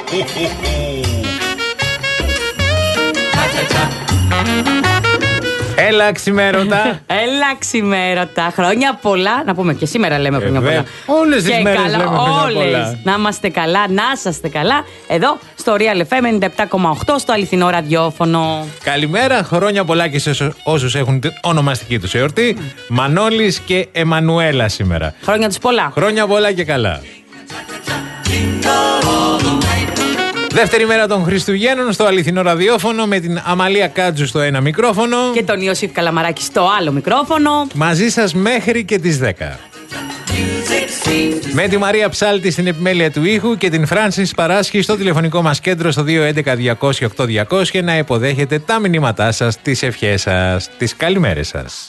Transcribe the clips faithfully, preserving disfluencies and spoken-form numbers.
Έλα ξημέρωτα. Έλα ξημέρωτα. Χρόνια πολλά. Να πούμε και σήμερα λέμε χρόνια πολλά. Όλες τις μέρες καλά, λέμε χρόνια όλες. πολλά. Να είμαστε καλά, να είσαστε καλά. Εδώ στο Real εφ εμ ενενήντα επτά κόμμα οκτώ στο αληθινό ραδιόφωνο. Καλημέρα, χρόνια πολλά και σε όσους έχουν την ονομαστική τους εορτή. Mm. Μανώλης και Εμμανουέλα σήμερα. Χρόνια τους πολλά. Χρόνια πολλά και καλά. Δεύτερη μέρα των Χριστουγέννων στο αληθινό ραδιόφωνο με την Αμαλία Κάτζου στο ένα μικρόφωνο. Και τον Ιωσήφ Καλαμαράκη στο άλλο μικρόφωνο. Μαζί σας μέχρι και τις δέκα. Με τη Μαρία Ψάλτη στην επιμέλεια του ήχου και την Φράνσις Παράσχη στο τηλεφωνικό μας κέντρο στο δύο έντεκα διακόσια οκτώ διακόσια να υποδέχετε τα μηνύματά σας, τις ευχές σας, τις καλημέρες σας.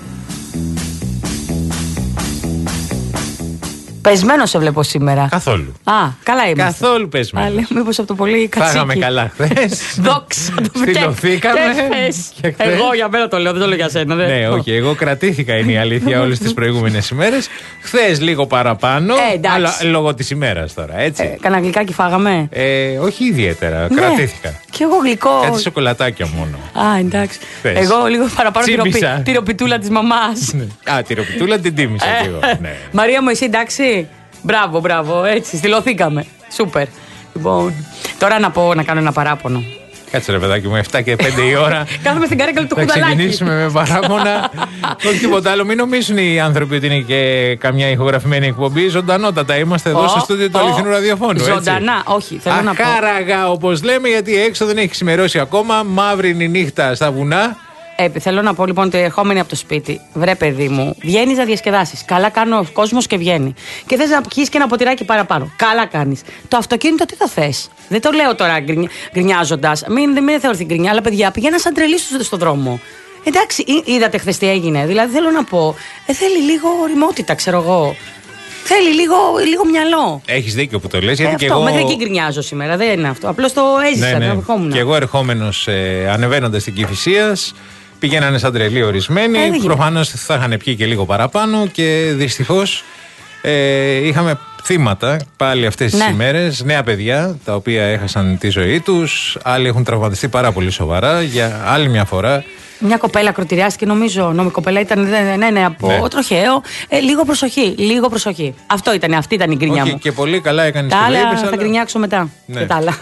Πεσμένο σε βλέπω σήμερα. Καθόλου. Α, καλά είμαστε. Καθόλου πεσμένο. Αλλά μήπως από το πολύ κατσίκι. Φάγαμε καλά χθες. Δόξα τω Θεώ. Στυλωθήκαμε. Εγώ για μένα το λέω, δεν το λέω για σένα. Δε. Ναι, όχι, εγώ κρατήθηκα, είναι η αλήθεια, όλες τις προηγούμενες ημέρες. Χθες λίγο παραπάνω, ε, αλλά λόγω της ημέρας τώρα, έτσι. Ε, Κάνα γλυκάκι φάγαμε. Ε, όχι ιδιαίτερα, ναι. Κρατήθηκα. Και εγώ γλυκό. Κάτι σοκολατάκια μόνο. Α, εντάξει. Θες. Εγώ λίγο παραπάνω Τσίπησα. τη ροπιτούλα της μαμάς. Α, τη ροπιτούλα την τίμησα κι εγώ. Ναι. Μαρία μου, εσύ εντάξει. Μπράβο, μπράβο, έτσι, στυλωθήκαμε. Σούπερ. Λοιπόν, τώρα να πω, να κάνω ένα παράπονο. Κάτσε ρε παιδάκι μου, εφτά και πέντε η ώρα. Κάθομαι στην καρέκλα του Θα κουταλάκι. ξεκινήσουμε με παράπονα. Όχι τίποτα άλλο. Μην νομίζουν οι άνθρωποι ότι είναι και καμιά ηχογραφημένη εκπομπή. Ζωντανότατα είμαστε εδώ Oh, στο στούντιο του oh, αληθινού ραδιοφώνου. Ζωντανά, όχι, θέλω να πω. Αχάραγα, όπως λέμε, γιατί έξω δεν έχει ξημερώσει ακόμα. Μαύρη είναι η νύχτα στα βουνά. Ε, θέλω να πω λοιπόν ότι ερχόμενη από το σπίτι, βρε παιδί μου, βγαίνει να διασκεδάσει. Καλά κάνει ο κόσμο και βγαίνει. Και θε να πιει και ένα ποτηράκι παραπάνω. Καλά κάνει. Το αυτοκίνητο τι θα θε. Δεν το λέω τώρα γκρινιάζοντα. Μην, μην θεωρηθεί γκρινιά, αλλά παιδιά, πηγαίνα σαν τρελή στον δρόμο. Εντάξει, είδατε χθε τι έγινε. Δηλαδή θέλω να πω, ε, θέλει λίγο ωριμότητα, ξέρω εγώ. Θέλει λίγο, λίγο μυαλό. Έχεις δίκιο που το λες. Γιατί ε, και αυτό, εγώ... μέχρι εκεί γκρινιάζω σήμερα. Δεν είναι αυτό. Απλώς το έζησα. Ναι, ναι. ερχόμουν. Και εγώ ερχόμενος, ε, ανεβαίνοντας στην Κηφισίας, πηγαίνανε σαν τρελοί ορισμένοι. Ε, Προφανώς θα είχαν πιει και λίγο παραπάνω και δυστυχώς ε, είχαμε θύματα πάλι αυτές τις ναι. ημέρες. Νέα παιδιά τα οποία έχασαν τη ζωή τους. Άλλοι έχουν τραυματιστεί πάρα πολύ σοβαρά για άλλη μια φορά. Μια κοπέλα κροτηριάστηκε, νομίζω. Νόμη κοπέλα ήταν, ναι, ναι, από ναι. τροχαίο. Ε, λίγο προσοχή, λίγο προσοχή. Αυτό ήταν, αυτή ήταν η γκρινιά Όχι, μου. Και πολύ καλά έκανε τα τη άλλα βλέπεις, θα αλλά... γκρινιάξω μετά. Ναι. Και τα άλλα.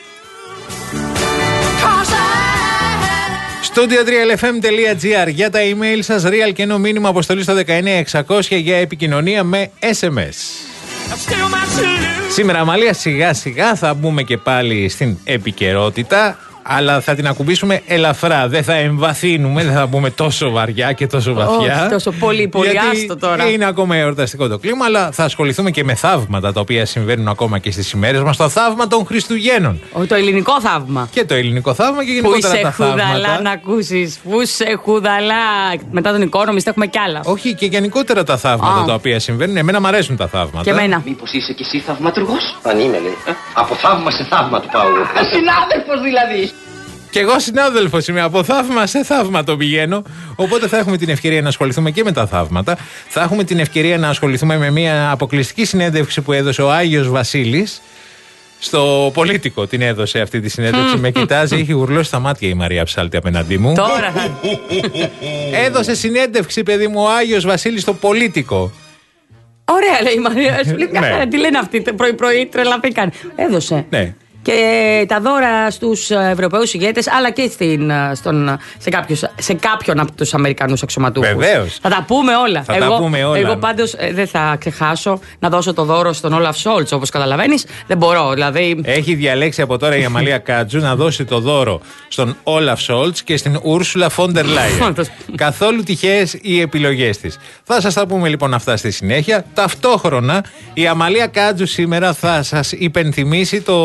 Studio τρία ελ εφ εμ τελεία τζι άρ για τα email σας, real και ενώ μήνυμα αποστολή στο δεκαεννιά εξακόσια για επικοινωνία με ες εμ ες. Σήμερα, Αμαλία, σιγά σιγά θα μπούμε και πάλι στην επικαιρότητα, αλλά θα την ακουμπήσουμε ελαφρά. Δεν θα εμβαθύνουμε, δεν θα μπούμε τόσο βαριά και τόσο βαθιά. Όχι, τόσο πολύ, πολύ άστο τώρα. Είναι ακόμα εορταστικό το κλίμα, αλλά θα ασχοληθούμε και με θαύματα τα οποία συμβαίνουν ακόμα και στις ημέρες μας. Το θαύμα των Χριστουγέννων. Όχι, το ελληνικό θαύμα. Και το ελληνικό θαύμα και γενικότερα τα θαύματα. Πού σε χουδαλά να ακούσεις, πού σε χουδαλά. Μετά τον Economist έχουμε κι άλλα. Όχι, και γενικότερα τα θαύματα Α. τα οποία συμβαίνουν. Εμένα μου αρέσουν τα θαύματα. Και εμένα. Μήπως είσαι κι εσύ θαυματουργός? Αν είμαι, λέει. Ε? Από θαύμα σε θαύμα του πάω. Συνάδελφος δηλαδή. Και εγώ συνάδελφος είμαι, από θαύμα σε θαύμα το πηγαίνω. Οπότε θα έχουμε την ευκαιρία να ασχοληθούμε και με τα θαύματα. Θα έχουμε την ευκαιρία να ασχοληθούμε με μια αποκλειστική συνέντευξη που έδωσε ο Άγιος Βασίλης. Στο Πολίτικο την έδωσε αυτή τη συνέντευξη. Με κοιτάζει, έχει γουρλώσει τα μάτια η Μαρία Ψάλτη απέναντί μου. Τώρα. Έδωσε συνέντευξη, παιδί μου, ο Άγιος Βασίλης στο Πολίτικο. Ωραία, λέει η Μαρία. Ναι. Τι λένε αυτοί, πρωί-πρωί τρελαθήκαν. Έδωσε. Ναι. Και τα δώρα στους Ευρωπαίους ηγέτες, αλλά και στην, στον, σε, κάποιους, σε κάποιον από τους Αμερικανούς αξιωματούχους. Βεβαίως. Θα τα πούμε όλα. Θα εγώ, τα πούμε όλα. Εγώ πάντως ε, δεν θα ξεχάσω να δώσω το δώρο στον Όλαφ Σόλτς, όπως καταλαβαίνεις. Δεν μπορώ, δηλαδή. Έχει διαλέξει από τώρα η Αμαλία Κάτζου να δώσει το δώρο στον Όλαφ Σόλτς και στην Ούρσουλα Φόντερ Λάιεν. Καθόλου τυχαίες οι επιλογές της. Θα σας τα πούμε λοιπόν αυτά στη συνέχεια. Ταυτόχρονα η Αμαλία Κάτζου σήμερα θα σας υπενθυμίσει το φορολογικό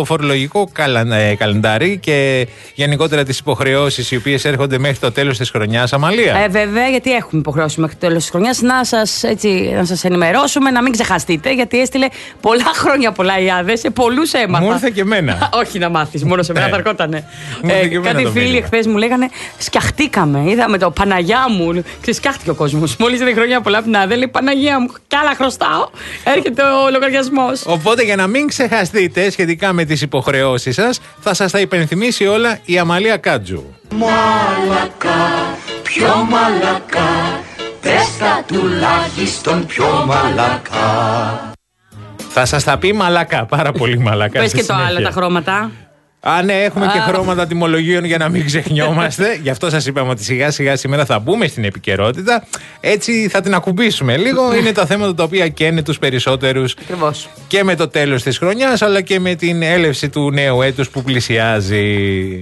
αισιολογικό καλα, ε, καλεντάρι και γενικότερα τις υποχρεώσεις οι οποίες έρχονται μέχρι το τέλος της χρονιάς, Αμαλία. Ε, βέβαια, γιατί έχουμε υποχρεώσει μέχρι το τέλος της χρονιάς να σας, έτσι, να σας ενημερώσουμε, να μην ξεχαστείτε, γιατί έστειλε πολλά χρόνια πολλά η Άδε, σε πολλούς έμαθα. Μου ήρθε και εμένα. Όχι να μάθεις, μόνο σε μένα θα ερχότανε. Ε, κάτι φίλοι χθες μου λέγανε, σκιαχτήκαμε. Είδαμε το Παναγιά μου. Ξεσκιάχτηκε ο κόσμος. Μόλις είναι χρόνια πολλά από την Άδε, λέει Παναγία μου, κι άλλα χρωστάω. Έρχεται ο λογαριασμός. Οπότε για να μην ξεχαστείτε σχετικά με τις υποχρεώσεις σας, θα σας τα υπενθυμίσει όλα η Αμαλία Κάτζου. Μαλακά, πιο μαλακά, πες τα τουλάχιστον πιο μαλακά. Θα σας τα πει μαλακά, πάρα πολύ μαλακά. Πες και το άλλο τα χρώματα. Α, ναι, έχουμε Α. και χρώματα τιμολογίων για να μην ξεχνιόμαστε. Γι' αυτό σας είπαμε ότι σιγά σιγά σήμερα θα μπούμε στην επικαιρότητα. Έτσι θα την ακουμπήσουμε λίγο. Είναι τα θέματα τα οποία καίνε τους περισσότερους. Ακριβώς. Και με το τέλος της χρονιάς, αλλά και με την έλευση του νέου έτους που πλησιάζει.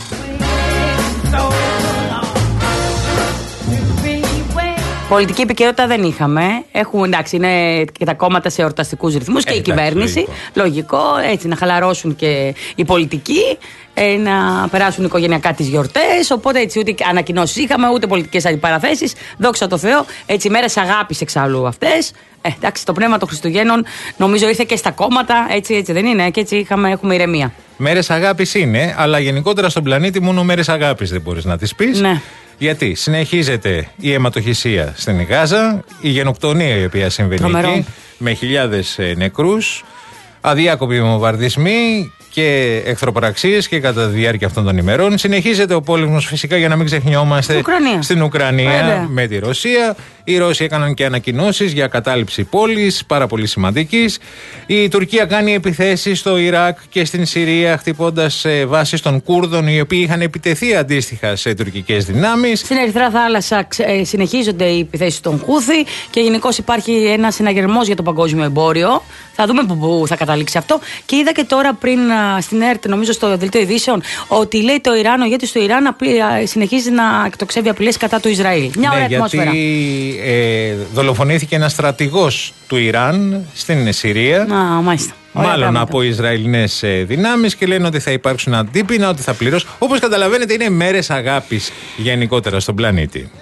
Πολιτική επικαιρότητα δεν είχαμε. Έχουμε, εντάξει, είναι και τα κόμματα σε εορταστικούς ρυθμούς και Ε, η εντάξει, κυβέρνηση. λογικό. Λογικό, έτσι, να χαλαρώσουν και οι πολιτικοί, ε, να περάσουν οικογενειακά τις γιορτές. Οπότε έτσι, ούτε ανακοινώσεις είχαμε, ούτε πολιτικές αντιπαραθέσεις. Δόξα τω Θεώ, έτσι, μέρες αγάπης εξάλλου αυτές. Ε, εντάξει, το πνεύμα των Χριστουγέννων νομίζω ήρθε και στα κόμματα, έτσι, έτσι δεν είναι, και έτσι είχαμε, έχουμε ηρεμία. Μέρες αγάπης είναι, αλλά γενικότερα στον πλανήτη μόνο μέρες αγάπης δεν μπορείς να τις πεις. Ναι. Γιατί συνεχίζεται η αιματοχυσία στην Γάζα, η γενοκτονία η οποία συμβαίνει Τρομερό. εκεί, με χιλιάδες ε, νεκρούς, αδιάκοποι βομβαρδισμοί και εχθροπραξίες και κατά τη διάρκεια αυτών των ημερών. Συνεχίζεται ο πόλεμος φυσικά, για να μην ξεχνιόμαστε, Ουκρανία. στην Ουκρανία. Βέβαια. Με τη Ρωσία. Οι Ρώσοι έκαναν και ανακοινώσεις για κατάληψη πόλης, πάρα πολύ σημαντικής. Η Τουρκία κάνει επιθέσεις στο Ιράκ και στην Συρία, χτυπώντας ε, βάσεις των Κούρδων, οι οποίοι είχαν επιτεθεί αντίστοιχα σε τουρκικές δυνάμεις. Στην Ερυθρά Θάλασσα ξε- ε, συνεχίζονται οι επιθέσεις των Χούθη και γενικώς υπάρχει ένα συναγερμός για το παγκόσμιο εμπόριο. Θα δούμε που, που θα καταλήξει αυτό. Και είδα και τώρα πριν α, στην ΕΡΤ, νομίζω στο δελτίο ειδήσεων, ότι λέει το Ιράν, ο ηγέτης του Ιράν απει- α, συνεχίζει να εκτοξεύει απειλές κατά του Ισραήλ. Μια ωραία Ναι, ατμόσφαιρα. γιατί ε, δολοφονήθηκε ένας στρατηγός του Ιράν στην Συρία. Να, μάλιστα. Ωραία Μάλλον πράγματα. από Ισραηλινές ε, δυνάμεις, και λένε ότι θα υπάρξουν αντίπεινα, ότι θα πληρώσουν. Όπως καταλαβαίνετε, είναι μέρες αγάπης γενικότερα στον πλανήτη.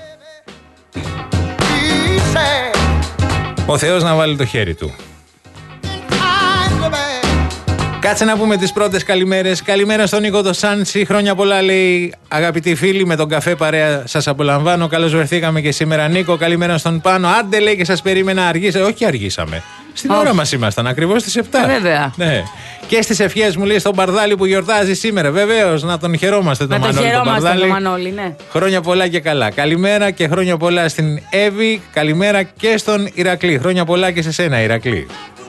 Ο Θεός να βάλει το χέρι του. Κάτσε να πούμε τις πρώτες καλημέρες. Καλημέρα στον Νίκο το Σάντσι. Χρόνια πολλά, λέει, αγαπητοί φίλοι, με τον καφέ παρέα σας απολαμβάνω. Καλώς βρεθήκαμε και σήμερα, Νίκο. Καλημέρα στον Πάνο. Άντε, λέει, και σας περίμενα, αργήσατε. Όχι, αργήσαμε. Στην Όχι. ώρα μας ήμασταν, ακριβώς στις επτά. Βέβαια. Ναι. Και στις ευχές μου, λέει, στον Παρδάλη που γιορτάζει σήμερα. Βεβαίως, να τον χαιρόμαστε τον Να τον Μανώλη τον χαιρόμαστε τον Παρδάλη. Μανώλη, ναι. Χρόνια πολλά και καλά. Καλημέρα και χρόνια πολλά στην Εύη. Καλημέρα και στον Ηρακλή. Χρόνια πολλά και σε σένα, Ηρακλή.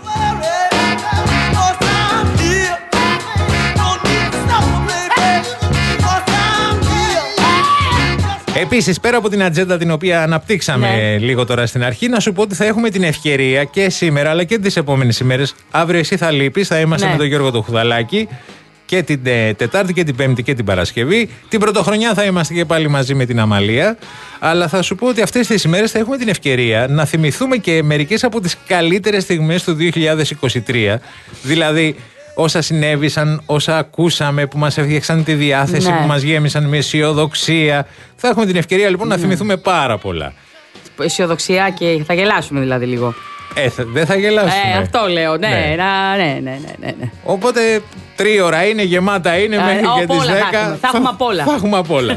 Επίσης, πέρα από την ατζέντα την οποία αναπτύξαμε Ναι. λίγο τώρα στην αρχή, να σου πω ότι θα έχουμε την ευκαιρία και σήμερα αλλά και τις επόμενες ημέρες. Αύριο εσύ θα λείπεις, θα είμαστε Ναι. με τον Γιώργο το Χουδαλάκη και την ε, Τετάρτη και την Πέμπτη και την Παρασκευή. Την Πρωτοχρονιά θα είμαστε και πάλι μαζί με την Αμαλία. Αλλά θα σου πω ότι αυτές τις ημέρες θα έχουμε την ευκαιρία να θυμηθούμε και μερικές από τις καλύτερες στιγμές του δύο χιλιάδες είκοσι τρία. Δηλαδή, όσα συνέβησαν, όσα ακούσαμε, που μας έφτιαξαν τη διάθεση, Ναι. που μας γέμισαν με αισιοδοξία. Θα έχουμε την ευκαιρία λοιπόν να θυμηθούμε πάρα πολλά. Αισιοδοξία και θα γελάσουμε δηλαδή λίγο. Ε, θα- δεν θα γελάσουμε. Ε, αυτό λέω, ναι, Ναι. να- ναι, ναι, ναι, ναι, ναι. Οπότε τρίωρα είναι, γεμάτα είναι, Ε, μέχρι και απ' τις όλα θα δέκα. έχουμε. Θα έχουμε απ' όλα. Θα έχουμε απ' όλα.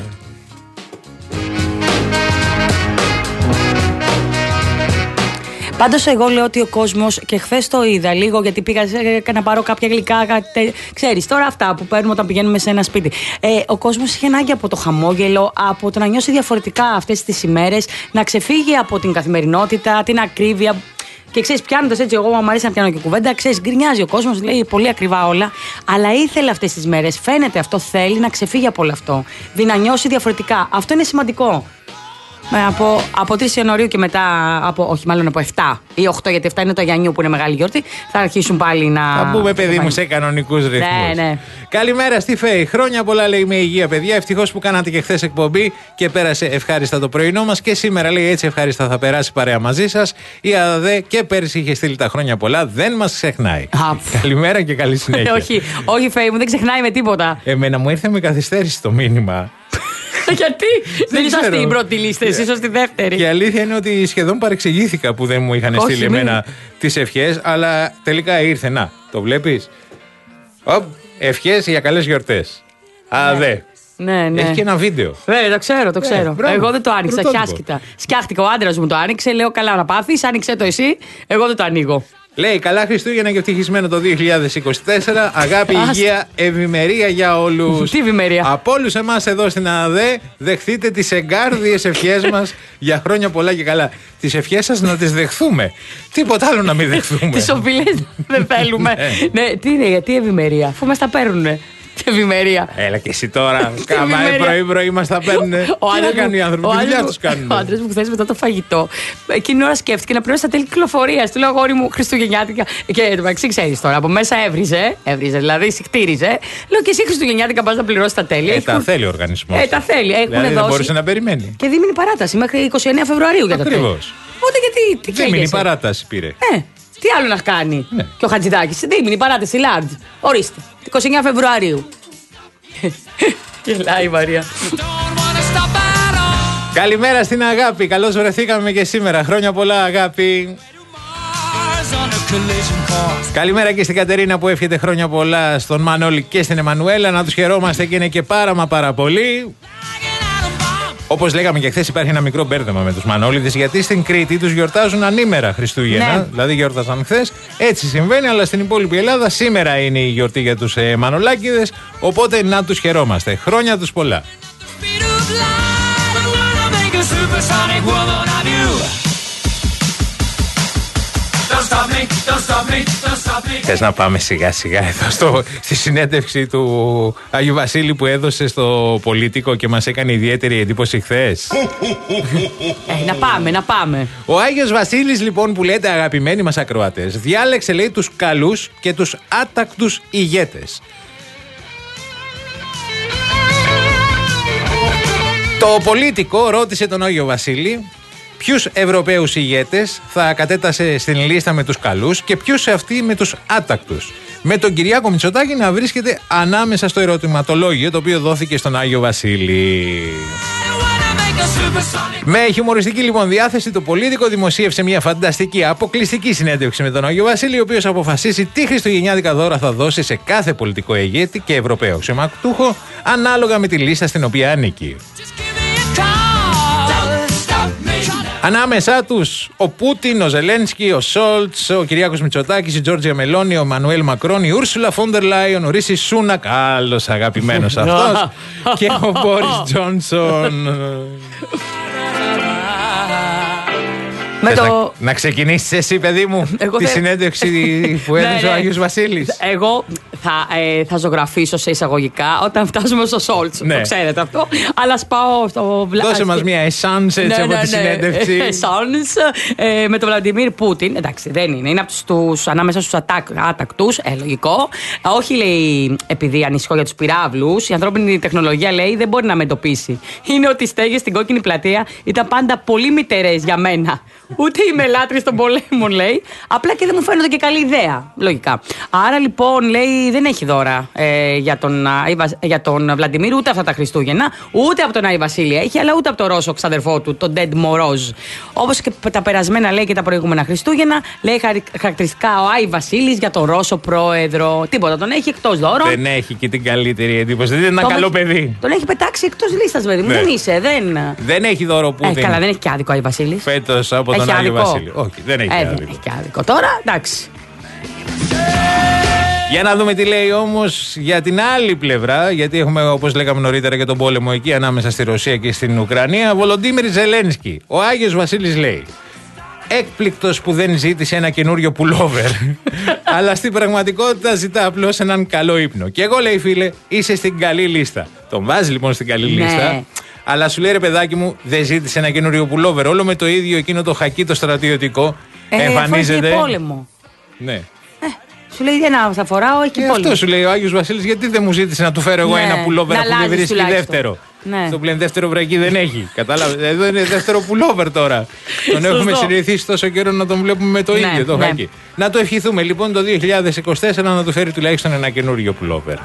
Πάντως εγώ λέω ότι ο κόσμος, και χθες το είδα λίγο, γιατί πήγα σε- να πάρω κάποια γλυκά. Κάτι, ξέρεις, τώρα αυτά που παίρνουμε όταν πηγαίνουμε σε ένα σπίτι. Ε, ο κόσμος είχε ανάγκη από το χαμόγελο, από το να νιώσει διαφορετικά αυτές τις ημέρες, να ξεφύγει από την καθημερινότητα, την ακρίβεια. Και ξέρεις, πιάνοντας έτσι, εγώ μου αρέσει να πιάνω και κουβέντα, ξέρεις, γκρινιάζει ο κόσμος, λέει πολύ ακριβά όλα. Αλλά ήθελε αυτές τις μέρες, φαίνεται αυτό, θέλει να ξεφύγει από όλο αυτό. Δι να νιώσει διαφορετικά. Αυτό είναι σημαντικό. Από, από τρεις Ιανουαρίου και μετά, από, όχι μάλλον από επτά ή οκτώ, γιατί επτά είναι το Γιαννιού που είναι μεγάλη γιορτή, θα αρχίσουν πάλι να. Θα μπούμε, παιδί μου, σε κανονικούς ρυθμούς. Ναι, ναι. Καλημέρα στη Φέη. Χρόνια πολλά, λέει, με υγεία, παιδιά. Ευτυχώς που κάνατε και χθες εκπομπή και πέρασε ευχάριστα το πρωινό μας. Και σήμερα, λέει, έτσι ευχάριστα θα περάσει παρέα μαζί σας. Η ΑΔΕ και πέρσι είχε στείλει τα χρόνια πολλά. Δεν μας ξεχνάει. Καλημέρα και καλή συνέχεια. όχι, όχι, Φέη μου, δεν ξεχνάει με τίποτα. Εμένα μου ήρθε με καθυστέρηση το μήνυμα. Γιατί δεν ήσασταν στην πρώτη λίστα, ίσως στη δεύτερη. Και η αλήθεια είναι ότι σχεδόν παρεξηγήθηκα που δεν μου είχαν Όχι, στείλει μην... εμένα τις ευχές, αλλά τελικά ήρθε. Να, το βλέπεις. Οπ, ευχές για καλές γιορτές. ΑΔΕ. Ναι, ναι. Έχει και ένα βίντεο. Ναι, το ξέρω, το ξέρω. Ε, μπράβο, εγώ δεν το άνοιξα, χιάσκητα. Σκιάχτηκα, ο άντρας μου το άνοιξε, λέω καλά να πάθεις, άνοιξε το εσύ, εγώ δεν το ανοίγω. Λέει, καλά Χριστούγεννα και ευτυχισμένο το δύο χιλιάδες είκοσι τέσσερα. Αγάπη, υγεία, ευημερία για όλους. Τι ευημερία? Από όλους εμάς εδώ στην ΑΔΕ, δεχτείτε τις εγκάρδιες ευχές μας για χρόνια πολλά και καλά. Τις ευχές σας να τις δεχθούμε. Τίποτα άλλο να μην δεχθούμε. Τις οφειλές δεν θέλουμε. Ναι, τι είναι, γιατί ευημερία, αφού μας τα παίρνουνε. Τι ευημερία. Έλα και εσύ τώρα. Καμάει πρωί-πρωί μας τα παίρνουνε. Τι να κάνουν οι άνθρωποι, τη δουλειά τους κάνουν. Ο άντρας μου χθες μετά το φαγητό, εκείνη την ώρα σκέφτηκε να πληρώσει τα τέλη κυκλοφορίας. Του λέω, αγόρι μου, Χριστουγεννιάτικα. Και εντάξει, ξέρεις τώρα, από μέσα έβριζε, έβριζε, δηλαδή συχτήριζε. Λέω και εσύ Χριστουγεννιάτικα πας να πληρώσει τα τέλη. Ε, τα θέλει ο οργανισμός. Ε, τα θέλει. Δηλαδή δεν μπορούσε να περιμένει. Και δίμηνη παράταση μέχρι είκοσι εννέα Φεβρουαρίου για τα τέλη. Ακριβώς. Οπότε γιατί. Τι δίμηνη παράταση πήρε. Ε, τι άλλο να κάνει. Ναι. Και ο Χατζηδάκης. Δίμηνη παράταση, large. Ορίστε. είκοσι εννέα Φεβρουαρίου. Γελάει η Μαρία. Καλημέρα στην Αγάπη. Καλώς βρεθήκαμε και σήμερα. Χρόνια πολλά, Αγάπη. Καλημέρα και στην Κατερίνα που εύχεται χρόνια πολλά στον Μανώλη και στην Εμμανουέλα. Να τους χαιρόμαστε και είναι και πάρα μα πάρα πολύ. Όπως λέγαμε και χθες, υπάρχει ένα μικρό μπέρδεμα με τους Μανώλιδες, γιατί στην Κρήτη τους γιορτάζουν ανήμερα Χριστούγεννα. Ναι. Δηλαδή γιόρταζαν χθες. Έτσι συμβαίνει, αλλά στην υπόλοιπη Ελλάδα σήμερα είναι η γιορτή για τους ε, Μανολάκηδες. Οπότε να τους χαιρόμαστε. Χρόνια τους πολλά. Θες να πάμε σιγά σιγά εδώ στο, στη συνέντευξη του Άγιου Βασίλη που έδωσε στο Πολίτικο και μας έκανε ιδιαίτερη εντύπωση χθες. Ε, να πάμε, να πάμε. Ο Άγιος Βασίλης, λοιπόν, που λέτε αγαπημένοι μας ακροατές, διάλεξε, λέει, τους καλούς και τους άτακτους ηγέτες. Το Πολίτικο ρώτησε τον Άγιο Βασίλη ποιους Ευρωπαίους ηγέτες θα κατέτασε στην λίστα με τους καλούς και ποιους αυτοί με τους άτακτους. Με τον Κυριάκο Μητσοτάκη να βρίσκεται ανάμεσα στο ερωτηματολόγιο το οποίο δόθηκε στον Άγιο Βασίλη. Με χιουμοριστική, λοιπόν, διάθεση, το Πολίτικο δημοσίευσε μια φανταστική αποκλειστική συνέντευξη με τον Άγιο Βασίλη, ο οποίος αποφασίσει τι χριστουγεννιάτικα δώρα θα δώσει σε κάθε πολιτικό ηγέτη και Ευρωπαίο αξιωματούχο ανάλογα με τη λίστα στην οποία ανήκει. Ανάμεσά τους ο Πούτιν, ο Ζελένσκι, ο Σόλτς, ο Κυριάκος Μητσοτάκης, η Τζόρτζια Μελώνη, ο Μανουέλ Μακρόν, η Ούρσουλα Φόντερ Λάιον, ο Ρίση Σούνακ, άλλος αγαπημένος αυτός, και ο Μπόρις Τζόνσον. Με το... να, να ξεκινήσεις εσύ, παιδί μου, εγώ τη θε... συνέντευξη που έδωσε ναι, ναι. ο Άγιος Βασίλης. Εγώ θα, ε, θα ζωγραφίσω σε εισαγωγικά όταν φτάσουμε στο Σόλτς. Ναι. Το ξέρετε αυτό. Αλλά σπάω στο Βλα... Δώσε μας μια εσάνς έτσι, ναι, από ναι, τη συνέντευξη. Εσάνς ε, με τον Βλαντιμίρ Πούτιν. Εντάξει, δεν είναι. Είναι από τους, ανάμεσα στους άτακτους. Ε, λογικό. Όχι, λέει, επειδή ανησυχώ για τους πυράβλους. Η ανθρώπινη τεχνολογία, λέει, δεν μπορεί να με εντοπίσει. Είναι ότι οι στέγες στην Κόκκινη Πλατεία ήταν πάντα πολύ μητερές για μένα. Ούτε είμαι λάτρης των πολέμων, λέει. Απλά και δεν μου φαίνονται και καλή ιδέα. Λογικά. Άρα, λοιπόν, λέει, δεν έχει δώρα ε, για, τον, για τον Βλαντιμίρ ούτε αυτά τα Χριστούγεννα, ούτε από τον Άι Βασίλη έχει, αλλά ούτε από τον Ρώσο ξαδερφό του, τον Ντέντ Μορόζ. Όπως και τα περασμένα, λέει, και τα προηγούμενα Χριστούγεννα, λέει χαρακτηριστικά ο Άι Βασίλης για τον Ρώσο πρόεδρο. Τίποτα, τον έχει εκτός δώρων. Δεν έχει και την καλύτερη εντύπωση. Δεν είναι ένα καλό παιδί. Τον έχει πετάξει εκτός λίστας, παιδί μου. Ναι. Δεν είσαι, δεν. Δεν έχει δώρο Πούτιν. Ε, καλά, δεν έχει και άδικο Άι Βασίλης. Φέτος από τον Άγιο Βασίλη. Όχι, δεν έχει, ε, άδικο. Δεν έχει και άδικο. Τώρα, εντάξει. Για να δούμε τι λέει όμως για την άλλη πλευρά, γιατί έχουμε, όπως λέγαμε νωρίτερα, και τον πόλεμο εκεί ανάμεσα στη Ρωσία και στην Ουκρανία. Βολοντίμιρ Ζελένσκι. Ο Άγιος Βασίλης λέει: έκπληκτος που δεν ζήτησε ένα καινούριο πουλόβερ, αλλά στην πραγματικότητα ζητά απλώς έναν καλό ύπνο. Και εγώ, λέει, φίλε, είσαι στην καλή λίστα. Τον βάζει λοιπόν στην καλή ναι. λίστα. Αλλά σου λέει ρε παιδάκι μου, δεν ζήτησε ένα καινούριο πουλόβερ. Όλο με το ίδιο εκείνο το χακί το στρατιωτικό. Ε, εμφανίζεται. Έχει πόλεμο. Ναι. Σου λέει ένα θα φοράω, έχει ε, πόλεμο. Αυτό σου λέει ο Άγιος Βασίλης, γιατί δεν μου ζήτησε να του φέρω εγώ ναι, ένα πουλόβερ που δεν βρίσκει τουλάχιστον. δεύτερο. Ναι. Το πλέον δεύτερο βρακί δεν έχει. Κατάλαβε. Εδώ είναι δεύτερο πουλόβερ τώρα. Τον έχουμε συνηθίσει τόσο καιρό να τον βλέπουμε με το ναι, ίδιο το ναι. χακί. Να το ευχηθούμε λοιπόν το δύο χιλιάδες είκοσι τέσσερα να του φέρει τουλάχιστον ένα καινούριο πουλόβερ.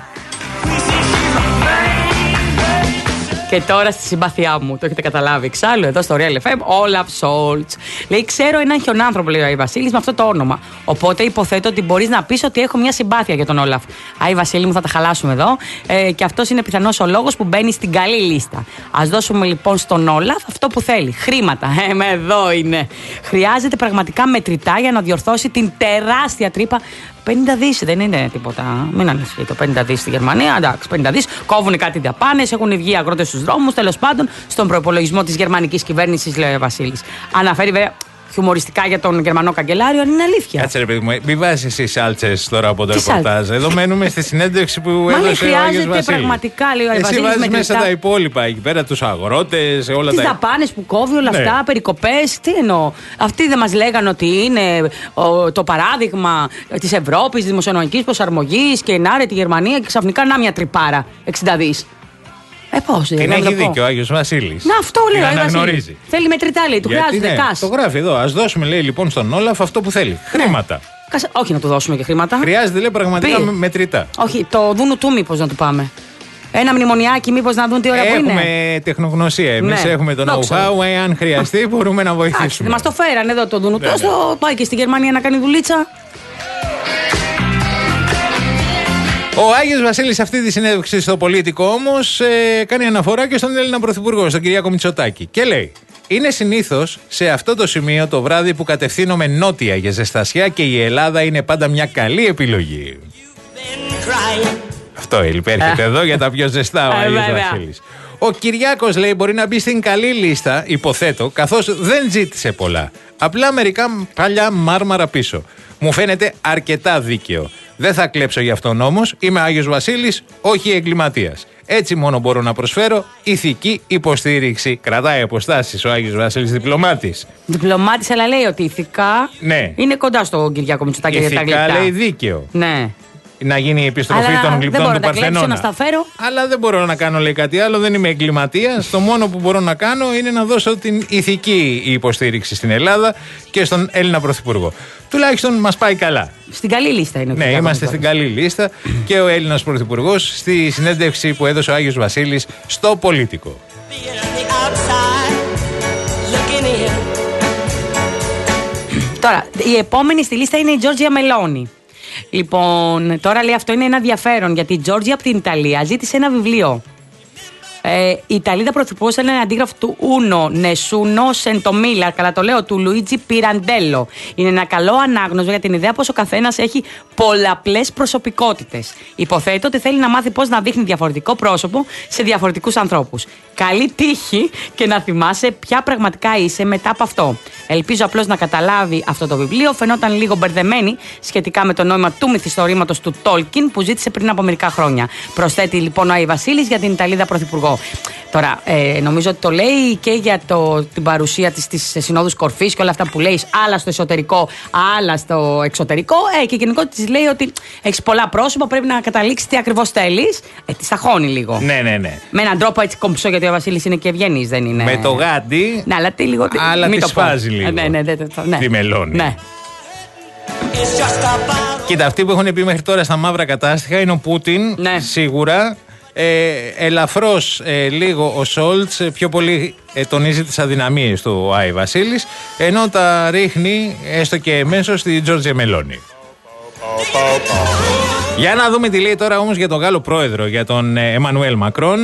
Και τώρα στη συμπάθειά μου, το έχετε καταλάβει εξάλλου, εδώ στο Real εφ εμ, Όλαφ Σόλτς. Λέει: ξέρω έναν χιονάνθρωπο, λέει ο Άι Βασίλης, με αυτό το όνομα. Οπότε υποθέτω ότι μπορείς να πεις ότι έχω μια συμπάθεια για τον Όλαφ. Άι Βασίλη μου, θα τα χαλάσουμε εδώ. Ε, και αυτός είναι πιθανός ο λόγος που μπαίνει στην καλή λίστα. Ας δώσουμε λοιπόν στον Όλαφ αυτό που θέλει. Χρήματα. Ε, με εδώ είναι. Χρειάζεται πραγματικά μετρητά για να διορθώσει την τεράστια τρύπα. πενήντα δις δεν είναι τίποτα. Μην ανησυχεί το πενήντα δις στη Γερμανία. Εντάξει, πενήντα δις. Κόβουν κάτι δαπάνες, έχουν βγει αγρότες στους δρόμους. Τέλος πάντων, στον προϋπολογισμό της γερμανικής κυβέρνησης, λέει ο Βασίλης. Αναφέρει βέβαια χιουμοριστικά για τον Γερμανό καγκελάριο, αν είναι αλήθεια. Κάτσε ρε παιδί μου, μην βάζεις εσύ σάλτσες τώρα από το ρεπορτάζ. Εδώ μένουμε στη συνέντευξη που Μα έδωσε ο Άγιος Βασίλης. Πραγματικά, λέει ο Άγιος Βασίλης. Εσύ βάζεις μέσα μετρητά. τα υπόλοιπα εκεί πέρα, τους αγρότες, όλα τις τα. Τις δαπάνες που κόβει, όλα ναι. αυτά, περικοπές. Τι εννοώ. Αυτοί δεν μας λέγανε ότι είναι ο, το παράδειγμα της Ευρώπης, της δημοσιονομικής προσαρμογής και να ρε τη Γερμανία και ξαφνικά να μια τρυπάρα εξήντα δις. Ε, πώς, Την έχει δίκιο ο Άγιος Βασίλης. Να, αυτό λέει ο Άγιος Βασίλης. Θέλει μετρητά, λέει, του χρειάζεται ναι, κας. το γράφει εδώ. Ας δώσουμε, λέει, λοιπόν, στον Όλαφ αυτό που θέλει. Ναι. Χρήματα. Κας... Όχι να του δώσουμε και χρήματα. Χρειάζεται, λέει, πραγματικά Πει. μετρητά. Όχι, το δούνου του μήπως να του πάμε. Ένα μνημονιάκι, μήπως να δουν τι ώρα έχουμε που είναι. Έχουμε τεχνογνωσία. Εμείς ναι. έχουμε το know-how. Εάν χρειαστεί, μπορούμε να βοηθήσουμε. Μας το φέραν εδώ το δούνου. Ναι, Τόσο ναι. πάει και στη Γερμανία να κάνει δουλίτσα. Ο Άγιος Βασίλης αυτή τη συνέντευξη στο Πολίτικο όμως ε, κάνει αναφορά και στον Έλληνα Πρωθυπουργό, στον Κυριάκο Μητσοτάκη. Και λέει: είναι συνήθως σε αυτό το σημείο το βράδυ που κατευθύνομαι νότια για ζεστασιά και η Ελλάδα είναι πάντα μια καλή επιλογή. Αυτό υπέρχεται εδώ για τα πιο ζεστά ο Άγιος Βασίλης. Ο Κυριάκος, λέει, μπορεί να μπει στην καλή λίστα, υποθέτω, καθώς δεν ζήτησε πολλά. Απλά μερικά παλιά μάρμαρα πίσω. Μου φαίνεται αρκετά δίκαιο. Δεν θα κλέψω γι' αυτόν όμως. Είμαι Άγιος Βασίλης, όχι εγκληματίας. Έτσι μόνο μπορώ να προσφέρω ηθική υποστήριξη. Κρατάει αποστάσεις ο Άγιος Βασίλης, διπλωμάτης. Διπλωμάτης, αλλά λέει ότι ηθικά ναι. είναι κοντά στον Κυριάκο Μητσοτάκη για τα γλυπτά. Ηθικά λέει δίκαιο. Ναι. Να γίνει η επιστροφή αλλά των γλυπτών του Παρθενώνα. Να στα φέρω. Αλλά δεν μπορώ να κάνω, λέει, κάτι άλλο. Δεν είμαι εγκληματίας. Το μόνο που μπορώ να κάνω είναι να δώσω την ηθική υποστήριξη στην Ελλάδα και στον Έλληνα Πρωθυπουργό. Τουλάχιστον μας πάει καλά. Στην καλή λίστα είναι ο Ναι, είμαστε στην καλή λίστα και ο Έλληνας Πρωθυπουργός στη συνέντευξη που έδωσε ο Άγιος Βασίλης στο Πολίτικο. Τώρα, η επόμενη στη λίστα είναι η Τζόρτζια Μελόνι. Λοιπόν, τώρα λέει αυτό είναι ένα ενδιαφέρον γιατί η Τζόρτζια από την Ιταλία ζήτησε ένα βιβλίο. Ε, η Ιταλίδα πρωθυπουργός είναι ένα αντίγραφο του Ούνο Νεσούνο Σεντομίλα, καλά το λέω, του Λουίτζι Πιραντέλο. Είναι ένα καλό ανάγνωσμα για την ιδέα πως ο καθένας έχει πολλαπλές προσωπικότητες. Υποθέτω ότι θέλει να μάθει πώς να δείχνει διαφορετικό πρόσωπο σε διαφορετικούς ανθρώπους. Καλή τύχη και να θυμάσαι ποια πραγματικά είσαι μετά από αυτό. Ελπίζω απλώς να καταλάβει αυτό το βιβλίο. Φαινόταν λίγο μπερδεμένη σχετικά με το νόημα του μυθιστορήματος του Τόλκιν που ζήτησε πριν από μερικά χρόνια. Προσθέτει λοιπόν ο Άι Βασίλης για την Ιταλίδα πρωθυπουργό. Τώρα, ε, νομίζω ότι το λέει και για το, την παρουσία της στις συνόδους κορφής και όλα αυτά που λέει, άλλα στο εσωτερικό, άλλα στο εξωτερικό. Ε, και γενικότερα της λέει ότι έχεις πολλά πρόσωπα, πρέπει να καταλήξεις τι ακριβώς θέλεις. Ε, τη σταχώνει λίγο. Ναι, ναι, ναι. Με έναν τρόπο έτσι κομψό, γιατί ο Βασίλης είναι και ευγενής, δεν είναι. Με το γάντι. Ναι, αλλά τι λίγο. Αλλά τη σφάζει λίγο. Ναι, ναι, ναι, ναι. Τη μελώνει. Ναι. Κοίτα, αυτοί που έχουν πει μέχρι τώρα στα μαύρα κατάστοιχα είναι ο Πούτιν, ναι. Σίγουρα. Ε, ελαφρώς ε, λίγο ο Σόλτς, ε, πιο πολύ ε, τονίζει τις αδυναμίες του ο Άι Βασίλης, ενώ τα ρίχνει έστω και εμέσως στη Τζόρτζια Μελόνι. Για να δούμε τι λέει τώρα όμως για τον Γάλλο πρόεδρο, για τον ε, Εμμανουέλ Μακρόν.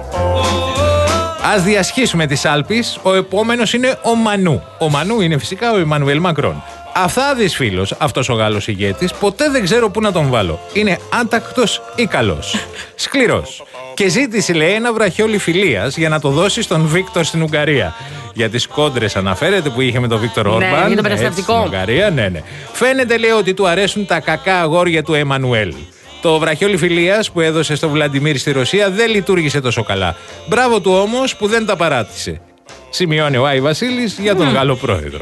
Ας διασχίσουμε τις Άλπεις, ο επόμενος είναι ο Μανού. Ο Μανού είναι φυσικά ο Εμμανουέλ Μακρόν. Αφθάδης φίλος αυτός ο Γάλλος ηγέτης, ποτέ δεν ξέρω πού να τον βάλω. Είναι άτακτος ή καλός. Σκληρός. Και ζήτησε, λέει, ένα βραχιόλι φιλίας για να το δώσει στον Βίκτορ στην Ουγγαρία. Για τις κόντρες αναφέρεται που είχε με τον Βίκτορ Όρμπαν. Ναι, το περιστατικό. Στην Ουγγαρία, ναι, ναι. Φαίνεται, λέει, ότι του αρέσουν τα κακά αγόρια του Εμμανουέλ. Το βραχιόλι φιλίας που έδωσε στο Βλαντιμίρ στη Ρωσία δεν λειτουργήσε τόσο καλά. Μπράβο του όμως που δεν τα παράτησε. Σημειώνει ο Άι Βασίλης για τον mm. Γάλλο πρόεδρο.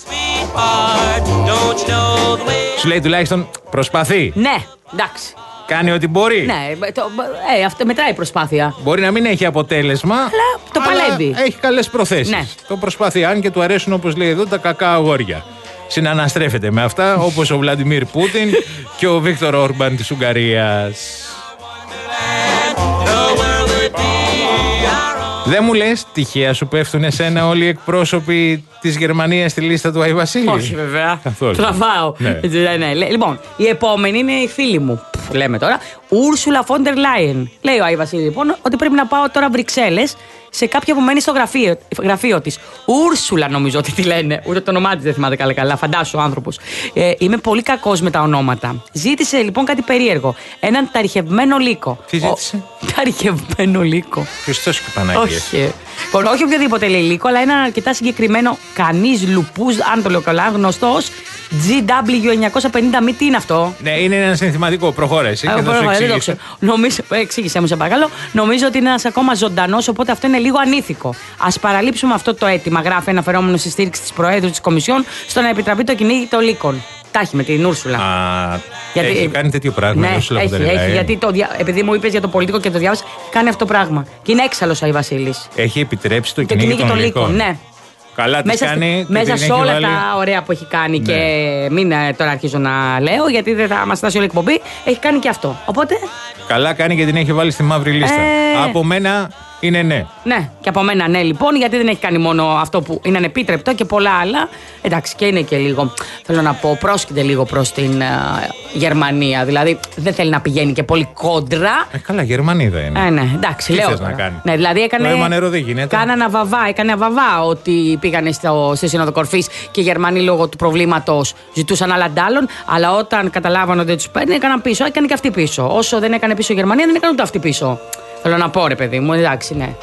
Σου λέει τουλάχιστον προσπαθεί. Ναι, εντάξει. Κάνει ό,τι μπορεί. Ναι, το, ε, αυτό μετράει η προσπάθεια. Μπορεί να μην έχει αποτέλεσμα, αλλά το παλεύει. Έχει καλές προθέσεις. Ναι. Το προσπαθεί, αν και του αρέσουν, όπως λέει εδώ, τα κακά αγόρια. Συναναστρέφεται με αυτά, όπως ο Βλαντιμίρ Πούτιν και ο Βίκτορ Όρμπαν της Ουγγαρίας. Δεν μου λες, τυχαία σου πέφτουν εσένα όλοι οι εκπρόσωποι της Γερμανίας στη λίστα του Άι Βασίλη? Όχι βέβαια. Καθόλου. Τραβάω. Ναι. Ναι. Λοιπόν, η επόμενη είναι η φίλη μου. Λέμε τώρα. Ούρσουλα Φόντερ Λάιεν. Λέει ο Άι Βασίλη λοιπόν ότι πρέπει να πάω τώρα Βρυξέλλες σε κάποια που μένει στο γραφείο, γραφείο της. Ούρσουλα νομίζω ότι τη λένε. Ούτε το όνομά της δεν θυμάται καλά καλά. Φαντάσου ο άνθρωπος. Ε, είμαι πολύ κακός με τα ονόματα. Ζήτησε λοιπόν κάτι περίεργο. Έναν ταριχευμένο λύκο. Τι ζήτησε? Ο... Ταριχευμένο λύκο. Χριστός και Παναγία. Όχι. Λοιπόν, όχι οποιοδήποτε λέει λύκο, αλλά ένα αρκετά συγκεκριμένο κανείς λουπούς, αν το λέω καλά, γνωστός τζι ντάμπλιου εννιακόσια πενήντα μη. Τι είναι αυτό? Ναι, είναι ένα συνθηματικό. Προχώρα εσύ. Ε, προχώρα, δεν το ξέρω. Νομίζω, εξήγησέ μου σε παρακαλώ. Νομίζω ότι είναι ένας ακόμα ζωντανός, οπότε αυτό είναι λίγο ανήθικο. Ας παραλείψουμε αυτό το αίτημα, γράφει αναφερόμενο στη στήριξη της Προέδρου της Κομισιόν στο να επιτραπεί το κυνήγι των λύκων. Τα έχει με την Ούρσουλα. Α, γιατί, έχει κάνει τέτοιο πράγμα. Ναι, Ούρσουλα έχει, έχει, γιατί το, επειδή μου είπες για το πολιτικό και το διάβασα, κάνει αυτό το πράγμα. Και είναι έξαλλος ο Άι Βασίλης. Έχει επιτρέψει το, το κυνήγι των, των λύκων. λύκων. Ναι. Καλά τις μέσα, κάνει. Μέσα σε όλα βάλει... τα ωραία που έχει κάνει, ναι. Και μην τώρα αρχίζω να λέω, γιατί δεν θα μας φτάσει όλη η εκπομπή. Έχει κάνει και αυτό. Οπότε. Καλά κάνει και την έχει βάλει στη μαύρη λίστα. Ε... Από μένα είναι ναι. Ναι, και από μένα ναι, λοιπόν, γιατί δεν έχει κάνει μόνο αυτό που είναι ανεπίτρεπτο και πολλά άλλα. Εντάξει, και είναι και λίγο, θέλω να πω, πρόσκειται λίγο προς την uh, Γερμανία. Δηλαδή δεν θέλει να πηγαίνει και πολύ κόντρα. Ε, καλά, Γερμανίδα είναι. Ε, ναι, εντάξει, τι λέω. θες να κάνει? Ναι, δηλαδή έκανε. Το αίμα νερό δεν γίνεται. Κάνανε αβαβά, έκανε αβαβά ότι πήγανε στο, στη Σύνοδο Κορφής και οι Γερμανοί λόγω του προβλήματος ζητούσαν άλλα αντάλλων. Αλλά όταν καταλάβανε ότι δεν τους παίρνει, έκαναν πίσω. Έκανε και αυτή πίσω. Όσο δεν έκανε πίσω η Γερμανία, δεν έκανε ούτε αυτή πίσω. Θέλω να πω, ρε παιδί μου, εντάξει, ναι.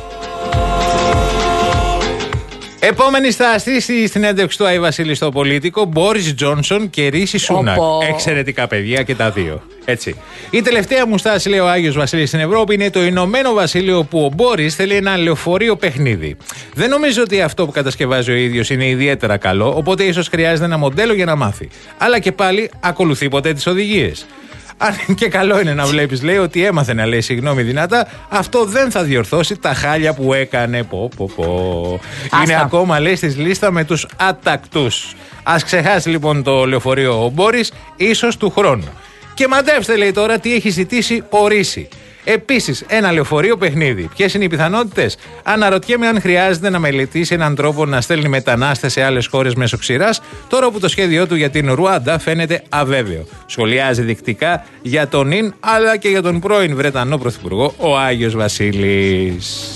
Επόμενη στάση στη συνέντευξη του Άι Βασίλη στο Πολίτικο, Μπόρις Τζόνσον και Ρίση Σούνακ. Εξαιρετικά παιδιά και τα δύο. Έτσι. Η τελευταία μου στάση, λέει ο Άγιος Βασίλης στην Ευρώπη, είναι το Ηνωμένο Βασίλειο, που ο Μπόρις θέλει ένα λεωφορείο παιχνίδι. Δεν νομίζω ότι αυτό που κατασκευάζει ο ίδιος είναι ιδιαίτερα καλό, οπότε ίσως χρειάζεται ένα μοντέλο για να μάθει. Αλλά και πάλι ακολουθεί ποτέ τις οδηγίες. Αν και καλό είναι να βλέπεις, λέει, ότι έμαθε να λέει συγγνώμη δυνατά, αυτό δεν θα διορθώσει τα χάλια που έκανε. Πω, πω, πω. Είναι ακόμα, λέει, στη λίστα με τους ατακτούς. Ας ξεχάσει λοιπόν το λεωφορείο ο Μπόρις, ίσως του χρόνου. Και μαντέψτε, λέει, τώρα τι έχει ζητήσει ο Ρίση. Επίσης, ένα λεωφορείο παιχνίδι. Ποιες είναι οι πιθανότητες? Αναρωτιέμαι αν χρειάζεται να μελετήσει έναν τρόπο να στέλνει μετανάστες σε άλλες χώρες μέσω ξηράς, τώρα που το σχέδιό του για την Ρουάντα φαίνεται αβέβαιο. Σχολιάζει δεικτικά για τον Ιν, αλλά και για τον πρώην Βρετανό Πρωθυπουργό, ο Άγιος Βασίλης.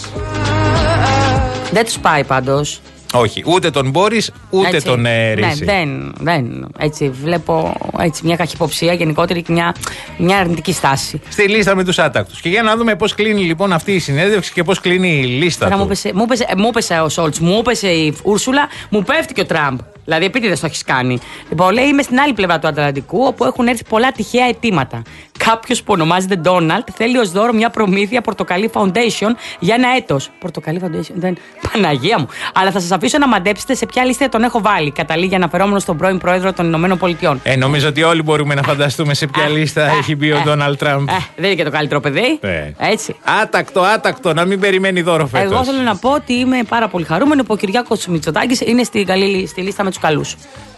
Δεν τους πάει πάντως. Όχι, ούτε τον Μπόρις, ούτε έτσι, τον ε, Ρίση. Ναι, δεν, δεν. Έτσι, βλέπω έτσι, μια καχυποψία γενικότερη και μια, μια αρνητική στάση. Στη λίστα με τους άτακτους. Και για να δούμε πώς κλείνει λοιπόν αυτή η συνέντευξη και πώς κλείνει η λίστα Άρα, του. Μου έπεσε ο Σόλτς, μου έπεσε η Ούρσουλα, μου πέφτει και ο Τραμπ. Δηλαδή, επίτηδες το έχεις κάνει. Λοιπόν, λέει, είμαι στην άλλη πλευρά του Ατλαντικού, όπου έχουν έρθει πολλά τυχαία αιτήματα. Κάποιος που ονομάζεται Ντόναλτ θέλει ως δώρο μια προμήθεια πορτοκαλί Foundation για ένα έτος. Πορτοκαλί Foundation, δεν. Παναγία μου. Αλλά θα σας αφήσω να μαντέψετε σε ποια λίστα τον έχω βάλει. Καταλήγει αναφερόμενο στον πρώην πρόεδρο των Ηνωμένων Πολιτειών. Ε, νομίζω ότι όλοι μπορούμε να φανταστούμε σε ποια λίστα έχει μπει ο Ντόναλτ Τραμπ. Δεν είναι και το καλύτερο παιδί. Έτσι. Άτακτο, άτακτο, να μην περιμένει δώρο φέτος. Εγώ θέλω να πω ότι είμαι πάρα πολύ χαρούμενο που ο Κυριάκος Μητσοτάκης είναι στη, καλή, στη λίστα με τους καλούς.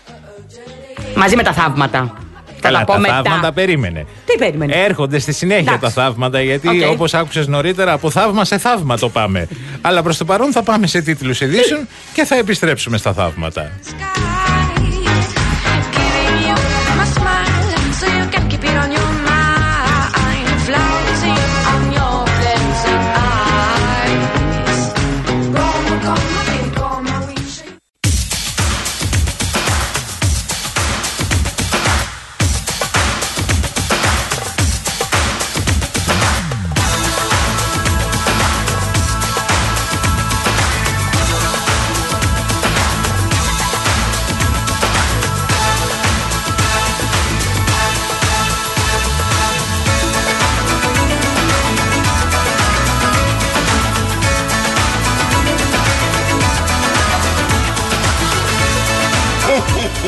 Μαζί με τα θαύματα. Καλά, τα, τα μετά. θαύματα περίμενε. Τι περίμενε? Έρχονται στη συνέχεια εντάξει. τα θαύματα, γιατί okay. όπως άκουσες νωρίτερα, από θαύμα σε θαύμα το πάμε. Αλλά προς το παρόν θα πάμε σε τίτλους ειδήσεων και θα επιστρέψουμε στα θαύματα.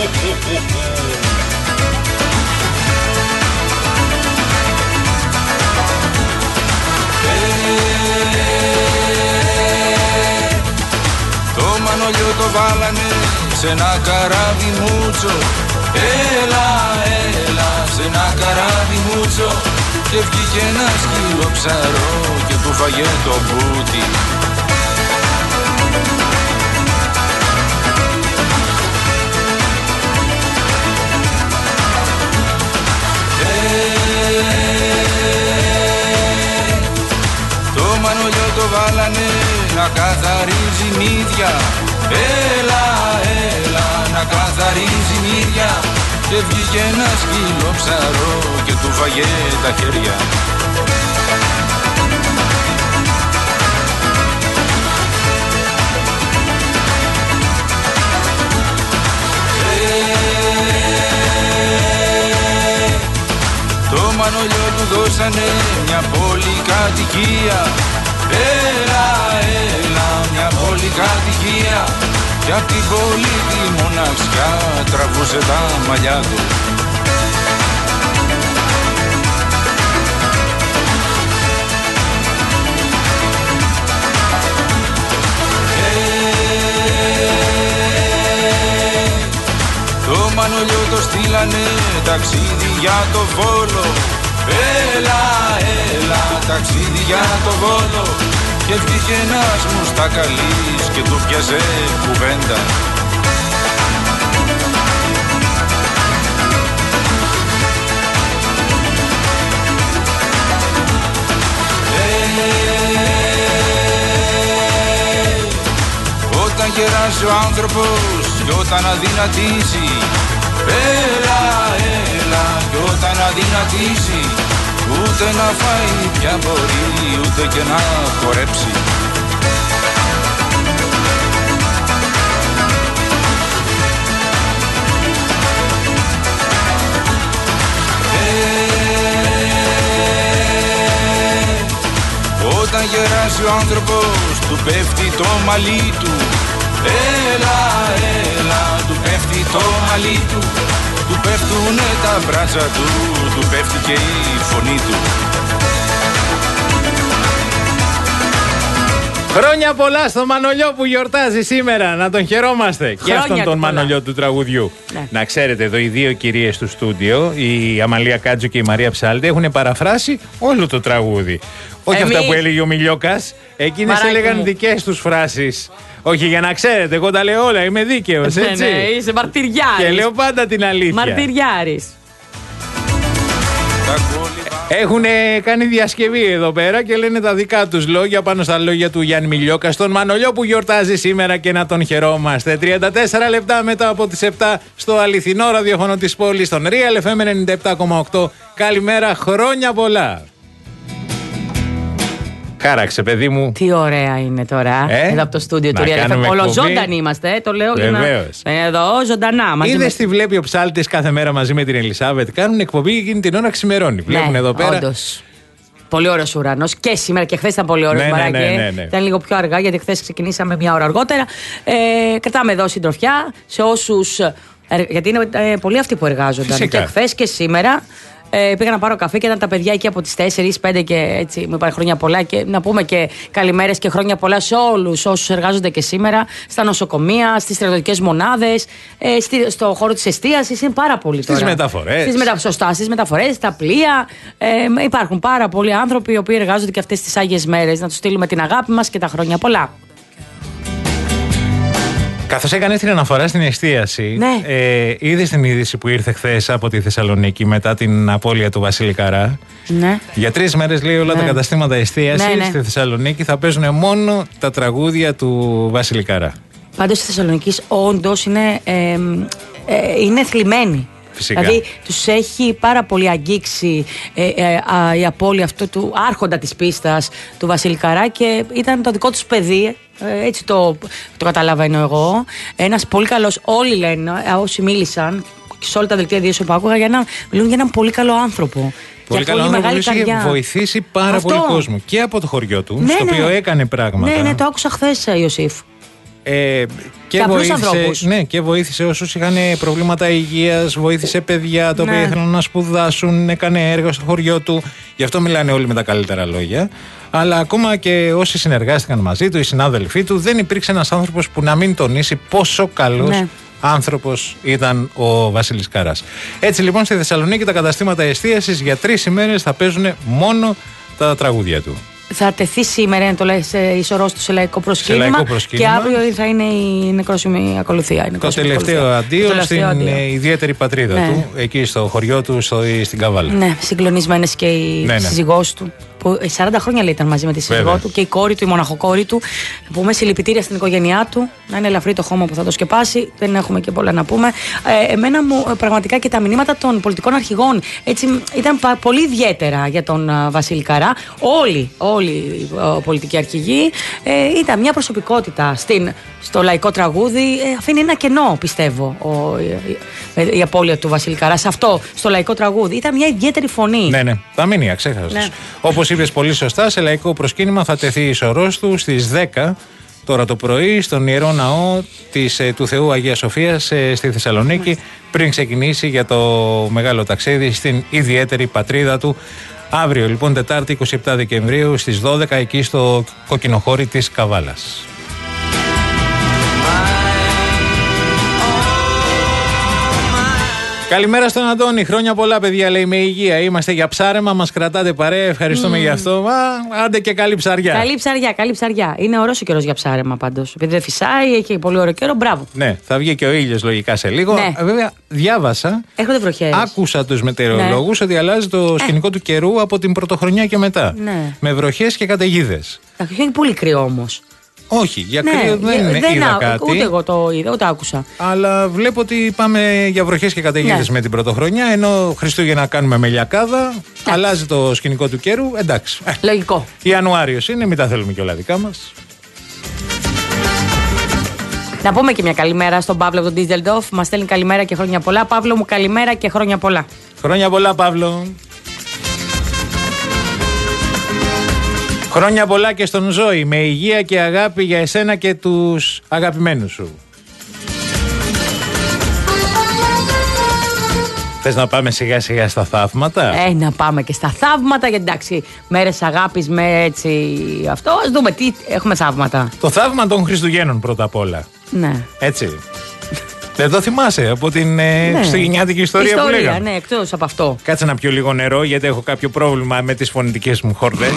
Το Μανολιό το βάλανε σε ένα καράβι μούτσο. Έλα, έλα, σε ένα καράβι μούτσο. Και βγήκε ένα σκύλο ψαρό και του φαγε το μπούτι. Το Μανολιό το βάλανε να καθαρίζει μύδια. Έλα, έλα, να καθαρίζει μύδια. Και βγήκε ένα σκύλο ψαρό και του φαγε τα χέρια. Το Μανολιό του δώσανε μια πολυκατοικία. Έλα, έλα, μια πολυκατοικία. Κι απ' την πόλη τη μοναξιά τραβούσε τα μαλλιά του. Το Μανολιό το στείλανε ταξίδι για το Βόλο. Έλα, έλα, ταξίδι για το Βόλο. Και βγήκε ένας μουστακαλής και του πιάσε κουβέντα. Ε, όταν γεράσει ο άνθρωπος και όταν αδυνατήσει. Έλα, έλα, και όταν αδυνατήσει. Ούτε να φάει πια μπορεί, ούτε και να χορέψει. Ε, όταν γεράσει ο άνθρωπος, του πέφτει το μαλλί του. Έλα, έλα, του πέφτει το μαλλί του. Του πέφτουνε τα μπράτσα του, του πέφτει και η φωνή του. Χρόνια πολλά στο Μανολιό που γιορτάζει σήμερα. Να τον χαιρόμαστε. Χρόνια και αυτόν τον πολλά. Μανολιό του τραγουδιού. Ναι. Να ξέρετε εδώ οι δύο κυρίες του στούντιο, η Αμαλία Κάτζου και η Μαρία Ψάλτη, έχουν παραφράσει όλο το τραγούδι. Όχι Εμείς... αυτά που έλεγε ο Μιλιόκας. Εκείνες Μαράκι έλεγαν μου. Δικές τους φράσεις. Όχι, για να ξέρετε, εγώ τα λέω όλα, είμαι δίκαιος, έτσι. Ναι, ναι, είσαι μαρτυριάρης. Και λέω πάντα την αλήθεια. Μαρτυριάρης. Έχουν κάνει διασκευή εδώ πέρα και λένε τα δικά τους λόγια πάνω στα λόγια του Γιάννη Μιλιόκα, στον Μανολιό που γιορτάζει σήμερα και να τον χαιρόμαστε. τριάντα τέσσερα λεπτά μετά από τις επτά στο αληθινό ραδιόφωνο της πόλης, στον Real εφ εμ ενενήντα επτά κόμμα οκτώ. Καλημέρα, χρόνια πολλά. Χάραξε, παιδί μου. Τι ωραία είναι τώρα. Ε? Εδώ από το στούντιο του Real εφ εμ. Ολοζώντανοι είμαστε, ε, το λέω. Βεβαίως. Για να... Εδώ ζωντανά μαζί. Είδες τι βλέπει ο Ψάλτης κάθε μέρα μαζί με την Ελισάβετ. Κάνουν εκπομπή εκείνη την ώρα ξημερώνει. Βλέπουν ναι, εδώ πέρα. Όντως. Πολύ ωραίος ουρανός και σήμερα και χθες ήταν πολύ ωραίος. Ναι, ναι, ναι, ναι, ναι. Ήταν λίγο πιο αργά γιατί χθες ξεκινήσαμε μια ώρα αργότερα. Ε, κρατάμε εδώ συντροφιά σε όσους. Ε, γιατί είναι ε, πολλοί αυτοί που εργάζονταν. Φυσικά. Και χθες και σήμερα. Ε, πήγα να πάρω καφέ και ήταν τα παιδιά εκεί από τις τέσσερις πέντε και έτσι μου είπαν χρόνια πολλά. Και να πούμε και καλημέρες και χρόνια πολλά σε όλους όσους εργάζονται και σήμερα στα νοσοκομεία, στις στρατιωτικές μονάδες, ε, στη, στο χώρο της εστίασης. Είναι πάρα πολύ τώρα. Στις μεταφορές. Στις μετα... Σωστά, στις μεταφορές, στα πλοία. Ε, υπάρχουν πάρα πολλοί άνθρωποι οι οποίοι εργάζονται και αυτές τις άγιες μέρες. Να τους στείλουμε την αγάπη μας και τα χρόνια πολλά. Καθώς έκανες την αναφορά στην εστίαση, ναι. ε, είδες την είδηση που ήρθε χθες από τη Θεσσαλονίκη μετά την απώλεια του Βασίλη Καρά. Ναι. Για τρεις μέρες, λέει, όλα ναι. τα καταστήματα εστίασης ναι, ναι. στη Θεσσαλονίκη θα παίζουν μόνο τα τραγούδια του Βασίλη Καρά. Πάντως στη Θεσσαλονίκη όντως είναι, ε, ε, είναι θλιμμένοι. Φυσικά. Δηλαδή τους έχει πάρα πολύ αγγίξει ε, ε, α, η απώλεια αυτού του άρχοντα της πίστας του Βασίλη Καρά και ήταν το δικό τους παιδί. Έτσι το, το καταλαβαίνω εγώ. Ένας πολύ καλός, όλοι λένε, όσοι μίλησαν και σε όλα τα δελτία ειδήσεων που άκουγα, για να μιλούν για έναν πολύ καλό άνθρωπο. Πολύ καλό άνθρωπο που είχε βοηθήσει πάρα Αυτό. πολύ κόσμο και από το χωριό του, ναι, στο οποίο ναι. έκανε πράγματα. Ναι, ναι, το άκουσα χθες, Ιωσήφ. Ε, και, βοήθησε, ναι, και βοήθησε όσους είχαν προβλήματα υγείας, βοήθησε παιδιά τα οποία ναι. ήθελαν να σπουδάσουν, έκανε έργα στο χωριό του. Γι' αυτό μιλάνε όλοι με τα καλύτερα λόγια. Αλλά ακόμα και όσοι συνεργάστηκαν μαζί του, οι συνάδελφοί του, δεν υπήρξε ένας άνθρωπος που να μην τονίσει πόσο καλός ναι. άνθρωπος ήταν ο Βασίλης Καράς. Έτσι λοιπόν στη Θεσσαλονίκη τα καταστήματα εστίασης για τρεις ημέρες θα παίζουν μόνο τα τραγούδια του. Θα τεθεί σήμερα, είναι το λες, η σωρός του σε λαϊκό προσκύνημα, σε λαϊκό προσκύνημα και αύριο θα είναι η νεκρόσιμη ακολουθία. Η το τελευταίο αντίο στην αντίο. ιδιαίτερη πατρίδα ναι. του, εκεί στο χωριό του, στο, στην Καβάλα. Ναι, συγκλονισμένες και η ναι, ναι. σύζυγός του. Που σαράντα χρόνια λέει ήταν μαζί με τη σύζυγό του και η κόρη του, η μοναχοκόρη του. Πούμε συλληπιτήρια στην οικογένειά του. Να είναι ελαφρύ το χώμα που θα το σκεπάσει. Δεν έχουμε και πολλά να πούμε. Ε, εμένα μου πραγματικά και τα μηνύματα των πολιτικών αρχηγών έτσι, ήταν πα, πολύ ιδιαίτερα για τον uh, Βασίλη Καρά. Όλοι, όλοι οι uh, πολιτικοί αρχηγοί. Ε, ήταν μια προσωπικότητα στην, στο λαϊκό τραγούδι. Ε, αφήνει ένα κενό, πιστεύω, ο, η, η απώλεια του Βασίλη Καρά. Σε αυτό, στο λαϊκό τραγούδι. Ήταν μια ιδιαίτερη φωνή. Ναι, ναι. Τα μήνυα, ξέχασες. Ναι. Όπως είπες πολύ σωστά, σε λαϊκό προσκύνημα θα τεθεί η σωρός του στις δέκα τώρα το πρωί στον Ιερό Ναό της, του Θεού Αγίας Σοφίας στη Θεσσαλονίκη, πριν ξεκινήσει για το μεγάλο ταξίδι στην ιδιαίτερη πατρίδα του. Αύριο λοιπόν Τετάρτη εικοστή εβδόμη Δεκεμβρίου στις δώδεκα εκεί στο κοκκινοχώρι της Καβάλας. Καλημέρα στον Αντώνη. Χρόνια πολλά, παιδιά. Λέει με υγεία. Είμαστε για ψάρεμα. Μας κρατάτε παρέα. Ευχαριστούμε mm. για αυτό. Μα, άντε και καλή ψαριά. Καλή ψαριά, καλή ψαριά. Είναι ωραίος ο καιρός για ψάρεμα πάντως. Επειδή δεν φυσάει, έχει πολύ ωραίο καιρό. Μπράβο. Ναι, θα βγει και ο ήλιος λογικά σε λίγο. Ναι. Βέβαια, διάβασα. Έχονται βροχές. Άκουσα τους μετεωρολόγους ναι. ότι αλλάζει το σκηνικό ε. του καιρού από την πρωτοχρονιά και μετά. Ναι. Με βροχές και καταιγίδες. Είναι πολύ κρύο όμως. Όχι, για κρύο ναι, δεν, δεν είδα α, κάτι. Ούτε εγώ το είδα, ούτε άκουσα. Αλλά βλέπω ότι πάμε για βροχές και καταιγίδες ναι. με την πρωτοχρονιά. Ενώ Χριστούγεννα κάνουμε με λιακάδα. Ναι. Αλλάζει το σκηνικό του καιρού. Εντάξει. Λογικό. Ιανουάριος είναι, μην τα θέλουμε και όλα δικά μας. Να πούμε και μια καλημέρα στον Παύλο από τον Ντίζελντοφ. Μας στέλνει καλημέρα και χρόνια πολλά. Παύλο μου, καλημέρα και χρόνια πολλά. Χρόνια πολλά, Παύλο. Χρόνια πολλά και στον Ζώη, με υγεία και αγάπη για εσένα και τους αγαπημένους σου. Θες να πάμε σιγά σιγά στα θαύματα? Ε, να πάμε και στα θαύματα, γιατί εντάξει, μέρες αγάπης με έτσι αυτό, ας δούμε τι έχουμε θαύματα. Το θαύμα των Χριστουγέννων πρώτα απ' όλα. Ναι. Έτσι. Δεν το θυμάσαι από την ε, ναι. χριστουγεννιάτικη ιστορία, ιστορία που λέγαμε. Ναι, εκτός από αυτό. Κάτσε να πιω λίγο νερό, γιατί έχω κάποιο πρόβλημα με τις φωνητικές μου χορδές.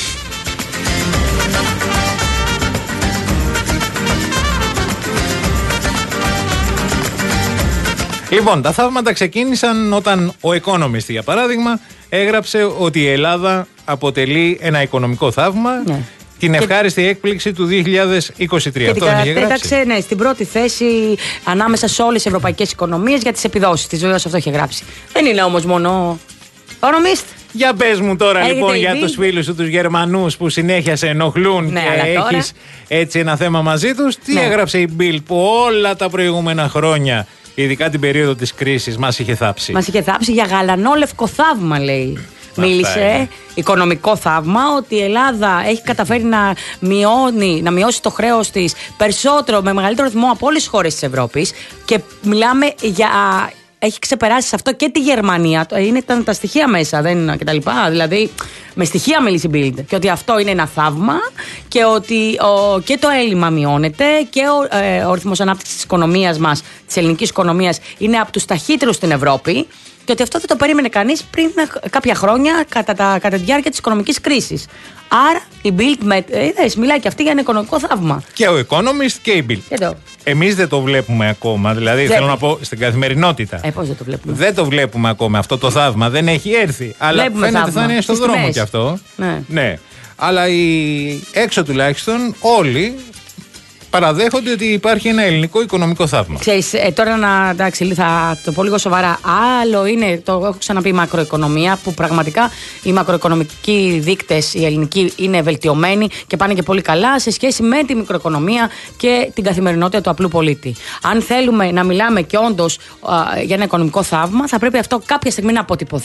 Λοιπόν, τα θαύματα ξεκίνησαν όταν ο Economist, για παράδειγμα, έγραψε ότι η Ελλάδα αποτελεί ένα οικονομικό θαύμα. Ναι. Την ευχάριστη και... έκπληξη του δύο χιλιάδες είκοσι τρία. Και αυτό την κατέταξε ναι, στην πρώτη θέση ανάμεσα σε όλες τις ευρωπαϊκές οικονομίες για τις επιδόσεις της. Βεβαίως αυτό είχε γράψει. Δεν είναι όμως μόνο Economist. Για πες μου τώρα Έχετε λοιπόν για τους φίλους σου τους Γερμανούς που συνέχεια σε ενοχλούν ναι, και έχεις τώρα... έτσι ένα θέμα μαζί τους. Τι ναι. έγραψε η Bild που όλα τα προηγούμενα χρόνια, ειδικά την περίοδο της κρίσης, μας είχε θάψει. Μας είχε θάψει για γαλανό λευκό θαύμα, λέει. Μίλησε, είναι. οικονομικό θαύμα, ότι η Ελλάδα έχει καταφέρει να, μειώνει, να μειώσει το χρέος της περισσότερο, με μεγαλύτερο ρυθμό από όλες τις χώρες της Ευρώπης. Και μιλάμε για... Έχει ξεπεράσει σε αυτό και τη Γερμανία. Είναι τα, τα στοιχεία μέσα, δεν είναι κτλ. Δηλαδή, με στοιχεία μίλησε η Bild. Και ότι αυτό είναι ένα θαύμα και ότι ο, και το έλλειμμα μειώνεται και ο, ε, ο ρυθμός ανάπτυξης της οικονομίας μας, της ελληνικής οικονομίας, είναι από τους ταχύτερους στην Ευρώπη. Και ότι αυτό δεν το περίμενε κανείς πριν κάποια χρόνια κατά, τα, κατά τη διάρκεια της οικονομικής κρίσης. Άρα η Bild με, είδες, μιλάει και αυτή για ένα οικονομικό θαύμα. Και ο Economist και η Bild. Εμείς δεν το βλέπουμε ακόμα. Δηλαδή δεν. Θέλω να πω στην καθημερινότητα. Ε, πώς δεν το βλέπουμε. Δεν το βλέπουμε ακόμα. Αυτό το θαύμα δεν έχει έρθει. Αλλά βλέπουμε φαίνεται θαύμα. Θα είναι στον δρόμο κι αυτό. Ναι. ναι. Αλλά οι έξω τουλάχιστον όλοι παραδέχονται ότι υπάρχει ένα ελληνικό οικονομικό θαύμα. Ξέρεις, ε, τώρα να εντάξει, θα το πω λίγο σοβαρά. Άλλο είναι, το έχω ξαναπεί, η μακροοικονομία, που πραγματικά οι μακροοικονομικοί δείκτες, οι ελληνικοί, είναι βελτιωμένοι και πάνε και πολύ καλά σε σχέση με τη μικροοικονομία και την καθημερινότητα του απλού πολίτη. Αν θέλουμε να μιλάμε και όντως α, για ένα οικονομικό θαύμα, θα πρέπει αυτό κάποια στιγμή να αποτυπωθεί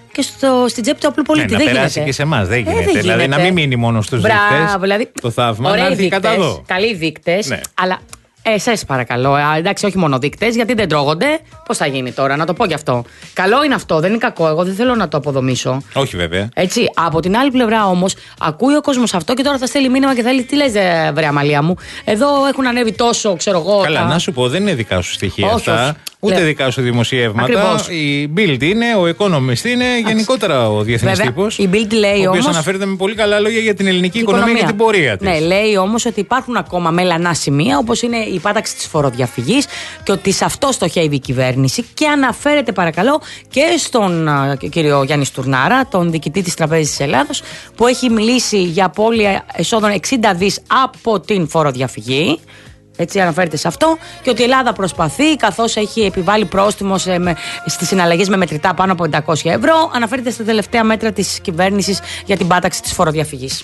και στο, στην τσέπη του απλού πολίτη. Ναι, δεν να περάσει γίνεται. και σε εμάς. Δεν Ε, γίνεται. δεν Δηλαδή γίνεται. να μην μείνει μόνο στους δείκτες. Δηλαδή, το θαύμα ωραίοι να έρθει δείκτες, κατά εδώ. καλοί δείκτες, Ναι. αλλά εσές παρακαλώ. Α, εντάξει, όχι μόνο δείκτες, γιατί δεν τρώγονται. Πώς θα γίνει τώρα, να το πω κι αυτό. Καλό είναι αυτό, δεν είναι κακό. Εγώ δεν θέλω να το αποδομήσω. Όχι βέβαια. Έτσι, από την άλλη πλευρά όμως, ακούει ο κόσμος αυτό και τώρα θα στέλνει μήνυμα και θα λέει: τι λες, ε, βρε Αμαλία μου. Εδώ έχουν ανέβει τόσο, ξέρω εγώ. Καλά, τα... να σου πω, δεν είναι δικά σου στοιχεία Όχι, αυτά. όχι. Ούτε Λέω. δικά σου δημοσιεύματα. Ακριβώς. Η Bild είναι, ο Economist είναι, γενικότερα ο διεθνής Βέβαια, τύπος. η Bild λέει ο οποίος όμως- αναφέρεται με πολύ καλά λόγια για την ελληνική οικονομία, και την πορεία της. Ναι, λέει όμως ότι υπάρχουν ακόμα μελανά σημεία, όπως είναι η πάταξη της φοροδιαφυγής και ότι σε αυτό στοχεύει η κυβέρνηση. Και αναφέρεται, παρακαλώ, και στον α, κύριο Γιάννη Στουρνάρα, τον διοικητή της Τραπέζης της Ελλάδος, που έχει μιλήσει για απώλεια εσόδων εξήντα δις από την φοροδιαφυγή. Έτσι αναφέρεται σε αυτό, και ότι η Ελλάδα προσπαθεί, καθώς έχει επιβάλει πρόστιμο σε, με, στις συναλλαγές με μετρητά πάνω από πεντακόσια ευρώ. Αναφέρεται στα τελευταία μέτρα της κυβέρνησης για την πάταξη της φοροδιαφυγής.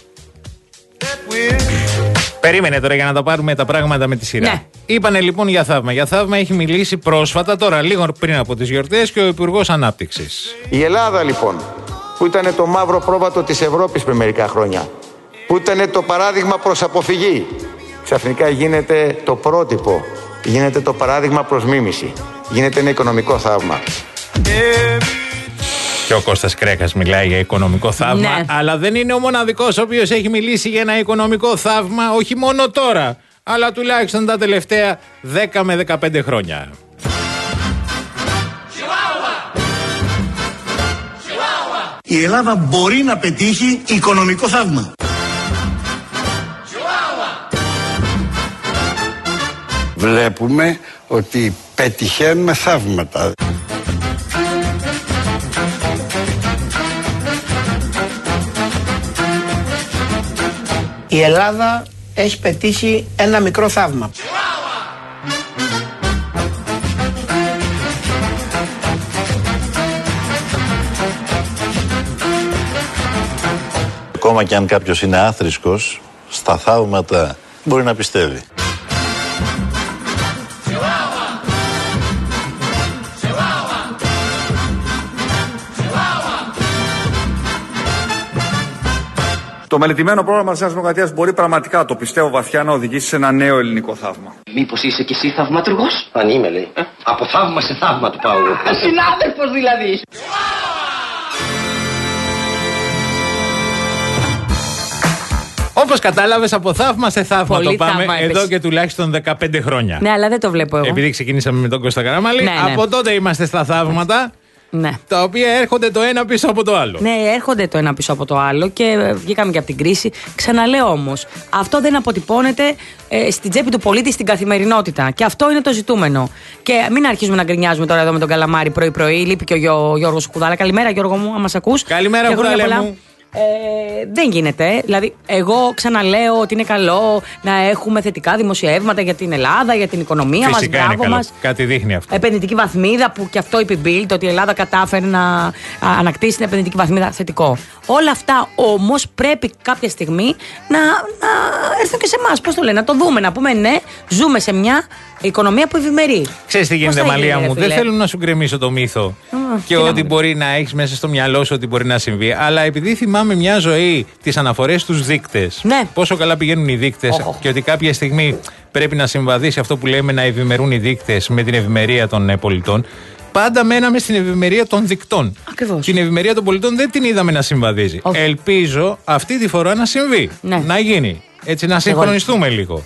Περίμενε τώρα για να τα πάρουμε τα πράγματα με τη σειρά. Ναι. Είπανε λοιπόν για θαύμα. Για θαύμα έχει μιλήσει πρόσφατα, τώρα λίγο πριν από τις γιορτές, και ο Υπουργός Ανάπτυξης. Η Ελλάδα λοιπόν, που ήταν το μαύρο πρόβατο της Ευρώπης πριν μερικά χρόνια, που ήταν το παράδειγμα προς αποφυγή, ξαφνικά γίνεται το πρότυπο, γίνεται το παράδειγμα προς μίμηση, γίνεται ένα οικονομικό θαύμα. Και ο Κώστας Κρέκας μιλάει για οικονομικό θαύμα, Ναι. αλλά δεν είναι ο μοναδικός ο οποίος έχει μιλήσει για ένα οικονομικό θαύμα, όχι μόνο τώρα, αλλά τουλάχιστον τα τελευταία δέκα με δεκαπέντε χρόνια. Η Ελλάδα μπορεί να πετύχει οικονομικό θαύμα. Βλέπουμε ότι πετυχαίνουμε θαύματα. Η Ελλάδα έχει πετύχει ένα μικρό θαύμα. Ακόμα και αν κάποιος είναι άθρησκος, στα θαύματα μπορεί να πιστεύει. Το μελετημένο πρόγραμμα της Νέας Δημοκρατίας μπορεί πραγματικά, το πιστεύω βαθιά, να οδηγήσει σε ένα νέο ελληνικό θαύμα. Μήπως είσαι κι εσύ θαυματουργός? Αν είμαι, λέει. Ε? Από θαύμα σε θαύμα του πάω εγώ. Συνάδελφος δηλαδή. Όπως κατάλαβες, από θαύμα σε θαύμα Πολύ το πάμε θαύμα εδώ έπαιξε. και τουλάχιστον δεκαπέντε χρόνια. Ναι, αλλά δεν το βλέπω εγώ. Επειδή ξεκινήσαμε με τον Κώστα Καραμαλή, Ναι, ναι. από τότε είμαστε στα θαύματα, Ναι. τα οποία έρχονται το ένα πίσω από το άλλο. Ναι, έρχονται το ένα πίσω από το άλλο και βγήκαμε και από την κρίση. Ξαναλέω όμως, αυτό δεν αποτυπώνεται ε, στην τσέπη του πολίτη στην καθημερινότητα. Και αυτό είναι το ζητούμενο. Και μην αρχίζουμε να γκρινιάζουμε τώρα εδώ με τον Καλαμάρη πρωί-πρωί. Λείπει και ο Γιώ- Γιώργος Κουδάλα. Καλημέρα, Γιώργο μου, άμα σ' ακούς. Καλημέρα, Και χρόνια Κουδάλε πολλά. μου. Ε, δεν γίνεται. Δηλαδή, εγώ ξαναλέω ότι είναι καλό να έχουμε θετικά δημοσιεύματα για την Ελλάδα, για την οικονομία μας. Φυσικά είναι Μπράβο καλό. μας. Κάτι δείχνει αυτό. Επενδυτική βαθμίδα που και αυτό είπε η Bild, ότι η Ελλάδα κατάφερε να α, ανακτήσει την επενδυτική βαθμίδα, θετικό. Όλα αυτά όμως πρέπει κάποια στιγμή να, να έρθουν και σε εμάς. Πώς το λένε, να το δούμε, να πούμε ναι, ζούμε σε μια οικονομία που ευημερεί. Ξέρεις τι γίνεται, Πώς θα Μαλία γίνει, μου. ρε Δεν φίλε? θέλω να σου γκρεμίσω το μύθο Α, και τι να ότι μου μπορεί να έχεις μέσα στο μυαλό σου ότι μπορεί να συμβεί. Αλλά επειδή θυμάμαι μια ζωή, τις αναφορές στους δείκτες, Ναι. πόσο καλά πηγαίνουν οι δείκτες, Οχ, οχ. και ότι κάποια στιγμή πρέπει να συμβαδίσει αυτό που λέμε να ευημερούν οι δείκτες με την ευημερία των ε, πολιτών. Πάντα μέναμε στην ευημερία των δικτών. Ακριβώς. Την ευημερία των πολιτών δεν την είδαμε να συμβαδίζει. Όχι. Ελπίζω αυτή τη φορά να συμβεί. Ναι. Να γίνει. Έτσι, να συγχρονιστούμε λίγο.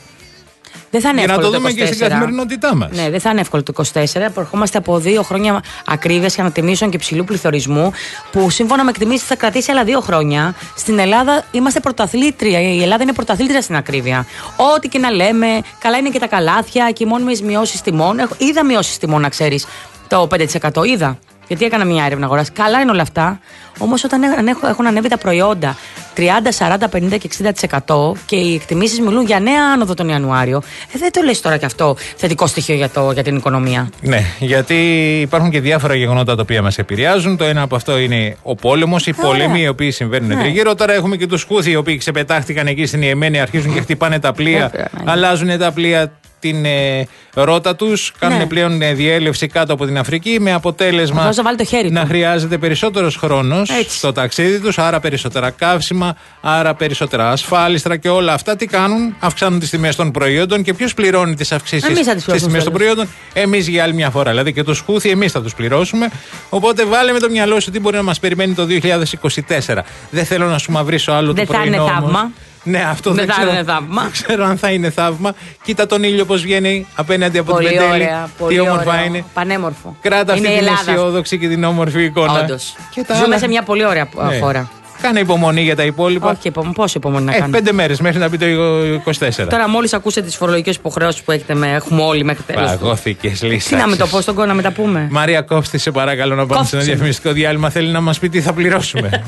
Δεν θα είναι Για να εύκολο το δούμε είκοσι και στην τέσσερα. καθημερινότητά μας. Ναι, δεν θα είναι εύκολο το είκοσι τέσσερα. Προχόμαστε από δύο χρόνια ακρίβειας και ανατιμήσεων και ψηλού πληθωρισμού, που σύμφωνα με εκτιμήσεις θα κρατήσει άλλα δύο χρόνια. Στην Ελλάδα είμαστε πρωταθλήτρια. Η Ελλάδα είναι πρωταθλήτρια στην ακρίβεια. Ό,τι και να λέμε, καλά είναι και τα καλάθια και οι μόνιμες μειώσεις τιμών. Έχω- Είδα μειώσεις τιμών, να ξέρεις, το πέντε τοις εκατό. Είδα. Γιατί έκανα μια έρευνα αγοράς. Καλά είναι όλα αυτά. Όμως όταν έχουν- έχουν ανέβει τα προϊόντα τριάντα, σαράντα, πενήντα και εξήντα τοις εκατό και οι εκτιμήσεις μιλούν για νέα άνοδο τον Ιανουάριο, ε, δεν το λες τώρα και αυτό θετικό στοιχείο για, το, για την οικονομία. Ναι, γιατί υπάρχουν και διάφορα γεγονότα τα οποία μας επηρεάζουν. Το ένα από αυτό είναι ο πόλεμος, οι Ωραία. πόλεμοι οι οποίοι συμβαίνουν Ναι. τριγύρω. Τώρα έχουμε και τους Χούθι οι οποίοι ξεπετάχτηκαν εκεί στην Ιεμένη, αρχίζουν και χτυπάνε τα πλοία, Βέβαια, ναι. αλλάζουν τα πλοία. την ε, ρότα τους, κάνουν Ναι. πλέον ε, διέλευση κάτω από την Αφρική, με αποτέλεσμα Αυτός να βάλει το χέρι να του. χρειάζεται περισσότερος χρόνος Έτσι. στο ταξίδι τους, άρα περισσότερα καύσιμα, άρα περισσότερα ασφάλιστρα και όλα αυτά τι κάνουν, αυξάνουν τις τιμές των προϊόντων και ποιος πληρώνει τις αυξήσεις Εμείς θα τις στις τιμές των πληρώσουμε. προϊόντων, εμείς για άλλη μια φορά. Δηλαδή και τους Χούθι εμείς θα τους πληρώσουμε. Οπότε βάλε με το μυαλό σου τι μπορεί να μας περιμένει το δύο χιλιάδες είκοσι τέσσερα. Δεν θέλω να σου μαυρίσω άλλο Δεν το θα πρωινό. είναι όμως. θαύμα. Ναι, αυτό Δεν δεν, θα ξέρω, είναι θαύμα. δεν ξέρω αν θα είναι θαύμα. Κοίτα τον ήλιο πώς βγαίνει απέναντι από Πολύ την Πεντέλη. ωραία, πολύ Τι όμορφα ωραίο. είναι. Πανέμορφο. Κράτα Είναι αυτή η την Ελλάδα. αισιόδοξη και την όμορφη εικόνα. Όντως. Και τα Ζούμε άλλα- σε μια πολύ ωραία Ναι. χώρα. Κάνε υπομονή για τα υπόλοιπα. Όχι, υπομονή. Πόσο υπομονή να Ε, κάνουμε. πέντε μέρες μέχρι να πει το είκοσι τέσσερα. Τώρα, μόλις ακούσετε τις φορολογικές υποχρεώσεις που έχετε με, έχουμε όλοι μέχρι τέλος. Παγώθηκες, Λίσσα. Τι να με το πω στον κόμμα, να με τα πούμε. Μαρία, κόψτε σε παρακαλώ να πάμε σε ένα Κόψτε. διαφημιστικό διάλειμμα. Θέλει να μας πει τι θα πληρώσουμε.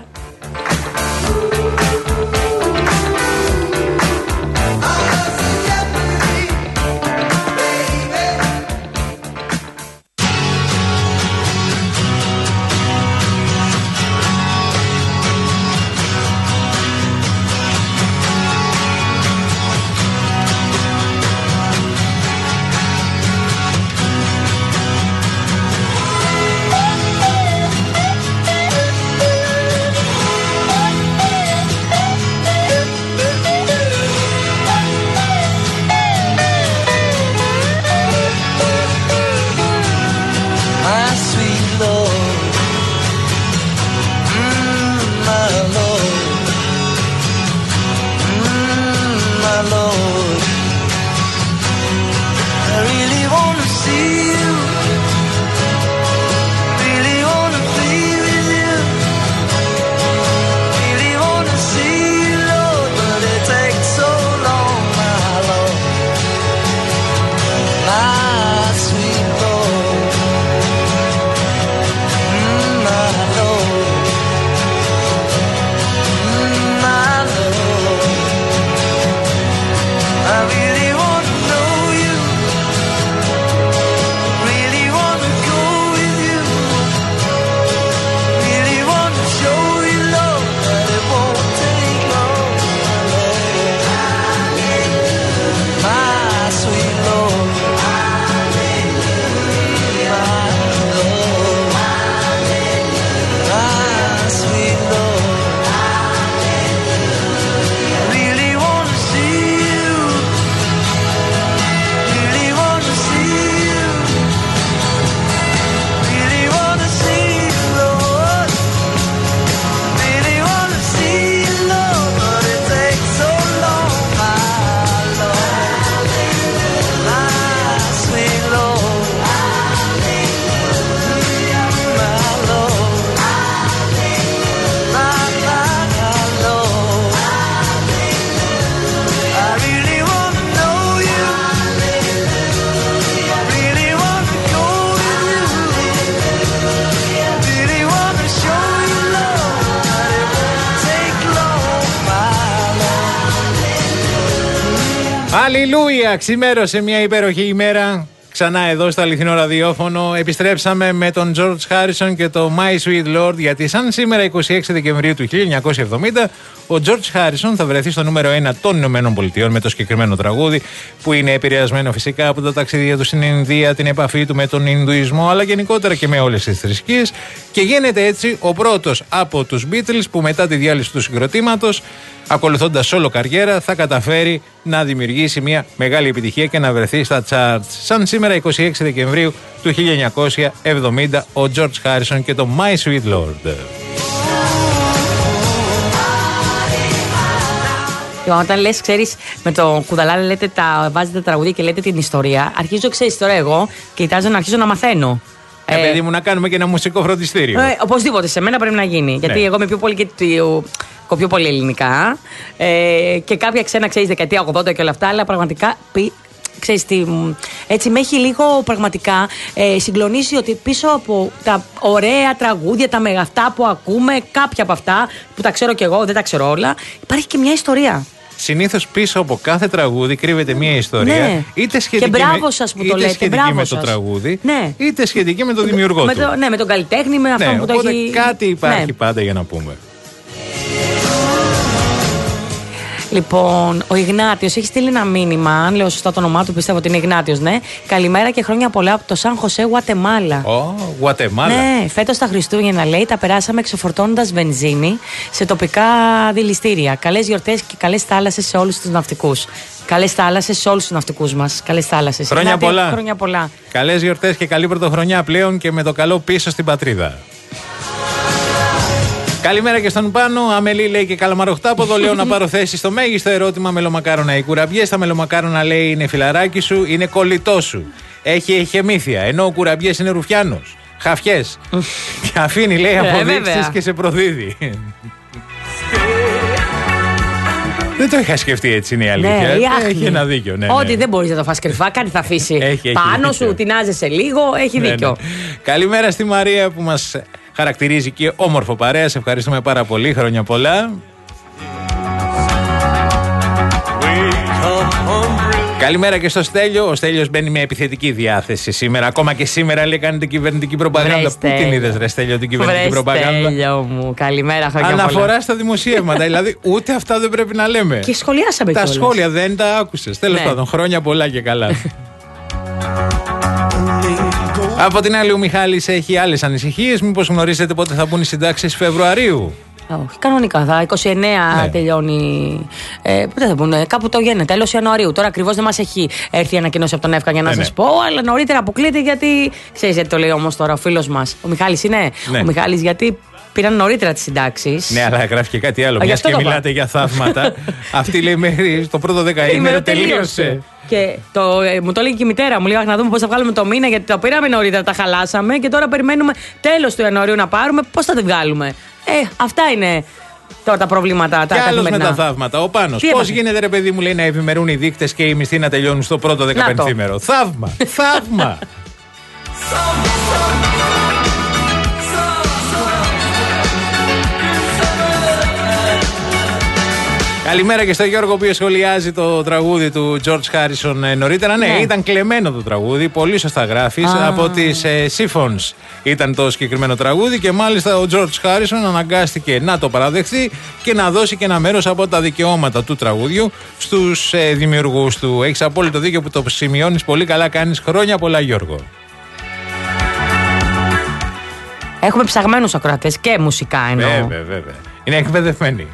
My sweet Lord, mm, my Lord, mm, my Lord, I really want to see you, really want to be with you, really want to see you, Lord, but it takes so long, my Lord, my sweet Lord. My Lord, my Lord, I really want to know you, really want to go with you, really want to show you love, but it won't take long, my sweet Lord, my Lord. My sweet Lord, I really want to see you, really want to see you, really want to see you, Lord, really want to see you, Lord, but it takes so long, my Lord, my sweet Lord, my Lord. My, my Lord, I really want to know you, really want to go with you, really want to show you love, but it won't take long, my Lord. Αλληλούια! Ξημέρωσε μια υπέροχη ημέρα. Ξανά εδώ στο αληθινό ραδιόφωνο. Επιστρέψαμε με τον George Harrison και το My Sweet Lord, γιατί σαν σήμερα είκοσι έξι Δεκεμβρίου του χίλια εννιακόσια εβδομήντα ο George Harrison θα βρεθεί στο νούμερο ένα των Ηνωμένων Πολιτειών με το συγκεκριμένο τραγούδι, που είναι επηρεασμένο φυσικά από τα ταξίδια του στην Ινδία, την επαφή του με τον Ινδουισμό, αλλά γενικότερα και με όλες τις θρησκείες, και γίνεται έτσι ο πρώτος από τους Beatles που μετά τη διάλυση του συγκροτήματος, ακολουθώντας solo καριέρα, θα καταφέρει να δημιουργήσει μια μεγάλη επιτυχία και να βρεθεί στα charts. Σαν σήμερα είκοσι έξι Δεκεμβρίου του χίλια εννιακόσια εβδομήντα ο George Harrison και το My Sweet Lord. Όταν λες, ξέρεις, με το κουδαλά λέτε τα, βάζετε τα τραγουδία και λέτε την ιστορία, αρχίζω, ξέρεις, τώρα εγώ κοιτάζω να αρχίσω να μαθαίνω. Ε, παιδί μου, να κάνουμε και ένα μουσικό φροντιστήριο. Ε, οπωσδήποτε, σε μένα πρέπει να γίνει. Γιατί Ναι. εγώ είμαι πιο πολύ και το- κοπιώ πολύ ελληνικά. Ε, και κάποια ξένα, ξέρεις, δεκαετία ογδόντα και όλα αυτά, αλλά πραγματικά. Πι, ξέρεις τι, μ, έτσι με έχει λίγο πραγματικά ε, συγκλονίσει ότι πίσω από τα ωραία τραγούδια, τα μεγαυτά που ακούμε, κάποια από αυτά που τα ξέρω κι εγώ, δεν τα ξέρω όλα, υπάρχει και μια ιστορία. Συνήθως πίσω από κάθε τραγούδι κρύβεται μια ιστορία. Ναι. Είτε σχετική, Και μπράβο με, σας που το είτε λέτε, σχετική μπράβο με το σας. τραγούδι, Ναι. είτε σχετική με τον δημιουργό Με του. το, ναι, με τον καλλιτέχνη, με αυτό Ναι, που το οπότε έχει. κάτι υπάρχει Ναι. πάντα για να πούμε. Λοιπόν, ο Ιγνάτιος έχει στείλει ένα μήνυμα. Αν λέω σωστά το όνομά του, πιστεύω ότι είναι Ιγνάτιος, ναι. Καλημέρα και χρόνια πολλά από το Σαν Χωσέ, Γουατεμάλα. Ω, Γουατεμάλα. Ναι, φέτος τα Χριστούγεννα, λέει, τα περάσαμε εξωφορτώνοντας βενζίνη σε τοπικά δηληστήρια. Καλές γιορτές και καλές θάλασσες σε όλους τους ναυτικούς. Καλές θάλασσες σε όλους τους ναυτικούς μας. Καλές θάλασσες. Χρόνια Ιγνάτη, πολλά. χρόνια πολλά. Καλές γιορτές και καλή πρωτοχρονιά πλέον και με το καλό πίσω στην πατρίδα. Καλημέρα και στον Πάνο. Αμελή λέει και καλαμαροχτάποδο. Λέω να πάρω θέση στο μέγιστο ερώτημα. Μελομακάρονα οι κουραμπιές. Τα μελομακάρονα, λέει, είναι φιλαράκι σου, είναι κολλητό σου. Έχει εχεμήθεια. Ενώ ο κουραμπιές είναι ρουφιάνος. Χαφιές. Και αφήνει, λέει, αποδείξεις και σε προδίδει. Δεν το είχα σκεφτεί, έτσι είναι η αλήθεια. Ναι, έχει ένα δίκιο. Ναι, Ό,τι ναι. δεν μπορείς να το φας κρυφά, κάτι θα αφήσει. Έχει, έχει πάνω δίκιο. σου, τεινάζεσαι λίγο, έχει Ναι, δίκιο. ναι. Καλημέρα στη Μαρία που μας χαρακτηρίζει και όμορφο παρέα. Σε ευχαριστούμε πάρα πολύ. Χρόνια πολλά. Καλημέρα και στο Στέλιο. Ο Στέλιος μπαίνει με επιθετική διάθεση σήμερα. Ακόμα και σήμερα, λέει, κάνει την κυβερνητική προπαγάνδα. Πού την είδες, ρε Στέλιο, την κυβερνητική Βρε, προπαγάνδα? Στέλιο μου, καλημέρα, χρόνια Αναφορά πολλά. στα δημοσιεύματα. Δηλαδή, ούτε αυτά δεν πρέπει να λέμε. Και σχολιάσαμε Τα κιόλας. σχόλια δεν τα άκουσες. Τέλος Ναι. πάντων, χρόνια πολλά και καλά. Από την άλλη, ο Μιχάλης έχει άλλες ανησυχίες. Μήπως γνωρίζετε πότε θα μπουν οι συντάξεις Φεβρουαρίου? Όχι, κανονικά θα. είκοσι εννέα Ναι. τελειώνει. Ε, πότε θα πούνε, κάπου το γίνεται, τέλος Ιανουαρίου. Τώρα ακριβώς δεν μας έχει έρθει η ανακοίνωση από τον ΕΦΚΑ για να Ναι, σας ναι. πω, αλλά νωρίτερα αποκλείεται γιατί. Ξέρεις γιατί το λέει όμως τώρα ο φίλος μας. Ο Μιχάλης είναι. Ναι. Ο Μιχάλης γιατί πήραν νωρίτερα τις συντάξεις. Ναι, αλλά γράφει και κάτι άλλο. Α, γι' Μιας αυτό και το είπα. μιλάτε για θαύματα. Αυτή, λέει, μέχρι το πρώτο δεκαήμερο τελείωσε. Και το, ε, μου το έλεγε και η μητέρα μου. Λέει, «Αχ, να δούμε πώς θα βγάλουμε το μήνα, γιατί το πήραμε νωρίτερα, τα χαλάσαμε και τώρα περιμένουμε τέλος του Ιανουαρίου να πάρουμε. Πώς θα τη βγάλουμε?» Ε, αυτά είναι τώρα τα προβλήματα. Τα Και άλλος με καθημερινά. τα θαύματα. Ο Πάνος. Τι Πώς έπαθε? γίνεται, ρε παιδί μου, λέει, να ευημερούν οι δείκτες και οι μισθοί να τελειώνουν στο πρώτο δεκαπενθήμερο? Θαύμα! Θαύμα! Καλημέρα και στο Γιώργο, ο οποίος σχολιάζει το τραγούδι του George Harrison ε, νωρίτερα. Ναι, Ναι. ήταν κλεμμένο το τραγούδι. Πολύ σωστά γράφεις. Α. Από τις ε, Siphons ήταν το συγκεκριμένο τραγούδι και μάλιστα ο George Harrison αναγκάστηκε να το παραδεχθεί και να δώσει και ένα μέρος από τα δικαιώματα του τραγούδιου στους ε, δημιουργούς του. Έχεις απόλυτο δίκιο που το σημειώνεις πολύ καλά. Κάνεις χρόνια πολλά, Γιώργο. Έχουμε ψαγμένους ακροατές και μουσικά εννοώ. Βέβαια, βέβαια. Είναι εκπαιδευμένοι.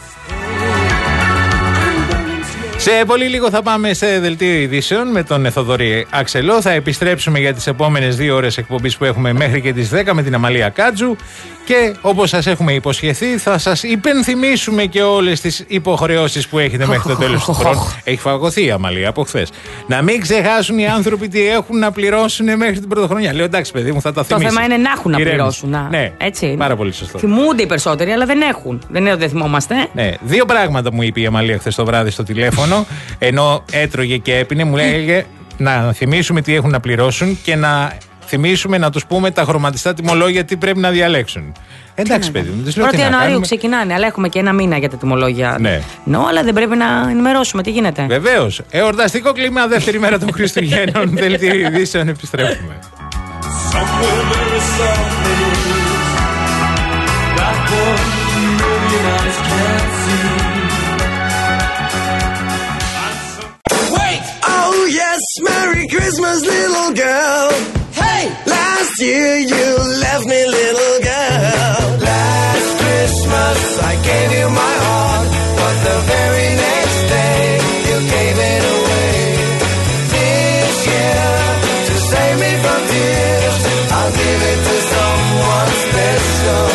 Σε πολύ λίγο θα πάμε σε δελτίο ειδήσεων με τον Θοδωρή Αξελό. Θα επιστρέψουμε για τις επόμενες δύο ώρες εκπομπής που έχουμε μέχρι και τις δέκα με την Αμαλία Κάτζου. Και όπως σας έχουμε υποσχεθεί, θα σας υπενθυμίσουμε και όλες τις υποχρεώσεις που έχετε μέχρι το τέλος του χρόνου. Έχει φαγωθεί η Αμαλία από χθες. Να μην ξεχάσουν οι άνθρωποι τι έχουν να πληρώσουν μέχρι την πρωτοχρονιά. Λέω, εντάξει, παιδί μου, θα τα Το θυμίσεις. θέμα είναι να έχουν να Ηρέμησε. πληρώσουν. Να. Ναι, Έτσι είναι. πάρα πολύ σωστό. Θυμούνται οι περισσότεροι, αλλά δεν έχουν. Δεν είναι ότι δεν θυμόμαστε. Ναι, δύο πράγματα μου είπε η Αμαλία χθες το βράδυ στο τηλέφωνο. Ενώ έτρωγε και έπινε, μου λέγε να θυμίσουμε τι έχουν να πληρώσουν και να θυμίσουμε να τους πούμε τα χρωματιστά τιμολόγια τι πρέπει να διαλέξουν. Εντάξει, παιδί μου, τους λέω τι Πρώτη να Ιανουαρίου κάνουμε. ξεκινάνε, αλλά έχουμε και ένα μήνα για τα τιμολόγια. Ναι. No, αλλά δεν πρέπει να ενημερώσουμε τι γίνεται. Βεβαίως. Εορταστικό κλίμα, δεύτερη μέρα των Χριστουγέννων. Δελτίο ειδήσεων, επιστρέφουμε. Oh yes, Merry Christmas, little girl. Hey, last year you left me, little girl. Last Christmas I gave you my heart, but the very next day you gave it away. This year, to save me from tears, I'll give it to someone special.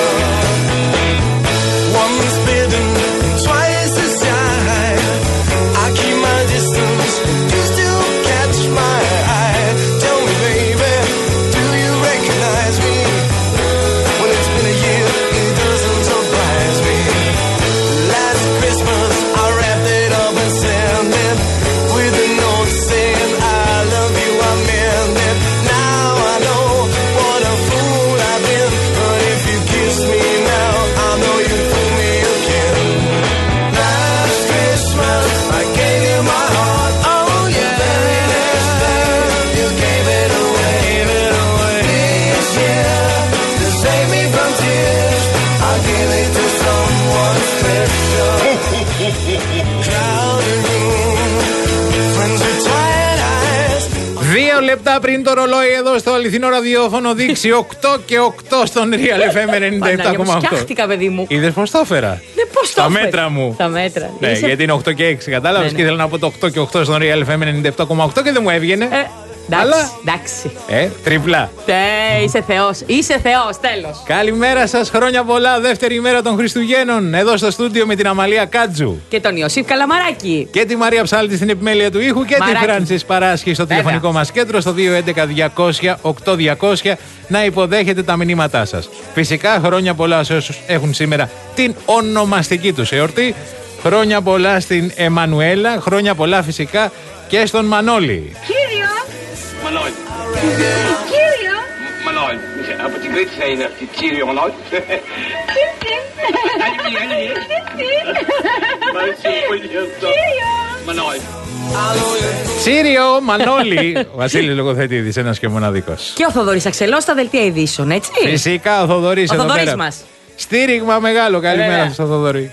Once bitten, twice as shy. I keep my distance, you still catch my eye. Tell me, baby, do you recognize me? Δύο λεπτά πριν το ρολόι εδώ στο αληθινό ραδιόφωνο δείξει οκτώ και οκτώ στον Real εφ εμ ενενήντα επτά κόμμα οκτώ. Φτιάχτηκα, παιδί μου. Είδες πώς το έφερα? Ναι, πώς το Τα έφερε? μέτρα μου. Τα μέτρα. Ναι, Είσαι... γιατί είναι οκτώ και έξι, κατάλαβες, ναι, ναι. και ήθελα να πω το οκτώ και οκτώ στον Real εφ εμ ενενήντα επτά κόμμα οκτώ και δεν μου έβγαινε. Ε, εντάξει, αλλά... εντάξει. Ε, τριπλά. Ε, είσαι Θεός, είσαι Θεός, τέλος. Καλημέρα σας, χρόνια πολλά. Δεύτερη ημέρα των Χριστουγέννων. Εδώ στο στούντιο με την Αμαλία Κάτζου. Και τον Ιωσήφ Καλαμαράκη. Και τη Μαρία Ψάλτη στην επιμέλεια του ήχου. Και Μαράκη. τη Φράνσις Παράσχη στο Βέβαια. τηλεφωνικό μας κέντρο στο δύο έντεκα διακόσια οκτώ διακόσια να υποδέχετε τα μηνύματά σας. Φυσικά, χρόνια πολλά σε όσους έχουν σήμερα την ονομαστική τους εορτή. Χρόνια πολλά στην Εμμανουέλα. Χρόνια πολλά φυσικά και στον Μανώλη. Κύριο! Μανώλη. Κύριο! Μανώλη. Από την Κρήτη θα είναι αυτή. Κύριο Μανώλη. Μανώλη. Σύριο Μανώλη. Βασίλη Λογοθετήδης, ένας και μοναδικός. Και ο Θοδωρής Αξελός στα δελτία ειδήσεων, έτσι. Φυσικά ο Θοδωρής Ο εδώ Θοδωρής πέρα. μας. Στήριγμα μεγάλο. Καλημέρα Βέβαια. σας στο Θοδωρή.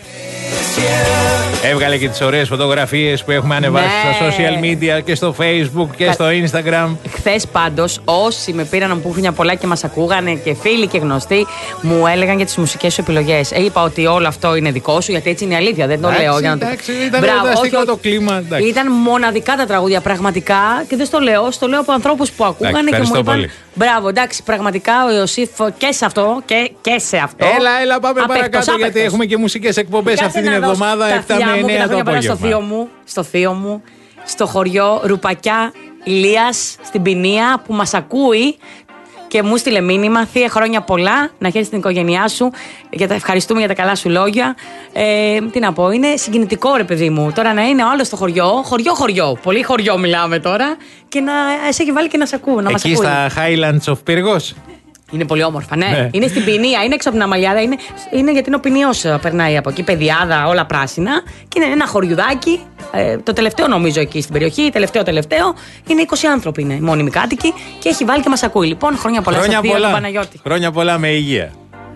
Έβγαλε και τις ωραίες φωτογραφίες που έχουμε ανεβάσει Ναι. στα social media και στο Facebook και Κα- στο Instagram. Χθες πάντως, όσοι με πήραν να μου πούν χρόνια πολλά και μας ακούγανε και φίλοι και γνωστοί, μου έλεγαν για τις μουσικές σου επιλογές. Ε, είπα ότι όλο αυτό είναι δικό σου, γιατί έτσι είναι η αλήθεια. Δεν το Εντάξει, λέω για να το. εντάξει, ήταν Μπράβο, αστικό όχι, το όχι. κλίμα. εντάξει. Ήταν μοναδικά τα τραγούδια, πραγματικά. Και δεν στο λέω, στο λέω από ανθρώπους που ακούγανε και μου ευχαριστώ είπαν. πολύ. Μπράβο, εντάξει, πραγματικά ο Ιωσήφ και σε αυτό και, και σε αυτό. Έλα, έλα, πάμε Απέκτος, παρακάτω γιατί άπεκτος. έχουμε και μουσικές εκπομπές Κάτσε αυτή την να δώσω εβδομάδα τα επτά φιλιά με μου και τα εννέα το χρόνια πολλά στο θείο απόγευμα. μου, στο θείο μου, στο χωριό Ρουπακιά Ηλίας, στην Ποινία, που μας ακούει και μου στείλε μήνυμα. Θεία, χρόνια πολλά, να χαίρεσαι την οικογένειά σου. Για τα, ευχαριστούμε για τα καλά σου λόγια. Ε, τι να πω, είναι συγκινητικό, ρε παιδί μου. Τώρα να είναι ο άλλος στο χωριό, χωριό-χωριό, πολύ χωριό μιλάμε τώρα, και να σε έχει βάλει και να σε ακούει. Να μας Εκεί ακούει. στα Highlands of Πύργος. Είναι πολύ όμορφα, ναι. Ναι. Είναι στην Ποινία, είναι έξω από την Αμαλιάδα. Είναι, είναι γιατί είναι ο Ποινιός, ε, περνάει από εκεί, πεδιάδα, όλα πράσινα. Και είναι ένα χωριουδάκι. Ε, το τελευταίο νομίζω εκεί στην περιοχή, τελευταίο τελευταίο. Είναι είκοσι άνθρωποι είναι, μόνιμοι κάτοικοι. Και έχει βάλει και μας ακούει. Λοιπόν, χρόνια πολλά Χρόνια στο θείο του πολλά. Παναγιώτη. Χρόνια πολλά με υγεία.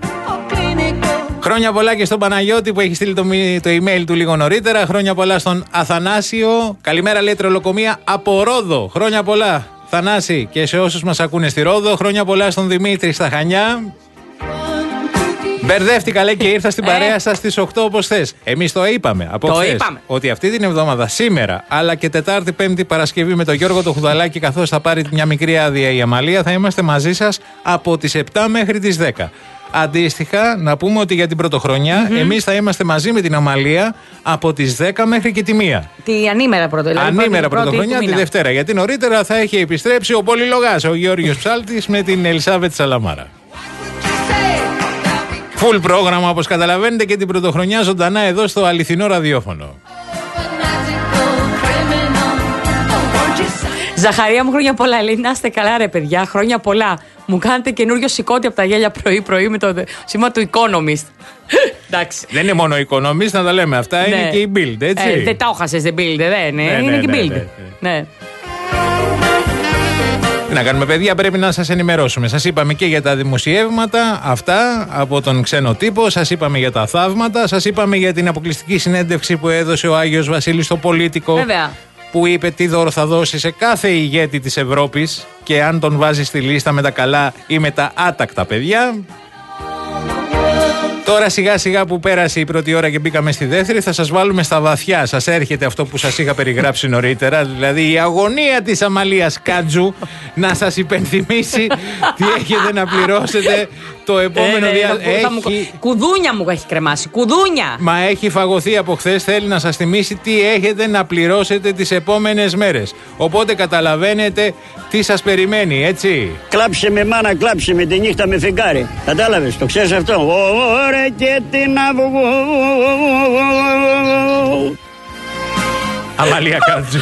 Χρόνια πολλά και στον Παναγιώτη που έχει στείλει το, μι- το email του λίγο νωρίτερα. Χρόνια πολλά στον Αθανάσιο. Καλημέρα, λέει τρολοκομεία από Ρόδο. Χρόνια πολλά, Θανάση, και σε όσους μας ακούνε στη Ρόδο. Χρόνια πολλά στον Δημήτρη στα Χανιά. Μπερδεύτηκα, λέει, και ήρθα στην παρέα σας στις οκτώ όπως θες. Εμείς το είπαμε από Το χθες, είπαμε. ότι αυτή την εβδομάδα, σήμερα, αλλά και Τετάρτη, Πέμπτη, Παρασκευή με τον Γιώργο το Χουδαλάκη, καθώς θα πάρει μια μικρή άδεια η Αμαλία, θα είμαστε μαζί σας από τις επτά μέχρι τις δέκα. Αντίστοιχα, να πούμε ότι για την πρωτοχρονιά, Mm-hmm. εμείς θα είμαστε μαζί με την Αμαλία από τις δέκα μέχρι και τη μία. Τη ανήμερα πρώτο. Δηλαδή Ανήμερα πρώτη- πρώτη πρωτοχρονιά του τη μήνα. Δευτέρα. Γιατί νωρίτερα θα έχει επιστρέψει ο Πολυλογάς, ο Γεώργιος Ψάλτης, με την Ελισάβετ Σαλαμάρα. Full πρόγραμμα, όπως καταλαβαίνετε, και την πρωτοχρονιά ζωντανά εδώ στο αληθινό ραδιόφωνο. Ζαχαρία μου, χρόνια πολλά. Λέει, να είστε καλά, ρε παιδιά, χρόνια πολλά. Μου κάνετε καινούριο σηκώτη από τα γέλια πρωί-πρωί με το σήμα του Economist. Εντάξει. Δεν είναι μόνο οι Economist, να τα λέμε αυτά, είναι Ναι. και η Bild, έτσι. Ε, δεν τα έχασες, δεν Bild, δεν είναι. Ναι, είναι ναι, και ναι, Bild. ναι, Ναι. Τι να κάνουμε, παιδιά, πρέπει να σας ενημερώσουμε. Σας είπαμε και για τα δημοσιεύματα, αυτά από τον ξένο τύπο. Σας είπαμε για τα θαύματα. Σας είπαμε για την αποκλειστική συνέντευξη που έδωσε ο Άγιος Βασίλης στο Πολίτικο. Βέβαια. Που είπε τι δώρο θα δώσει σε κάθε ηγέτη της Ευρώπης και αν τον βάζει στη λίστα με τα καλά ή με τα άτακτα παιδιά. Τώρα σιγά σιγά που πέρασε η πρώτη ώρα και μπήκαμε στη δεύτερη, θα σας βάλουμε στα βαθιά. Σας έρχεται αυτό που σας είχα περιγράψει νωρίτερα, δηλαδή η αγωνία της Αμαλίας Κάτζου να σας υπενθυμίσει τι έχετε να πληρώσετε το επόμενο Ε, ναι, διάστημα. θα μου- Κουδούνια μου έχει κρεμάσει. Κουδούνια. Μα έχει φαγωθεί από χθες, θέλει να σας θυμίσει τι έχετε να πληρώσετε τις επόμενες μέρες. Οπότε καταλαβαίνετε τι σας περιμένει, έτσι. Κλάψε με μάνα, κλάψε με τη νύχτα με φεγγάρι. Κατάλαβες, το ξέρεις αυτό. Ωραία και την αυγό. Αμαλία Κάτζου.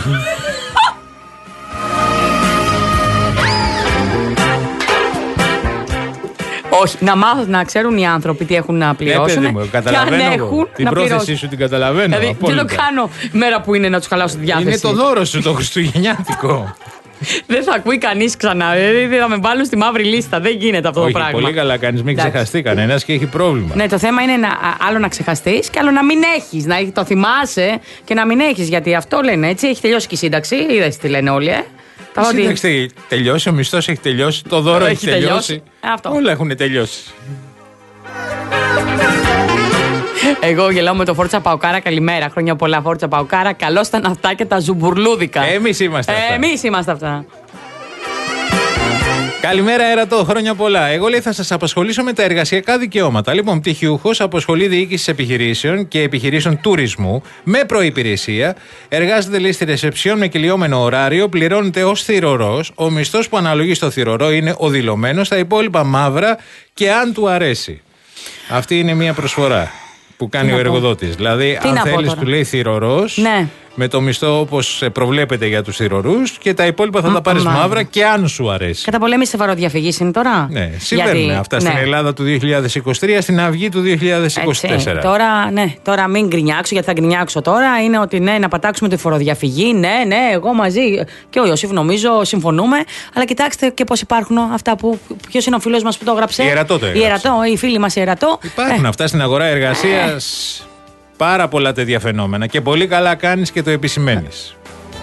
Όχι, να μάθουν να ξέρουν οι άνθρωποι τι έχουν να πληρώσουν. Ε, παιδί μου, και αν καταλαβαίνω εγώ. έχουν Την να πρόθεσή πληρώσουν. σου την καταλαβαίνω. Δηλαδή, δεν απόλυτα. το κάνω μέρα που είναι να του χαλάσω τη διάθεση. Είναι το δώρο σου το χριστουγεννιάτικο. Δεν θα ακούει κανεί ξανά. Δηλαδή θα με βάλουν στη μαύρη λίστα. Δεν γίνεται αυτό Όχι, το πράγμα. πολύ καλά κάνεις, μην Εντάξει. ξεχαστεί κανένα και έχει πρόβλημα. Ναι, το θέμα είναι να, α, άλλο να ξεχαστεί και άλλο να μην έχει. Να το θυμάσαι και να μην έχει. Γιατί αυτό λένε έτσι. Έχει τελειώσει και η σύνταξη. Είδε τι λένε όλοι, ε. Τα ότι... έχει τελειώσει, ο μισθός έχει τελειώσει, το δώρο έχει, έχει τελειώσει. τελειώσει. Αυτό. Όλα έχουν τελειώσει. Εγώ γελάω με το Φόρτσα Παοκάρα. Καλημέρα. Χρόνια πολλά, Φόρτσα Παοκάρα. Καλώς τα αυτά και τα ζουμπουρλούδικα. Εμείς είμαστε αυτά. Εμείς είμαστε αυτά. Καλημέρα, Ερατό. Χρόνια πολλά. Εγώ λέει θα σας απασχολήσω με τα εργασιακά δικαιώματα. Λοιπόν, πτυχιούχος απασχολεί διοίκηση επιχειρήσεων και επιχειρήσεων τουρισμού με προϋπηρεσία. Εργάζεται λέει στη ρεσεψιόν με κυλιόμενο ωράριο. Πληρώνεται ως θηρορός. Ο μισθός που αναλογεί στο θηρορό είναι ο δηλωμένος. Τα υπόλοιπα μαύρα και αν του αρέσει. Αυτή είναι μια προσφορά που κάνει ο εργοδότης. Δηλαδή, Τι αν θέλεις, τώρα. του λέει θηρορός. Ναι. Με το μισθό όπως προβλέπεται για τους θηρορούς και τα υπόλοιπα θα mm, τα πάρεις mm, μαύρα και αν σου αρέσει. Καταπολέμηση φοροδιαφυγής είναι τώρα. Ναι, συμβαίνουν Γιατί, αυτά ναι. στην Ελλάδα του δύο χιλιάδες είκοσι τρία, στην Αυγή του δύο χιλιάδες είκοσι τέσσερα. Έτσι, τώρα, ναι, τώρα μην γκρινιάξω, γιατί θα γκρινιάξω τώρα. Είναι ότι ναι, να πατάξουμε τη φοροδιαφυγή. Ναι, ναι, εγώ μαζί και ο Ιωσήφ νομίζω συμφωνούμε. Αλλά κοιτάξτε και πώς υπάρχουν αυτά που. Ποιος είναι ο φίλος μας που το έγραψε. Η Ερατό το έγραψε. Η Ερατό, οι φίλοι μας η Ερατό. Υπάρχουν ε. αυτά στην αγορά εργασίας. Ε. Πάρα πολλά τέτοια φαινόμενα και πολύ καλά κάνεις και το επισημαίνεις.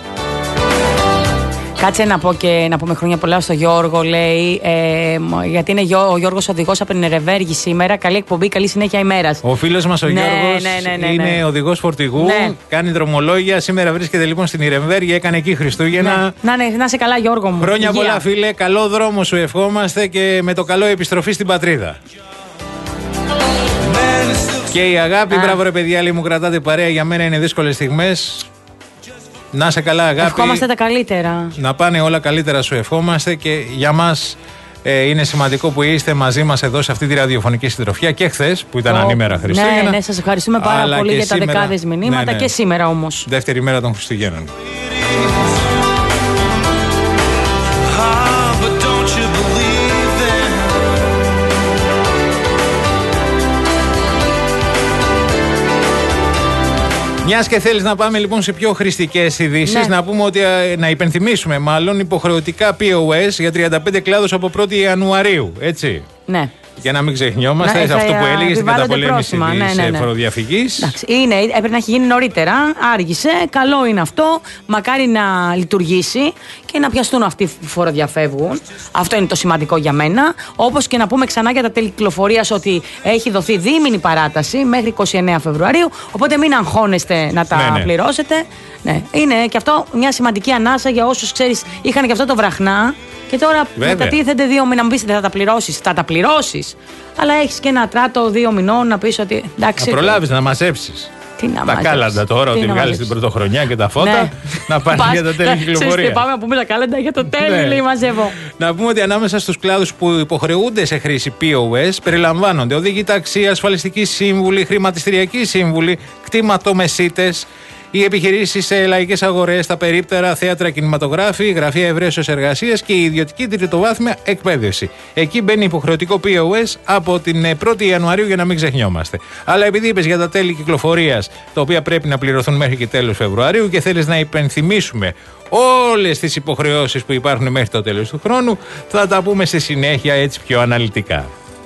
Κάτσε να πω και να πούμε χρόνια πολλά στο Γιώργο, λέει, ε, γιατί είναι ο Γιώργος οδηγός από την Ερεβέργη σήμερα. Καλή εκπομπή, καλή συνέχεια ημέρας. Ο φίλος μας ο ναι, Γιώργος ναι, ναι, ναι, ναι. είναι οδηγός φορτηγού, ναι. κάνει δρομολόγια. Σήμερα βρίσκεται λοιπόν στην Ερεβέργη, έκανε εκεί Χριστούγεννα. Ναι. Να, ναι, να είσαι καλά, Γιώργο μου. Χρόνια Υγεία. πολλά, φίλε. Καλό δρόμο σου ευχόμαστε και με το καλό επιστροφή στην πατρίδα. Και η αγάπη, Α. μπράβο ρε παιδιά, λέει, μου κρατάτε παρέα. Για μένα είναι δύσκολες στιγμές. Να είσαι καλά, αγάπη. Ευχόμαστε τα καλύτερα. Να πάνε όλα καλύτερα, σου ευχόμαστε. Και για μας ε, είναι σημαντικό που είστε μαζί μας εδώ σε αυτή τη ραδιοφωνική συντροφιά και χθες που ήταν oh. ανήμερα Χριστούγεννα. Ναι, ναι, σας ευχαριστούμε πάρα πολύ για σήμερα, τα δεκάδες μηνύματα ναι, ναι. και σήμερα όμως. Δεύτερη μέρα των Χριστουγέννων. Μιας και θέλεις να πάμε λοιπόν σε πιο χρηστικές ειδήσεις, ναι. να πούμε ότι να υπενθυμίσουμε μάλλον υποχρεωτικά πι ο ες για τριάντα πέντε κλάδους από πρώτη Ιανουαρίου, έτσι. Ναι. Για να μην ξεχνιόμαστε σε αυτό που έλεγε στην καταπολέμηση της ναι, ναι, ναι. φοροδιαφυγής. Εντάξει, είναι, έπρεπε να έχει γίνει νωρίτερα, άργησε, καλό είναι αυτό, μακάρι να λειτουργήσει και να πιαστούν αυτοί που φοροδιαφεύγουν. Αυτό είναι το σημαντικό για μένα. Όπως και να πούμε ξανά για τα τέλη κυκλοφορίας ότι έχει δοθεί δίμηνη παράταση μέχρι εικοστή ένατη Φεβρουαρίου, οπότε μην αγχώνεστε να τα ναι, ναι. πληρώσετε. Ναι. Είναι και αυτό μια σημαντική ανάσα για όσους ξέρεις είχαν και αυτό το βραχνά. Και τώρα μετατίθενται δύο μήνων. Να μου πεις θα τα πληρώσεις. Θα τα πληρώσεις. Αλλά έχεις και ένα τράτο δύο μηνών να πεις ότι. Εντάξει. Να προλάβεις να μαζέψεις. Τι να τα μαζέψεις. κάλαντα τώρα, ότι βγάλεις την πρωτοχρονιά και τα φώτα. Ναι. Να πας για τα τέλη κυκλοφορία. Πάμε να πούμε τα κάλαντα για το τέλη, λέει, μαζεύω. Να πούμε ότι ανάμεσα στους κλάδους που υποχρεούνται σε χρήση πι ο ες περιλαμβάνονται οδηγοί ταξί, ασφαλιστικοί σύμβουλοι, χρηματιστηριακοί σύμβουλοι, κτηματομεσίτες. Οι επιχειρήσεις σε λαϊκές αγορές, τα περίπτερα, θέατρα, κινηματογράφοι, γραφεία ευρέσεως εργασίας και η ιδιωτική τριτοβάθμια εκπαίδευση. Εκεί μπαίνει υποχρεωτικό πι ο ες από την πρώτη Ιανουαρίου για να μην ξεχνιόμαστε. Αλλά επειδή είπες για τα τέλη κυκλοφορίας, τα οποία πρέπει να πληρωθούν μέχρι και τέλος Φεβρουαρίου και θέλεις να υπενθυμίσουμε όλες τις υποχρεώσεις που υπάρχουν μέχρι το τέλος του χρόνου, θα τα πούμε στη συνέχεια έτσι πιο αναλυτικά.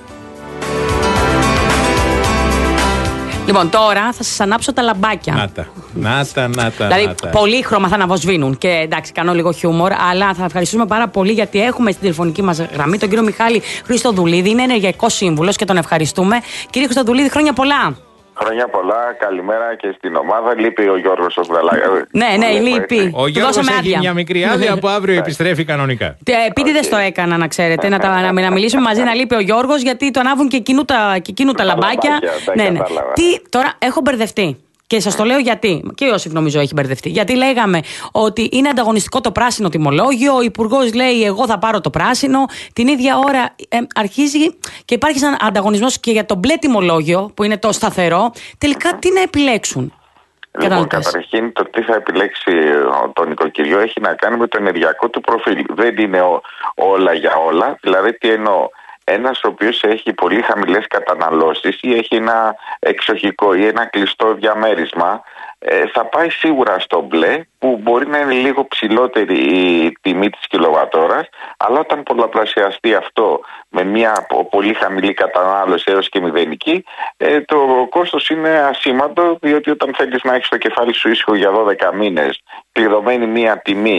Λοιπόν, τώρα θα σας ανάψω τα λαμπάκια. Να τα, να τα, να τα. Δηλαδή, να τα. πολύχρωμα θα αναβοσβήνουν. Και εντάξει, κάνω λίγο χιούμορ, αλλά θα ευχαριστούμε πάρα πολύ γιατί έχουμε στην τηλεφωνική μας γραμμή τον κύριο Μιχάλη Χριστοδουλίδη. Είναι ενεργειακός σύμβουλος και τον ευχαριστούμε. Κύριε Χριστοδουλίδη, χρόνια πολλά. Χρόνια πολλά, καλημέρα και στην ομάδα. Λείπει ο Γιώργος ο Βραλάκης. Ναι, ναι, λείπει. Ο Γιώργος έχει άδεια. Μια μικρή άδεια από αύριο επιστρέφει κανονικά. Επίτηδες το έκανα, να ξέρετε, να, τα, να, να μιλήσουμε μαζί, να λείπει ο Γιώργος, γιατί το ανάβουν και εκείνου τα, και εκείνου τα λαμπάκια. Ναι, ναι. Τι, τώρα έχω μπερδευτεί. Και σας το λέω γιατί. Και ο Ιωσήφ νομίζω έχει μπερδευτεί. Γιατί λέγαμε ότι είναι ανταγωνιστικό το πράσινο τιμολόγιο. Ο Υπουργός λέει: εγώ θα πάρω το πράσινο. Την ίδια ώρα ε, αρχίζει και υπάρχει ένα ανταγωνισμός και για το μπλε τιμολόγιο, που είναι το σταθερό. Τελικά τι να επιλέξουν. Λοιπόν, καταρχήν το τι θα επιλέξει το νοικοκυριό έχει να κάνει με το ενεργειακό του προφίλ. Δεν είναι ο, όλα για όλα. Δηλαδή, τι εννοώ. Ένας ο οποίος έχει πολύ χαμηλές καταναλώσεις ή έχει ένα εξοχικό ή ένα κλειστό διαμέρισμα ε, θα πάει σίγουρα στο μπλε, που μπορεί να είναι λίγο ψηλότερη η τιμή της κιλοβατόρας, αλλά όταν πολλαπλασιαστεί αυτό με μια πολύ χαμηλή κατανάλωση έως και μηδενική, ε, το κόστος είναι ασήμαντο, διότι όταν θέλεις να έχεις το κεφάλι σου ήσυχο για δώδεκα μήνες, πληρωμένη μια τιμή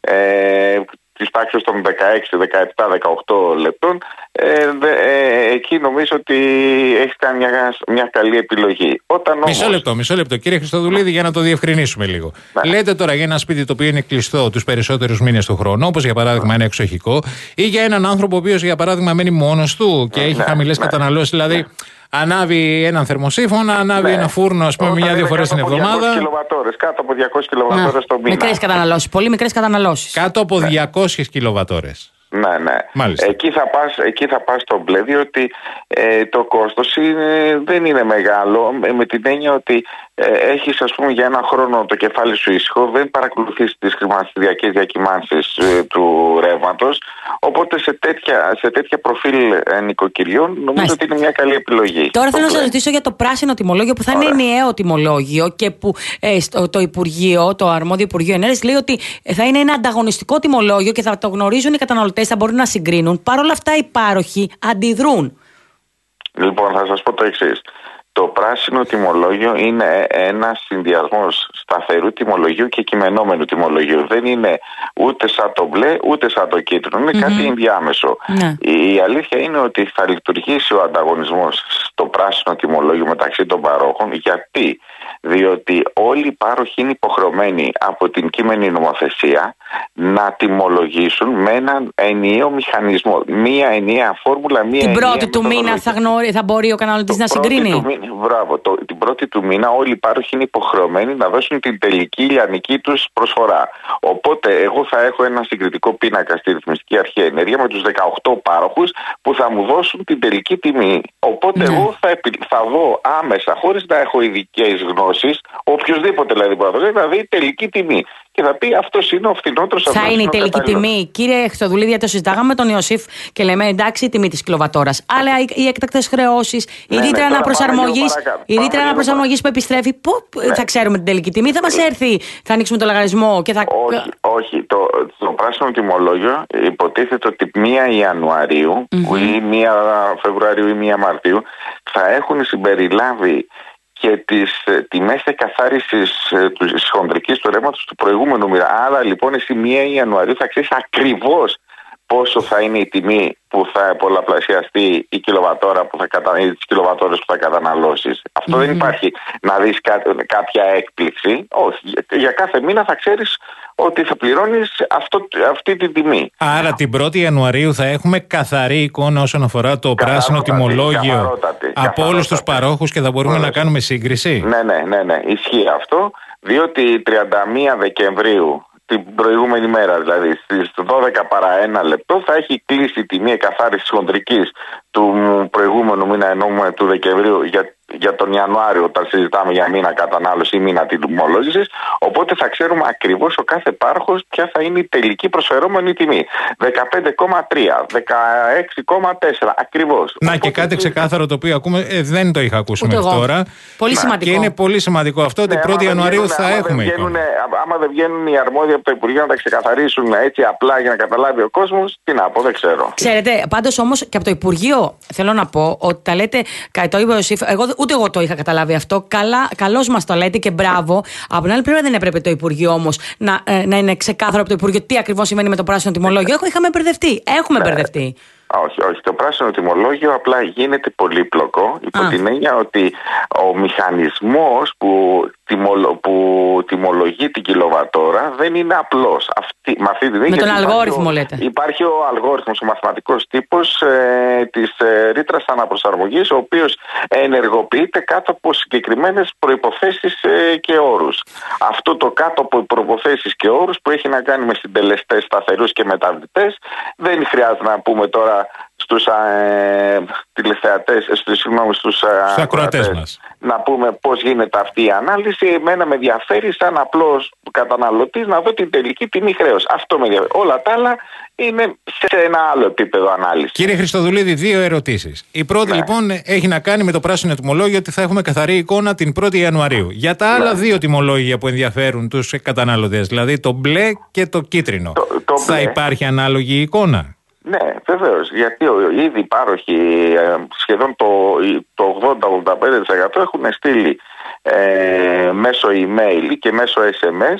ε, της τάξης των δεκαέξι, δεκαεπτά, δεκαοκτώ λεπτών, ε, δε, ε, εκεί νομίζω ότι έχει κάνει μια, μια καλή επιλογή. Όταν όμως... Μισό λεπτό, μισό λεπτό. Κύριε Χριστοδουλίδη, για να το διευκρινίσουμε λίγο. Ναι. Λέτε τώρα για ένα σπίτι το οποίο είναι κλειστό τους περισσότερους μήνες του χρόνου, όπως για παράδειγμα ναι. ένα εξοχικό, ή για έναν άνθρωπο ο οποίος για παράδειγμα μένει μόνος του και ναι, έχει χαμηλές ναι, καταναλώσεις, δηλαδή. Ναι. Ανάβει έναν θερμοσύφωνα, ανάβει ναι. ένα φούρνο, ας πούμε, μια-δύο φορές την εβδομάδα. Κιλοβατόρες, κάτω από διακόσιες κιλοβατόρες το μήνα. Μικρές καταναλώσεις, πολύ μικρές καταναλώσεις. Κάτω από ναι. διακόσιες κιλοβατόρες. Ναι, ναι. Μάλιστα. Εκεί θα πας, εκεί θα πας στο μπλε, διότι ε, το κόστος είναι, δεν είναι μεγάλο, με την έννοια ότι ε, έχεις, ας πούμε, για ένα χρόνο το κεφάλι σου ήσυχο, δεν παρακολουθείς τις χρηματιστηριακές διακυμάνσεις ε, του ρεύματος, οπότε σε τέτοια, σε τέτοια προφίλ ε, νοικοκυριών νομίζω Μάλιστα. ότι είναι μια καλή επιλογή. Τώρα θέλω να σας ρωτήσω για το πράσινο τιμολόγιο που θα Ωραία. είναι ενιαίο τιμολόγιο και που ε, στο, το Υπουργείο, το αρμόδιο Υπουργείο Ενέργειας λέει ότι θα είναι ένα ανταγωνιστικό τιμολόγιο και θα το γνωρίζουν οι καταναλωτές, θα μπορούν να συγκρίνουν. Παρ' όλα αυτά οι πάροχοι αντιδρούν. Λοιπόν, θα σας πω το εξής. Το πράσινο τιμολόγιο είναι ένας συνδυασμός σταθερού τιμολογίου και κειμενόμενου τιμολογίου. Δεν είναι ούτε σαν το μπλε ούτε σαν το κίτρινο. Είναι mm-hmm. κάτι ενδιάμεσο. Ναι. Η αλήθεια είναι ότι θα λειτουργήσει ο ανταγωνισμός στο πράσινο τιμολόγιο μεταξύ των παρόχων. Γιατί? Διότι όλοι οι πάροχοι είναι υποχρεωμένοι από την κείμενη νομοθεσία να τιμολογήσουν με έναν ενιαίο μηχανισμό. Μία ενιαία φόρμουλα, μία την ενιαία πρώτη του μήνα θα, γνωρί, θα μπορεί ο καταναλωτής να συγκρίνει. Μήνα, μπράβο, το, την πρώτη του μήνα όλοι οι πάροχοι είναι υποχρεωμένοι να δώσουν την τελική λιανική τους προσφορά. Οπότε εγώ θα έχω ένα συγκριτικό πίνακα στη Ρυθμιστική Αρχή Ενέργεια με τους δεκαοκτώ πάροχους που θα μου δώσουν την τελική τιμή. Οπότε ναι. εγώ θα, θα δω άμεσα, χωρίς να έχω ειδικές γνώσεις, οποιοδήποτε δηλαδή μπορεί να δει, θα δει τελική τιμή. Και θα πει αυτός είναι ο φθηνότερος. Θα είναι η τελική κατάλληλο. τιμή. Κύριε Χριστοδουλίδη, γιατί το συζητάγαμε με τον Ιωσήφ και λέμε εντάξει η τιμή της κιλοβατόρας. Αλλά οι έκτακτες χρεώσεις, η ναι, ρήτρα ναι, αναπροσαρμογής, η ρήτρα αναπροσαρμογής που επιστρέφει, πού ναι. θα ξέρουμε την τελική τιμή, θα μας έρθει, θα ανοίξουμε το λογαριασμό και θα. Όχι, όχι. Το, το πράσινο τιμολόγιο υποτίθεται ότι μία Ιανουαρίου mm-hmm. ή μία Φεβρουαρίου ή μία Μαρτίου θα έχουν συμπεριλάβει και τις τιμές εκαθάρισης της χονδρικής του ρεύματος του προηγούμενου μήνα. Άρα λοιπόν εσύ μία Ιανουαρίου θα ξέρεις ακριβώς πόσο θα είναι η τιμή που θα πολλαπλασιαστεί η κιλοβατόρα που θα κατα... ή τις κιλοβατόρες που θα καταναλώσεις. Αυτό mm-hmm. δεν υπάρχει να δεις κά... κάποια έκπληξη. Όχι. Για κάθε μήνα θα ξέρεις ότι θα πληρώνεις αυτό... αυτή την τιμή. Άρα την πρώτη Ιανουαρίου θα έχουμε καθαρή εικόνα όσον αφορά το πράσινο τιμολόγιο από όλους τους παρόχους και θα μπορούμε Όλες. να κάνουμε σύγκριση. Ναι, ναι, ναι, ναι. Ισχύει αυτό, διότι τριάντα μία Δεκεμβρίου την προηγούμενη μέρα, δηλαδή στις δώδεκα παρά ένα λεπτό, θα έχει κλείσει η τιμή εκαθάρισης χονδρικής του προηγούμενου μήνα, εννοούμε του Δεκεμβρίου, για, για τον Ιανουάριο, όταν συζητάμε για μήνα κατανάλωση ή μήνα τιμολόγησης. Οπότε θα ξέρουμε ακριβώς ο κάθε πάροχος ποια θα είναι η τελική προσφερόμενη τιμή. δεκαπέντε κόμμα τρία, δεκαέξι κόμμα τέσσερα, ακριβώς. Να οπότε, και κάτι ξεκάθαρο το οποίο ακούμε, ε, δεν το είχα ακούσει μέχρι τώρα. Πολύ σημαντικό. Και είναι πολύ σημαντικό αυτό ότι ναι, πρώτη Ιανουαρίου θα άμα έχουμε βγαίνουν, άμα δεν βγαίνουν οι αρμόδιοι από το Υπουργείο να τα ξεκαθαρίσουν έτσι απλά για να καταλάβει ο κόσμος, τι να πω, δεν ξέρω. Ξέρετε, πάντως όμως και από το Υπουργείο θέλω να πω ότι τα λέτε, το είπε ο Ιωσήφ, εγώ, ούτε εγώ το είχα καταλάβει αυτό. Καλώς μας το λέτε και μπράβο. Από την άλλη πλευρά δεν έπρεπε το Υπουργείο όμως να, ε, να είναι ξεκάθαρο από το Υπουργείο τι ακριβώς σημαίνει με το πράσινο τιμολόγιο. Έχω, είχαμε μπερδευτεί. Έχουμε ναι. μπερδευτεί. Όχι, όχι. Το πράσινο τιμολόγιο απλά γίνεται πολύπλοκο υπό Α. την έννοια ότι ο μηχανισμός που, τιμολο, που τιμολογεί την κιλοβατόρα δεν είναι απλός. Αυτή, με αυτή την με τον αλγόριθμο ο, λέτε. Υπάρχει ο αλγόριθμος, ο μαθηματικός τύπος ε, της ε, ρήτρας αναπροσαρμογής, ο οποίος ενεργοποιείται κάτω από συγκεκριμένες προϋποθέσεις ε, και όρους. Αυτό το κάτω από προϋποθέσεις και όρους που έχει να κάνει με συντελεστές σταθερούς και μεταβλητές, δεν χρειάζεται να πούμε τώρα στους ε, τηλεθεατές, στους, συγγνώμη, στους ε, ακροατές μας να πούμε πώς γίνεται αυτή η ανάλυση. Εμένα με ενδιαφέρει σαν απλός καταναλωτής να δω την τελική τιμή χρέος. Αυτό με ενδιαφέρει. Όλα τα άλλα είναι σε ένα άλλο επίπεδο ανάλυση. Κύριε Χριστοδουλίδη, δύο ερωτήσεις. Η πρώτη ναι. λοιπόν έχει να κάνει με το πράσινο τιμολόγιο, ότι θα έχουμε καθαρή εικόνα την πρώτη Ιανουαρίου. Για τα άλλα ναι. δύο τιμολόγια που ενδιαφέρουν τους καταναλωτές, δηλαδή το μπλε και το κίτρινο, το, το θα υπάρχει ανάλογη εικόνα? Ναι, βεβαίως, γιατί ήδη οι πάροχοι σχεδόν το, το ογδόντα με ογδόντα πέντε τοις εκατό έχουν στείλει ε, μέσω email και μέσω ες εμ ες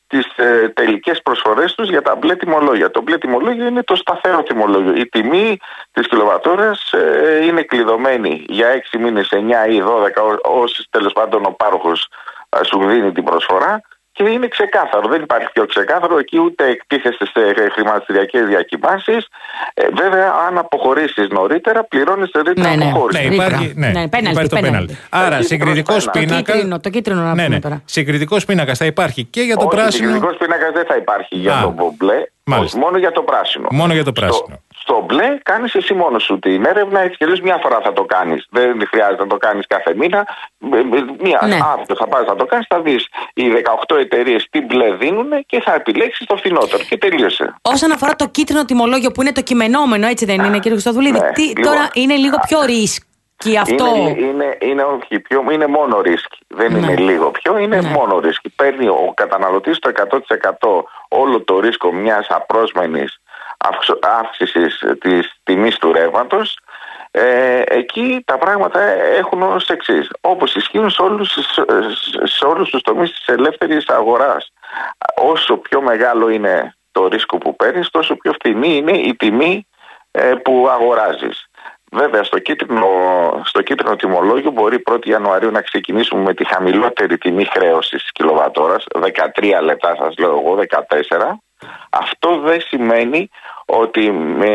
τις ε, τελικές προσφορές τους για τα μπλε τιμολόγια. Το μπλε τιμολόγιο είναι το σταθερό τιμολόγιο. Η τιμή της κιλοβατώρας ε, είναι κλειδωμένη για έξι μήνες, εννιά ή δώδεκα, όσοι τέλος πάντων ο πάροχος ε, σου δίνει την προσφορά. Και είναι ξεκάθαρο, δεν υπάρχει πιο ξεκάθαρο, εκεί ούτε εκτίθεστε σε χρηματιστηριακές διακυμάνσεις. Ε, βέβαια, αν αποχωρήσεις νωρίτερα, πληρώνεις ρήτρα ναι, ναι. αποχώρηση. Ναι, υπάρχει, ναι, ναι, πέναλτι, υπάρχει το πέναλτι. Άρα, συγκριτικός πίνακα. Το κίτρινο, το κίτρινο να πούμε ναι, ναι. τώρα. Συγκριτικός πίνακας θα υπάρχει και για το Όχι, πράσινο. Συγκριτικός πίνακας δεν θα υπάρχει για Α, το μπλε, όχι, μόνο για το πράσινο. Μόνο για το πράσινο. Στο, στο μπλε κάνεις εσύ μόνος σου την έρευνα, έτσι και λες μια φορά θα το κάνεις. Δεν χρειάζεται να το κάνεις κάθε μήνα. Μία, ναι. αύριο θα πάρεις να το κάνεις, θα δεις οι δεκαοκτώ εταιρείες τι μπλε δίνουν και θα επιλέξεις το φθηνότερο. Και τελείωσε. Όσον αφορά το κίτρινο τιμολόγιο που είναι το κειμενόμενο, έτσι δεν είναι, κύριε Χριστοδουλίδη? Ναι, τι, λοιπόν, τώρα είναι λίγο πιο ρίσκι αυτό. Είναι, είναι, είναι, όχι, πιο, είναι μόνο ρίσκι. Δεν ναι. είναι λίγο πιο, είναι ναι. μόνο ρίσκι. Παίρνει ο καταναλωτής το εκατό τοις εκατό όλο το ρίσκο μιας απρόσμενης αύξησης της τιμής του ρεύματος. Ε, εκεί τα πράγματα έχουν ως εξής, όπως ισχύουν σε όλους, σε όλους τους τομείς της ελεύθερης αγοράς. Όσο πιο μεγάλο είναι το ρίσκο που παίρνεις, τόσο πιο φθηνή είναι η τιμή ε, που αγοράζεις. Βέβαια, στο κίτρινο, στο κίτρινο τιμολόγιο μπορεί πρώτη Ιανουαρίου να ξεκινήσουμε με τη χαμηλότερη τιμή χρέωσης της κιλοβατώρας, δεκατρία λεπτά σας λέω εγώ, δεκατέσσερα. Αυτό δεν σημαίνει ότι με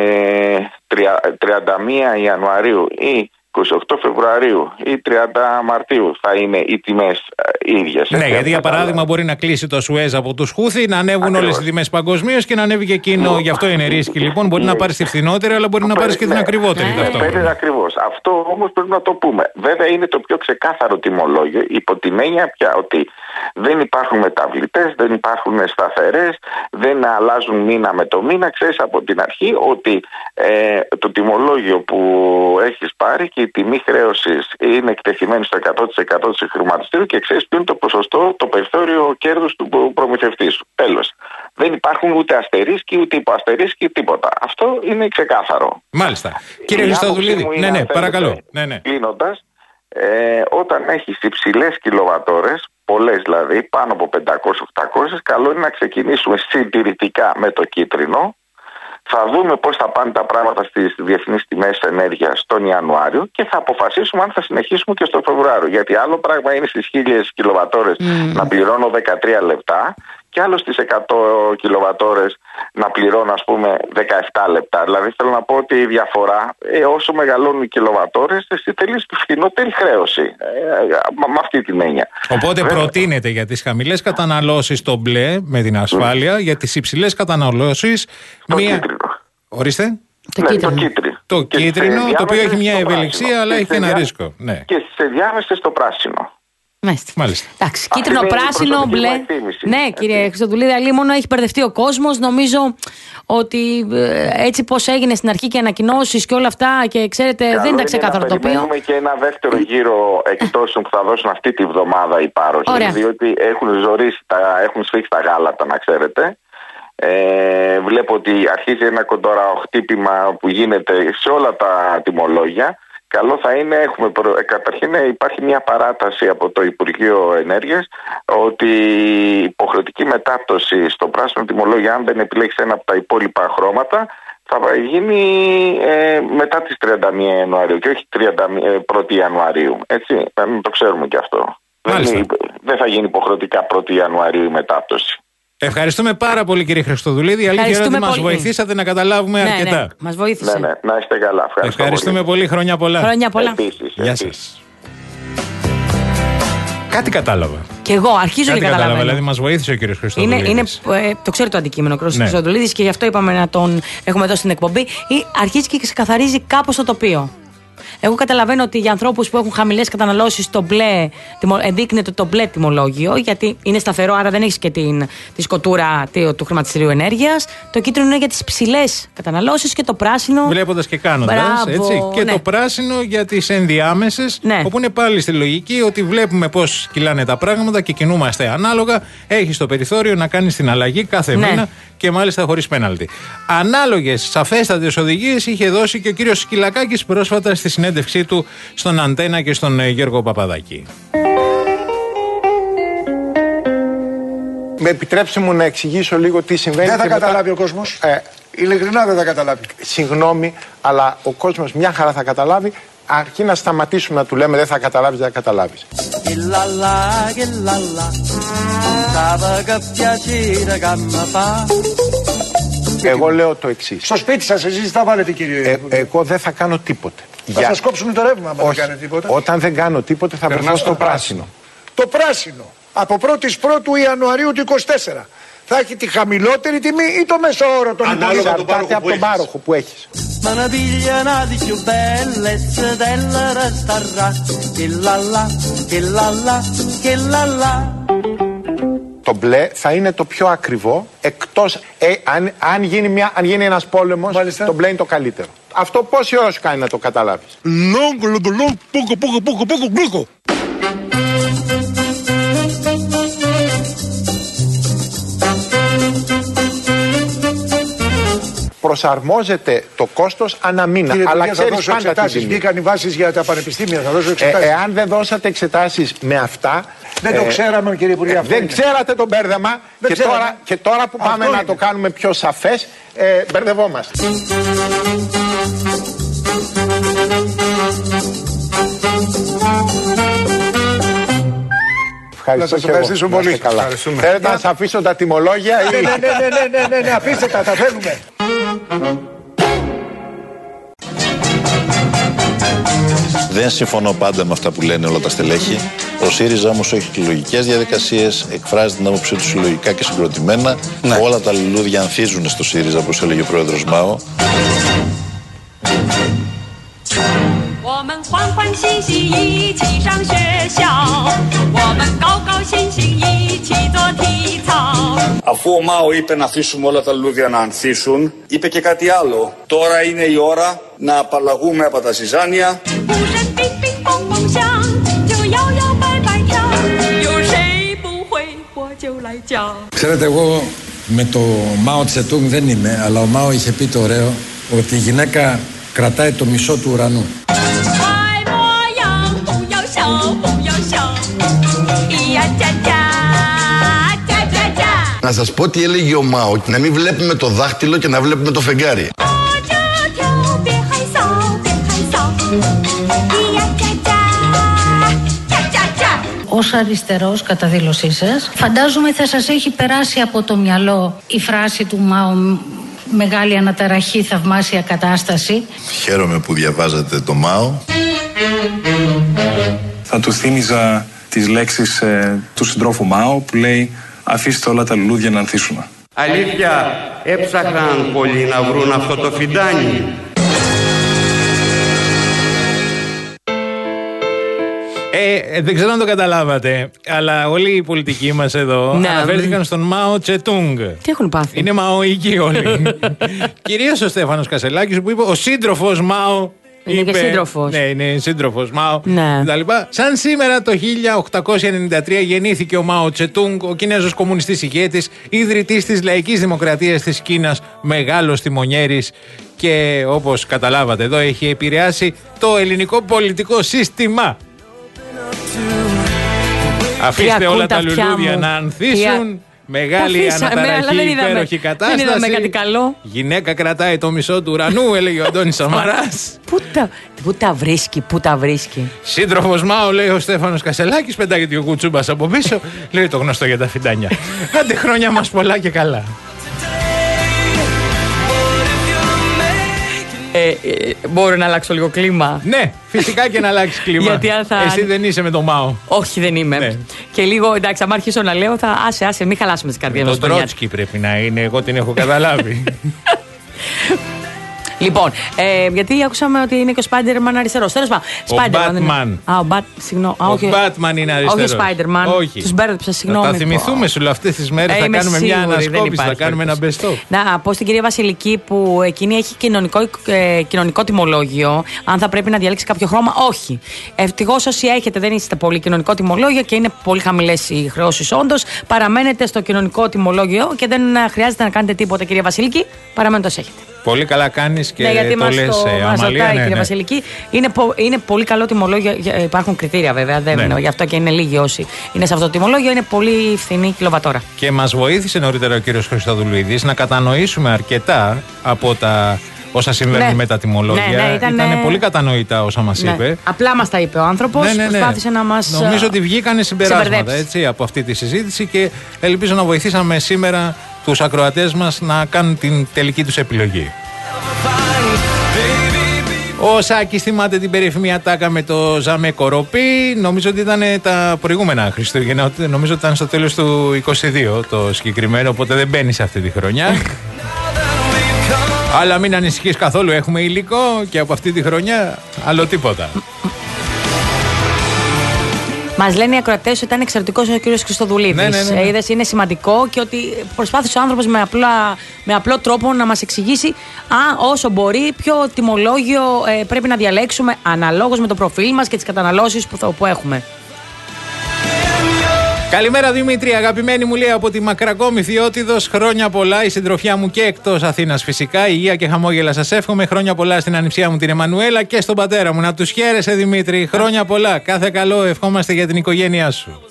τριάντα μία Ιανουαρίου ή είκοσι οκτώ Φεβρουαρίου ή τριάντα Μαρτίου θα είναι οι τιμές ίδιες. Ναι, γιατί για παράδειγμα μπορεί να κλείσει το Σουέζ από τους Χούθι, να ανέβουν όλες οι τιμές παγκοσμίως και να ανέβει και εκείνο. Γι' αυτό είναι ρίσκι λοιπόν. Μπορεί να πάρεις τη φθηνότερη, αλλά μπορεί να πάρεις και την ακριβότερη ταυτόχρονα. Ακριβώς. Αυτό όμως πρέπει να το πούμε. Βέβαια είναι το πιο ξεκάθαρο τιμολόγιο, υπό την έννοια πια ότι δεν υπάρχουν μεταβλητές, δεν υπάρχουν σταθερές, δεν αλλάζουν μήνα με το μήνα. Ξέρεις από την αρχή ότι ε, το τιμολόγιο που έχεις πάρει και η τιμή χρέωσης είναι εκτεθειμένη στο εκατό τοις εκατό του χρηματιστήριου και ξέρεις ποιο είναι το ποσοστό, το περιθώριο κέρδους του προμηθευτή σου. Τέλος. Δεν υπάρχουν ούτε αστερίσκοι ούτε υποαστερίσκοι, τίποτα. Αυτό είναι ξεκάθαρο. Μάλιστα. Κύριε Χριστοδουλίδη, ναι, ναι, παρακαλώ. Ναι, ναι. Κλείνοντας, ε, όταν έχεις υψηλές κιλοβατώρες, πολλές δηλαδή, πάνω από πεντακόσιες οχτακόσιες, καλό είναι να ξεκινήσουμε συντηρητικά με το κίτρινο. Θα δούμε πώς θα πάνε τα πράγματα στις διεθνείς τιμές ενέργειας τον Ιανουάριο και θα αποφασίσουμε αν θα συνεχίσουμε και στο Φεβρουάριο. Γιατί άλλο πράγμα είναι στις χίλιες κιλοβατώρες mm. να πληρώνω δεκατρία λεπτά και άλλο στις εκατό κιλοβατώρες να πληρώνω ας πούμε δεκαεπτά λεπτά. Δηλαδή θέλω να πω ότι η διαφορά, ε, όσο μεγαλώνουν οι κιλοβατώρες, εσύ θέλεις φθηνότερη χρέωση. Ε, με αυτή την έννοια. Οπότε Βέβαια. προτείνεται για τις χαμηλές καταναλώσεις το μπλε με την ασφάλεια, mm. για τις υψηλές καταναλώσεις μία... Κίτρινο. Ορίστε. Το ναι, κίτρινο, το κίτρινο, το κίτρινο το οποίο έχει μια ευελιξία πράσινο. Αλλά έχει και ένα ρίσκο. Ναι. Και στις ενδιάμεσες το πράσινο. Μάλιστα. Μάλιστα. Εντάξει, κίτρινο, πράσινο, μπλε. Ναι, κύριε Χριστοδουλίδη, αλλή μόνο έχει μπερδευτεί ο κόσμος. Νομίζω ότι έτσι πώς έγινε στην αρχή και ανακοινώσεις και όλα αυτά και ξέρετε, καλό δεν ήταν ξεκάθαρο το τοπίο. Έχουμε και ένα δεύτερο γύρο εκτόσεων που θα δώσουν αυτή τη βδομάδα οι πάροχοι. Διότι έχουν ζωρίσει, τα, έχουν σφίξει τα γάλατα, να ξέρετε. Ε, βλέπω ότι αρχίζει ένα κοντοραοχτύπημα που γίνεται σε όλα τα τιμολόγια. Καλό θα είναι, έχουμε προ... καταρχήν υπάρχει μια παράταση από το Υπουργείο Ενέργειας ότι η υποχρεωτική μετάπτωση στο πράσινο τιμολόγιο, αν δεν επιλέξει ένα από τα υπόλοιπα χρώματα, θα γίνει ε, μετά τις τριάντα μία Ιανουαρίου και όχι πρώτη Ιανουαρίου. Έτσι, να το ξέρουμε και αυτό. Δεν, δεν θα γίνει υποχρεωτικά πρώτη Ιανουαρίου η μετάπτωση. Ευχαριστούμε πάρα πολύ κύριε Χριστοδουλίδη. Αλήθεια είναι ότι μας βοηθήσατε να καταλάβουμε ναι, αρκετά. Ναι, μας βοήθησε. Ναι, ναι, να είστε καλά. Ευχαριστώ Ευχαριστούμε πολύ. πολύ. Χρόνια πολλά. Χρόνια πολλά. Επίσης, Γεια επίσης. σας. Κάτι κατάλαβα. Και εγώ αρχίζω Κάτι και καταλαβαίνω. Κατάλαβα, δηλαδή μας βοήθησε ο κύριος Χριστοδουλίδης. Είναι, είναι, ε, το ξέρει το αντικείμενο ο κύριος ναι. Χριστοδουλίδης και γι' αυτό είπαμε να τον έχουμε εδώ στην εκπομπή. Ή αρχίζει και ξεκαθαρίζει κάπως το τοπίο. Εγώ καταλαβαίνω ότι για ανθρώπους που έχουν χαμηλές καταναλώσεις το μπλε, ενδείκνεται το μπλε τιμολόγιο, γιατί είναι σταθερό, άρα δεν έχεις και την, τη σκοτούρα του χρηματιστηρίου ενέργειας. Το κίτρινο είναι για τις ψηλές καταναλώσεις και το πράσινο. Βλέποντας και κάνοντας. Έτσι. Και ναι. το πράσινο για τις ενδιάμεσες, ναι. όπου είναι πάλι στη λογική ότι βλέπουμε πώς κυλάνε τα πράγματα και κινούμαστε ανάλογα. Έχεις το περιθώριο να κάνεις την αλλαγή κάθε ναι. μήνα και μάλιστα χωρίς πέναλτι. Ανάλογες, σαφέστατες οδηγίες είχε δώσει και ο κύριος Σκυλακάκης πρόσφατα στη συνέντευξή του στον Αντένα και στον Γιώργο Παπαδάκη. Με επιτρέψτε μου να εξηγήσω λίγο τι συμβαίνει. Δεν θα μετά... καταλάβει ο κόσμος. Ε, Ειλικρινά δεν θα καταλάβει. Συγγνώμη, αλλά ο κόσμος μια χαρά θα καταλάβει. Αρκεί να σταματήσουμε να του λέμε δεν θα καταλάβεις, δεν θα καταλάβεις. Εγώ λέω το εξής. Στο σπίτι σας εσείς θα βάλετε, κύριε. Ε, εγώ δεν θα κάνω τίποτε. Θα σας κόψουν το ρεύμα άμα δεν κάνετε τίποτα. Όταν δεν κάνω τίποτε θα βρεθώ στο πράσινο. Το πράσινο από πρώτη πρώτου Ιανουαρίου του είκοσι τέσσερα θα έχει τη χαμηλότερη τιμή ή το μέσο όρο των υπολείπων. Εξαρτάται από τον πάροχο που έχεις. Το μπλε θα είναι το πιο ακριβό, εκτός, ε, αν, αν, γίνει μια, αν γίνει ένας πόλεμος, μάλιστα, το μπλε είναι το καλύτερο. Αυτό πόση ώρα σου κάνει να το καταλάβεις? Προσαρμόζεται το κόστος ανά μήνα. Κύριε, αλλά θα ξέρεις δώσω πάντα τι εξετάσεις. Βγήκαν οι βάσεις για τα πανεπιστήμια, θα δώσω εξετάσεις. Ε, εάν δεν δώσατε εξετάσεις με αυτά. Δεν ε, το ξέραμε, κύριε Υπουργέ. Ε, δεν είναι. Ξέρατε το μπέρδεμα και τώρα, και τώρα που αυτό πάμε είναι. Να το κάνουμε πιο σαφές, ε, μπερδευόμαστε. Να σας ευχαριστήσω πολύ. Θέλετε να σας αφήσω τα τιμολόγια ή... Ναι, ναι, ναι, ναι, ναι, αφήστε τα, τα θέλουμε. Δεν συμφωνώ πάντα με αυτά που λένε όλα τα στελέχη. Ο ΣΥΡΙΖΑ όμως έχει και λογικές διαδικασίες, εκφράζει την άποψή του συλλογικά και συγκροτημένα. Ναι. Όλα τα λουλούδια ανθίζουν στο ΣΥΡΙΖΑ, όπως έλεγε ο πρόεδρος Μάο. 我们欢欢喜喜一起上学校，我们高高兴兴一起做体操. Αφού ο Μάο είπε να αφήσουμε όλα τα λουλούδια να ανθίσουν, είπε και κάτι άλλο. Τώρα είναι η ώρα να απαλλαγούμε από τα ζυζάνια. Ξέρετε, εγώ με το Μάο Τσετούγκ δεν είμαι, αλλά ο Μάο είχε πει το ωραίο ότι η γυναίκα κρατάει το μισό του ουρανού. Να σας πω τι έλεγε ο Μάο, να μην βλέπουμε το δάχτυλο και να βλέπουμε το φεγγάρι. Ως αριστερός, κατά δήλωσή σας, φαντάζομαι θα σας έχει περάσει από το μυαλό η φράση του Μάο «Μεγάλη αναταραχή, θαυμάσια κατάσταση». Χαίρομαι που διαβάζετε το Μάο. Θα του θύμιζα τις λέξεις ε, του συντρόφου Μάο που λέει «Αφήστε όλα τα λουλούδια να ανθίσουν». Αλήθεια, έψαχναν πολλοί να βρουν αυτό το φιντάνι. Ε, δεν ξέρω αν το καταλάβατε, αλλά όλοι οι πολιτικοί μας εδώ ναι, αναφέρθηκαν ναι. στον Μάο Τσετούγκ. Τι έχουν πάθει? Είναι μαοϊκοί όλοι. Κυρίως ο Στέφανος Κασελάκης που είπε ο σύντροφος Μάο. Είναι είπε, και σύντροφος. Ναι, είναι σύντροφος Μάο. Ναι. Σαν σήμερα το χίλια οκτακόσια ενενήντα τρία γεννήθηκε ο Μάο Τσετούγκ, ο Κινέζος κομμουνιστής ηγέτης, ιδρυτής της Λαϊκής Δημοκρατίας της Κίνας, μεγάλος τιμονιέρης και όπως καταλάβατε εδώ έχει επηρεάσει το ελληνικό πολιτικό σύστημα. Αφήστε όλα τα λουλούδια να ανθίσουν. Μεγάλη αναταραχή, υπέροχη κατάσταση. Δεν είδαμε κάτι καλό. Γυναίκα κρατάει το μισό του ουρανού, έλεγε ο Αντώνης Σαμαράς. Πού τα, πού τα βρίσκει, πού τα βρίσκει. Σύντροφος Μάο, λέει ο Στέφανος Κασελάκης, πετάγεται ο Κουτσούμπας από πίσω. Λέει το γνωστό για τα φιντάνια. Άντε χρόνια μας πολλά και καλά. Ε, ε, μπορώ να αλλάξω λίγο κλίμα? Ναι, φυσικά και να αλλάξει κλίμα. Γιατί θα... Εσύ δεν είσαι με τον Μάο. Όχι, δεν είμαι. Ναι. Και λίγο, εντάξει, αν αρχίσω να λέω, θα άσε, άσε, μην χαλάσουμε τις καρδιές μας. Το Τρότσκι πρέπει να είναι, εγώ την έχω καταλάβει. Λοιπόν, ε, γιατί ακούσαμε ότι είναι και ο Spider-Man αριστερός. Τέλος πάντων. Ο Batman. Α, ο Bat, συγγνώμη. Ο Batman είναι αριστερός. Όχι ο Spider-Man. Όχι. Τους μπέρδεψα, συγγνώμη. Θα τα θυμηθούμε σου αυτές τις μέρες. Ε, θα κάνουμε σίγουρη, μια ανασκόπηση, θα κάνουμε ένα best-of. Να πω στην κυρία Βασιλική που εκείνη έχει κοινωνικό, ε, κοινωνικό τιμολόγιο. Αν θα πρέπει να διαλέξει κάποιο χρώμα, όχι. Ευτυχώς όσοι έχετε δεν είστε πολύ κοινωνικό τιμολόγιο και είναι πολύ χαμηλές οι χρεώσεις όντως. Παραμένετε στο κοινωνικό τιμολόγιο και δεν χρειάζεται να κάνετε τίποτα, κυρία Βασιλική. Παραμένετε όσο έχετε. Πολύ καλά κάνεις και ναι, γιατί το μας λες, το, ε, μας Αμαλία. ρωτάει, Ναι, κύριε ναι. Βασιλική. Είναι, πο, είναι πολύ καλό τιμολόγιο. Υπάρχουν κριτήρια βέβαια, δεν Ναι. είναι, γι' αυτό και είναι λίγοι όσοι είναι σε αυτό το τιμολόγιο. Είναι πολύ φθηνή κιλοβατόρα. Και μας βοήθησε νωρίτερα ο κύριος Χριστοδουλίδης να κατανοήσουμε αρκετά από τα όσα συμβαίνουν Ναι. με τα τιμολόγια. Ναι, ναι, ήταν, Ήτανε ε, πολύ κατανοητά όσα μας Ναι. είπε. Απλά μας τα είπε ο άνθρωπος. Ναι, ναι, ναι. Προσπάθησε να μας. Νομίζω ότι βγήκανε συμπεράσματα συμπερδέψει. έτσι, από αυτή τη συζήτηση και ελπίζω να βοηθήσαμε σήμερα τους ακροατές μας να κάνουν την τελική τους επιλογή. Ο Σάκης θυμάται την περίφημη ατάκα με το Ζαμέ Κοροπή. Νομίζω ότι ήταν τα προηγούμενα Χριστούγεννα. Νομίζω ότι ήταν στο τέλος του είκοσι δύο το συγκεκριμένο, οπότε δεν μπαίνει σε αυτή τη χρονιά. Αλλά μην ανησυχείς καθόλου, έχουμε υλικό και από αυτή τη χρονιά άλλο τίποτα. Μας λένε οι ακροατές ότι ήταν εξαιρετικός ο κύριος Χριστοδουλίδης. Ναι, ναι, ναι, ναι. Ε, είδες, είναι σημαντικό και ότι προσπάθησε ο άνθρωπος με, απλά, με απλό τρόπο να μας εξηγήσει α, όσο μπορεί ποιο τιμολόγιο ε, πρέπει να διαλέξουμε αναλόγως με το προφίλ μας και τις καταναλώσεις που, θα, που έχουμε. Καλημέρα Δημήτρη, αγαπημένη μου λέει από τη Μακρακόμη Θειότιδος. Χρόνια πολλά, η συντροφιά μου και εκτός Αθήνας φυσικά. Υγεία και χαμόγελα σας εύχομαι. Χρόνια πολλά στην ανιψιά μου την Εμμανουέλα και στον πατέρα μου. Να τους χαίρεσαι Δημήτρη. Χρόνια πολλά. Κάθε καλό ευχόμαστε για την οικογένειά σου.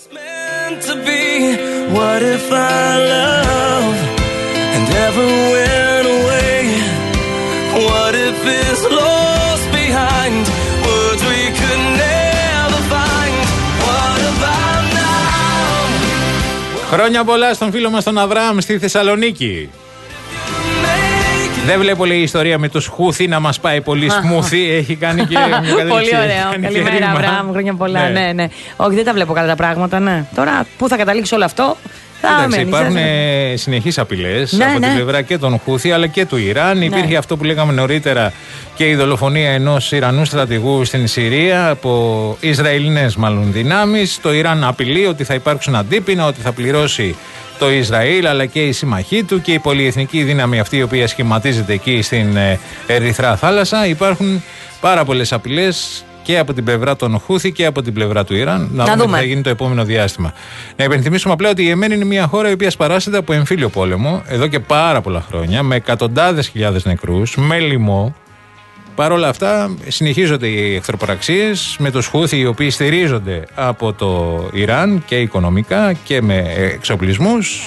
What if I love and never went away? What if it's lost behind words we could never find? What about now? Χρόνια πολλά στον φίλο μας τον Αβραάμ στη Θεσσαλονίκη. Δεν βλέπω λέει η ιστορία με τους Χούθι να μας πάει πολύ σμούθι. Έχει κάνει και μια κατέληξη. Πολύ ωραίο. Καλημέρα, Αβραάμ. Χρόνια πολλά. Ναι. Ναι, ναι. Όχι, δεν τα βλέπω καλά τα πράγματα. Ναι. Τώρα πού θα καταλήξει όλο αυτό. Κοίταξε, υπάρχουν ε, συνεχείς απειλές ναι, από ναι. την πλευρά και των Χούθι αλλά και του Ιράν. Ναι. Υπήρχε αυτό που λέγαμε νωρίτερα και η δολοφονία ενός Ιρανού στρατηγού στην Συρία από Ισραηλινές μάλλον δυνάμεις. Το Ιράν απειλεί ότι θα υπάρξουν αντίπεινα, ότι θα πληρώσει το Ισραήλ αλλά και η συμμαχή του και η πολυεθνική δύναμη αυτή η οποία σχηματίζεται εκεί στην Ερυθρά θάλασσα. Υπάρχουν πάρα πολλές απειλές και από την πλευρά των Χούθι και από την πλευρά του Ιράν. Να, να δούμε τι θα γίνει το επόμενο διάστημα. Να υπενθυμίσουμε απλά ότι η Ιεμένη είναι μια χώρα η οποία σπαράσσεται από εμφύλιο πόλεμο εδώ και πάρα πολλά χρόνια, με εκατοντάδες χιλιάδες νεκρούς, με λοιμό. Παρ' όλα αυτά συνεχίζονται οι εχθροπραξίες με τους Χούθι οι οποίοι στηρίζονται από το Ιράν και οικονομικά και με εξοπλισμούς.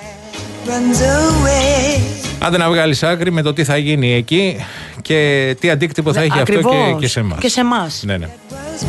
Άντε να βγάλεις άκρη με το τι θα γίνει εκεί και τι αντίκτυπο θα έχει Ακριβώς. αυτό και, και σε εμάς. Και σε εμάς. Ναι, ναι.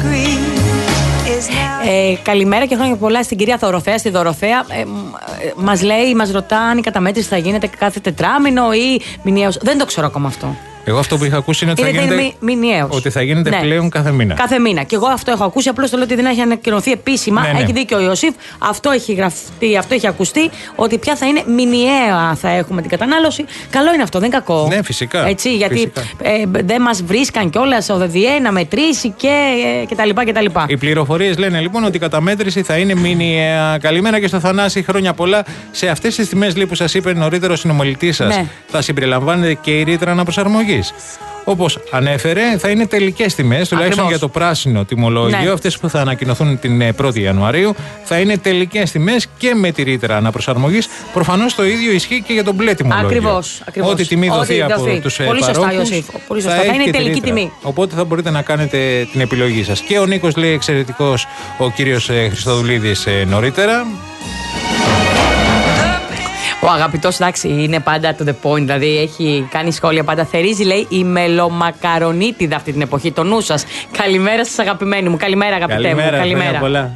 Ε, καλημέρα και χρόνια πολλά στην κυρία Δωροθέα. Στη Δωροθέα ε, μας λέει, μας ρωτά αν η καταμέτρηση θα γίνεται κάθε τετράμινο ή μηνιαίος. Δεν το ξέρω ακόμα αυτό. Εγώ αυτό που είχα ακούσει είναι ότι θα Είναι γίνεται, μη- μηνιαίος. ότι θα γίνεται Ναι. πλέον κάθε μήνα. Κάθε μήνα. Και εγώ αυτό έχω ακούσει. Απλώς το λέω ότι δεν έχει ανακοινωθεί επίσημα. Ναι, ναι. Έχει δίκιο ο Ιωσήφ. Αυτό έχει γραφτεί, αυτό έχει ακουστεί. Ότι πια θα είναι μηνιαία θα έχουμε την κατανάλωση. Καλό είναι αυτό, δεν είναι κακό. Ναι, φυσικά. Έτσι, γιατί Φυσικά. ε, δεν μας βρίσκαν κιόλας ο ΔΔΕ να μετρήσει και, ε, και τα λοιπά και τα λοιπά. Οι πληροφορίες λένε λοιπόν ότι η καταμέτρηση θα είναι μηνιαία. Καλημέρα και στο Θανάση, χρόνια πολλά. Σε αυτές τις τιμές λέει, που σας είπε νωρίτερα ο συνομιλητής σας, Ναι. θα συμπεριλαμβάνεται και η ρήτρα αναπροσαρμογής. Όπως ανέφερε, θα είναι τελικές τιμές, τουλάχιστον Ακριβώς. για το πράσινο τιμολόγιο. Ναι. Αυτές που θα ανακοινωθούν την ε, πρώτη Ιανουαρίου θα είναι τελικές τιμές και με τη ρήτρα αναπροσαρμογής. Προφανώς το ίδιο ισχύει και για το μπλε τιμολόγιο. Ακριβώς, ακριβώς. Ό,τι τιμή Ό,τι δοθεί από δοθεί. τους Πολύ σωστά, παρόχους, Ιωσήφ. Πολύ σωστά. Θα έχει είναι και τη τελική ρήτρα. τιμή. Οπότε θα μπορείτε να κάνετε την επιλογή σας. Και ο Νίκος λέει εξαιρετικός ο κύριος ε, Χριστοδουλίδης ε, νωρίτερα. Ο αγαπητός, εντάξει, είναι πάντα to the point. Δηλαδή έχει κάνει σχόλια πάντα. Θερίζει, λέει, η μελομακαρονίτιδα αυτή την εποχή. Το νου σας. Καλημέρα σας, αγαπημένοι μου. Καλημέρα, αγαπητέ Καλημέρα, μου. Καλημέρα. χρόνια πολλά.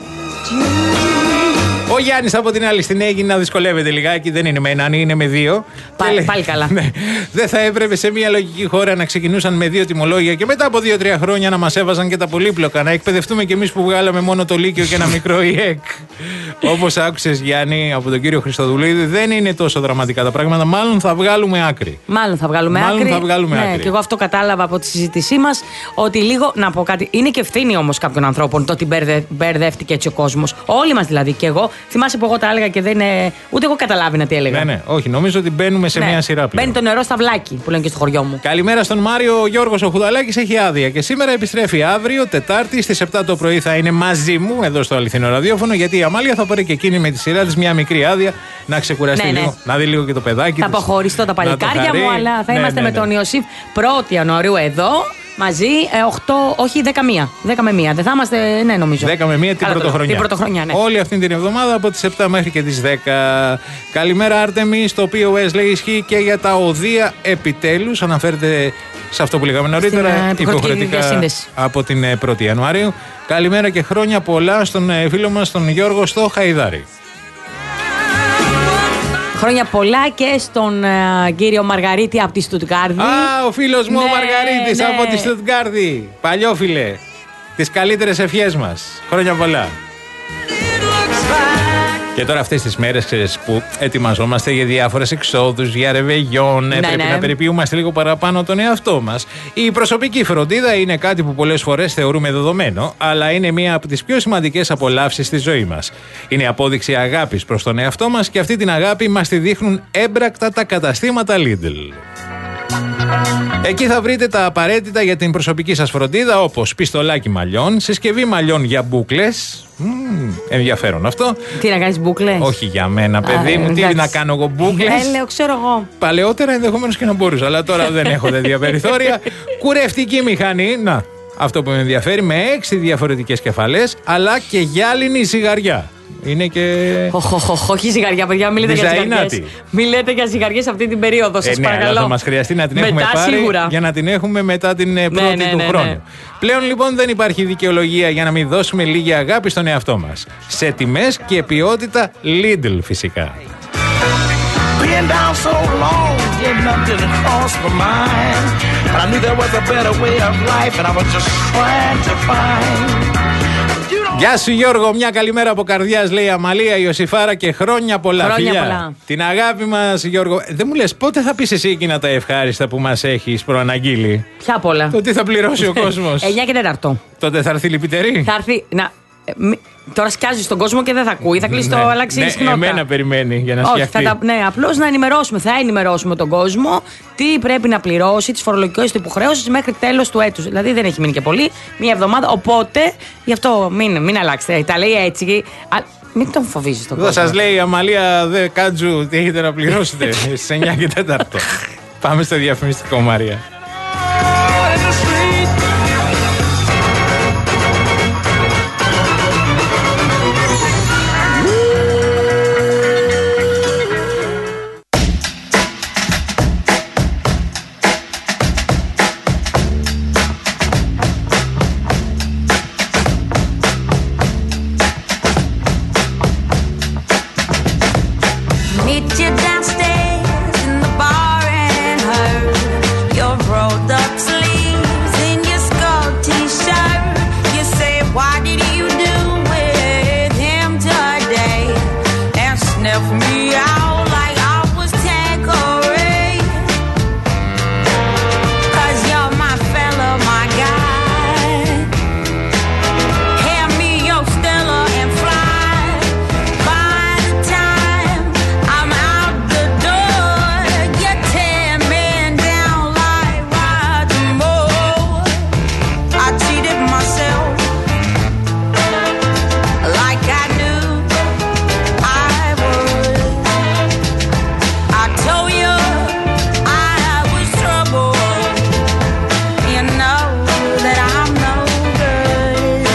Ο Γιάννης από την άλλη στην Αίγυπτο να δυσκολεύεται λιγάκι, δεν είναι με έναν, είναι με δύο. Πάλι, λέει, πάλι καλά. Ναι, δεν θα έπρεπε σε μια λογική χώρα να ξεκινούσαν με δύο τιμολόγια και μετά από δύο-τρία χρόνια να μας έβαζαν και τα πολύπλοκα. Να εκπαιδευτούμε κι εμείς που βγάλαμε μόνο το Λύκειο και ένα μικρό ΙΕΚ. Όπως άκουσες Γιάννη από τον κύριο Χριστοδουλίδη, δεν είναι τόσο δραματικά τα πράγματα. Μάλλον θα βγάλουμε άκρη. Μάλλον θα βγάλουμε Μάλλον άκρη. θα βγάλουμε ναι, άκρη. και εγώ αυτό κατάλαβα από τη συζήτησή μας. Ότι λίγο, να πω κάτι, είναι και ευθύνη όμως κάποιων ανθρώπων το ότι μπερδε, μπερδεύτηκε έτσι ο κόσμος. Όλοι μας δηλαδή, και εγώ Θυμάσαι που εγώ τα έλεγα και δεν είναι. Ούτε εγώ καταλάβαινα τι έλεγα. Ναι, ναι, όχι, νομίζω ότι μπαίνουμε σε Ναι. μια σειρά πλέον. Μπαίνει το νερό στα βλάκι που λένε και στο χωριό μου. Καλημέρα στον Μάριο. Ο Γιώργος ο Χουδαλάκης έχει άδεια και σήμερα επιστρέφει. Αύριο, Τετάρτη, στις επτά το πρωί θα είναι μαζί μου εδώ στο αληθινό ραδιόφωνο. Γιατί η Αμάλια θα πάρει και εκείνη με τη σειρά της μια μικρή άδεια να ξεκουραστεί Ναι, ναι. λίγο, να δει λίγο και το παιδάκι. Θα της, αποχωριστώ τα να το παλικάρια χαρεί. μου, αλλά θα Ναι, είμαστε ναι, με ναι. τον Ιωσήφ πρώτη Ιανουαρίου εδώ. Μαζί, ε, οκτώ, όχι δέκα με μία. δέκα με μία. Δεν θα είμαστε, ναι, νομίζω. δέκα με μία την Καλά, το- πρωτοχρονιά. Την πρωτοχρονιά, ναι. Όλη αυτή την εβδομάδα από τις επτά μέχρι και τις δέκα. Καλημέρα, Άρτεμι. Στο πι ο ες λέει ισχύει και για τα οδεία επιτέλους. Αναφέρεται σε αυτό που λέγαμε νωρίτερα. Στην, ε, υποχρεωτική διασύνδεση. από την ε, πρώτη Ιανουαρίου. Καλημέρα και χρόνια πολλά στον ε, φίλο μας τον Γιώργο στο Χαϊδάρι. Χρόνια πολλά και στον ε, κύριο Μαργαρίτη από τη Στουτγκάρδη. Α, ο φίλος μου ο Ναι, Μαργαρίτης ναι. από τη Στουτγκάρδη. Παλιόφιλε. Τις καλύτερες ευχές μας. Χρόνια πολλά. Και τώρα αυτές τις μέρες, ξέρεις, που ετοιμαζόμαστε για διάφορες εξόδους, για ρεβεγιόν, Ναι, πρέπει ναι. να περιποιούμαστε λίγο παραπάνω τον εαυτό μας. Η προσωπική φροντίδα είναι κάτι που πολλές φορές θεωρούμε δεδομένο, αλλά είναι μία από τις πιο σημαντικές απολαύσεις στη ζωή μας. Είναι απόδειξη αγάπης προς τον εαυτό μας και αυτή την αγάπη μας τη δείχνουν έμπρακτα τα καταστήματα Lidl. Εκεί θα βρείτε τα απαραίτητα για την προσωπική σας φροντίδα, όπως πιστολάκι μαλλιών, συσκευή μαλλιών για μπούκλες. Μμμ, ενδιαφέρον αυτό. Τι να κάνεις μπούκλες? Όχι για μένα, παιδί Α, μου, τι εντάξει. να κάνω εγώ μπούκλες. Ε, λέω, ξέρω εγώ. Παλαιότερα ενδεχομένως και να μπορούσα, αλλά τώρα δεν έχω τέτοια περιθώρια. Κουρευτική μηχανή, να, αυτό που με ενδιαφέρει, με έξι διαφορετικές κεφαλές, αλλά και γυάλινη ζυγαριά. Είναι και. Οχ, οχ, οχ, όχι ζυγαριά, παιδιά, μην λέτε για Διζαϊνάτη. ζυγαριές. Μην λέτε για ζυγαριές αυτή την περίοδο, σας Ε, ναι, παρακαλώ. αλλά θα μας χρειαστεί να την Μετά, έχουμε πάρει σίγουρα. για να την έχουμε μετά την ε, πρώτη ναι, του ναι, χρόνου. ναι. Πλέον λοιπόν δεν υπάρχει δικαιολογία για να μην δώσουμε λίγη αγάπη στον εαυτό μας. Σε τιμές και ποιότητα Lidl φυσικά. Been down so long, getting up didn't cross my mind. But I knew there was a better way of life, and I was just trying to find. Γεια σου Γιώργο, μια καλημέρα από καρδιάς λέει η Αμαλία Ιωσήφαρα και χρόνια πολλά. Χρόνια φιλιά. πολλά. Την αγάπη μας Γιώργο. Ε, Δεν μου λες πότε θα πεις εσύ εκείνα τα ευχάριστα που μας έχεις προαναγγείλει. Ποια απ' όλα. Το τι θα πληρώσει ο κόσμος. εννιά και τέταρτο. Τότε θα έρθει λυπητερή. Θα έρθει. Να, ε, μη- τώρα σκιάζει στον κόσμο και δεν θα ακούει. Θα κλείσει το Ναι, αλλάξει ναι, συχνότητα. εμένα περιμένει για να Όχι, φτιαχτεί. θα τα, ναι, απλώς να ενημερώσουμε. Θα ενημερώσουμε τον κόσμο τι πρέπει να πληρώσει, τις φορολογικές του υποχρεώσεις μέχρι τέλος του έτους. Δηλαδή δεν έχει μείνει και πολύ, μία εβδομάδα. Οπότε γι' αυτό μην, μην αλλάξετε. Τα λέει έτσι. Α, μην τον φοβίζεις τον Εδώ κόσμο. σας λέει η Αμαλία Δε Κάτζου τι έχετε να πληρώσετε στις εννιά και τέταρτο. Πάμε στο διαφημιστικό Μαρία. Meet you downstairs in the bar and her. Your rolled up sleeves in your skull t-shirt. You say, what did you do with him today? And sniff me out like I was Tanqueray. 'Cause you're my fella, my guy. Hand me your Stella and fly. By the time I'm out the door, you're ten men down like Roger Moore. I cheated myself like I knew I would. I told you I was trouble. You know that I'm no good.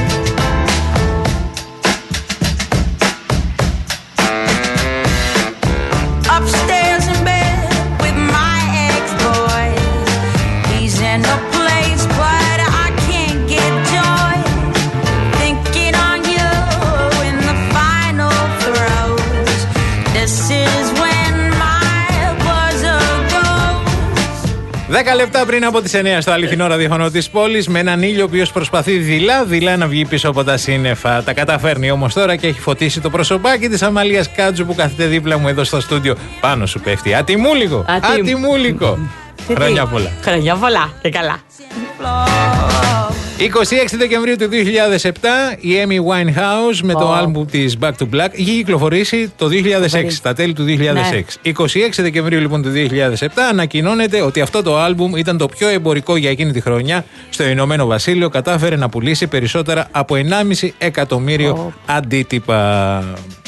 Upstairs in bed with my ex-boy. He's in a place, but I can't get joy. Thinking on you in the final throes. This is when my buzzer goes. Δέκα λεπτά πριν από τις εννιά στο αληθινό ραδιοφωνό της πόλης, με έναν ήλιο ο οποίος προσπαθεί δειλά-δειλά να βγει πίσω από τα σύννεφα. Τα καταφέρνει όμως τώρα και έχει φωτίσει το προσωπάκι της Αμαλίας Κάτζου που κάθεται δίπλα μου εδώ στο στούντιο. Πάνω σου πέφτει. Ατιμούλικο! Ατιμ- Ατιμούλικο! Τι- Χρόνια πολλά. Χρόνια πολλά και καλά. Floor. είκοσι έξι Δεκεμβρίου του δύο χιλιάδες επτά η Amy Winehouse με το Oh. άλμπουμ της Back to Black είχε κυκλοφορήσει το δύο χιλιάδες έξι, τα τέλη του δύο χιλιάδες έξι. Ναι. είκοσι έξι Δεκεμβρίου λοιπόν του δύο χιλιάδες επτά ανακοινώνεται ότι αυτό το άλμπουμ ήταν το πιο εμπορικό για εκείνη τη χρονιά στο Ηνωμένο Βασίλειο. Κατάφερε να πουλήσει περισσότερα από ενάμιση εκατομμύριο oh. αντίτυπα.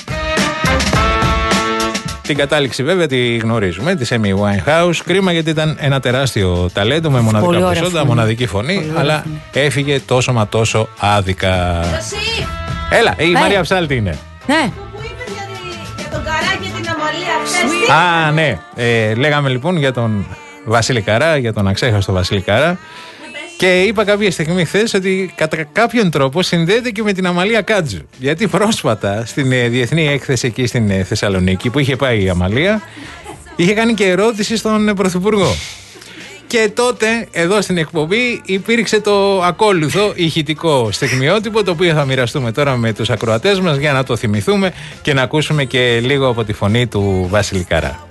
Την κατάληξη βέβαια τη γνωρίζουμε, τη Amy Winehouse. Κρίμα γιατί ήταν ένα τεράστιο ταλέντο με μοναδικά προσόντα, φωνή. μοναδική φωνή, Πολύ αλλά φωνή. έφυγε τόσο μα τόσο άδικα. Εσύ. Έλα, η ναι. Μαρία Ψάλτη είναι. Ναι. Που είπες για, τη, για τον Καρά και την Αμαλία χθες. Α, ναι. Ε, λέγαμε λοιπόν για τον Βασίλη Καρά, για τον αξέχαστο Βασίλη Καρά. Και είπα κάποια στιγμή χθες ότι κατά κάποιον τρόπο συνδέεται και με την Αμαλία Κάτζου. Γιατί πρόσφατα στην ε, διεθνή έκθεση εκεί στην ε, Θεσσαλονίκη που είχε πάει η Αμαλία, είχε κάνει και ερώτηση στον ε, Πρωθυπουργό. Και τότε εδώ στην εκπομπή υπήρξε το ακόλουθο ηχητικό στιγμιότυπο, το οποίο θα μοιραστούμε τώρα με τους ακροατές μας για να το θυμηθούμε και να ακούσουμε και λίγο από τη φωνή του Βασίλη Καρά.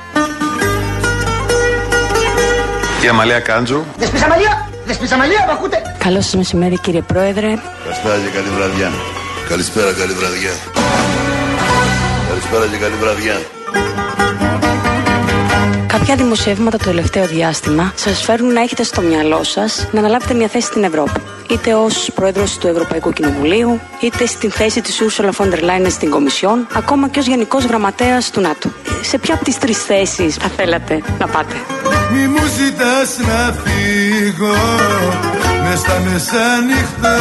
Η Αμαλία Κάντζου. Δεσπίς Αμαλία! Δεσπίς Αμαλία, μ' ακούτε! Καλό σας μεσημέρι κύριε Πρόεδρε. Καλησπέρα και καλή βραδιά. Καλησπέρα, καλή βραδιά. Καλησπέρα και καλή βραδιά. Κάποια δημοσιεύματα το τελευταίο διάστημα σας φέρνουν να έχετε στο μυαλό σας να αναλάβετε μια θέση στην Ευρώπη. Είτε ως πρόεδρος του Ευρωπαϊκού Κοινοβουλίου, είτε στην θέση της Ursula von der Leyen στην Κομισιόν, ακόμα και ως γενικός γραμματέας του ΝΑΤΟ. Σε ποια από τις τρεις θέσεις θα θέλατε να πάτε? Μη μου ζητάς να φύγω μες στα μεσάνυχτα,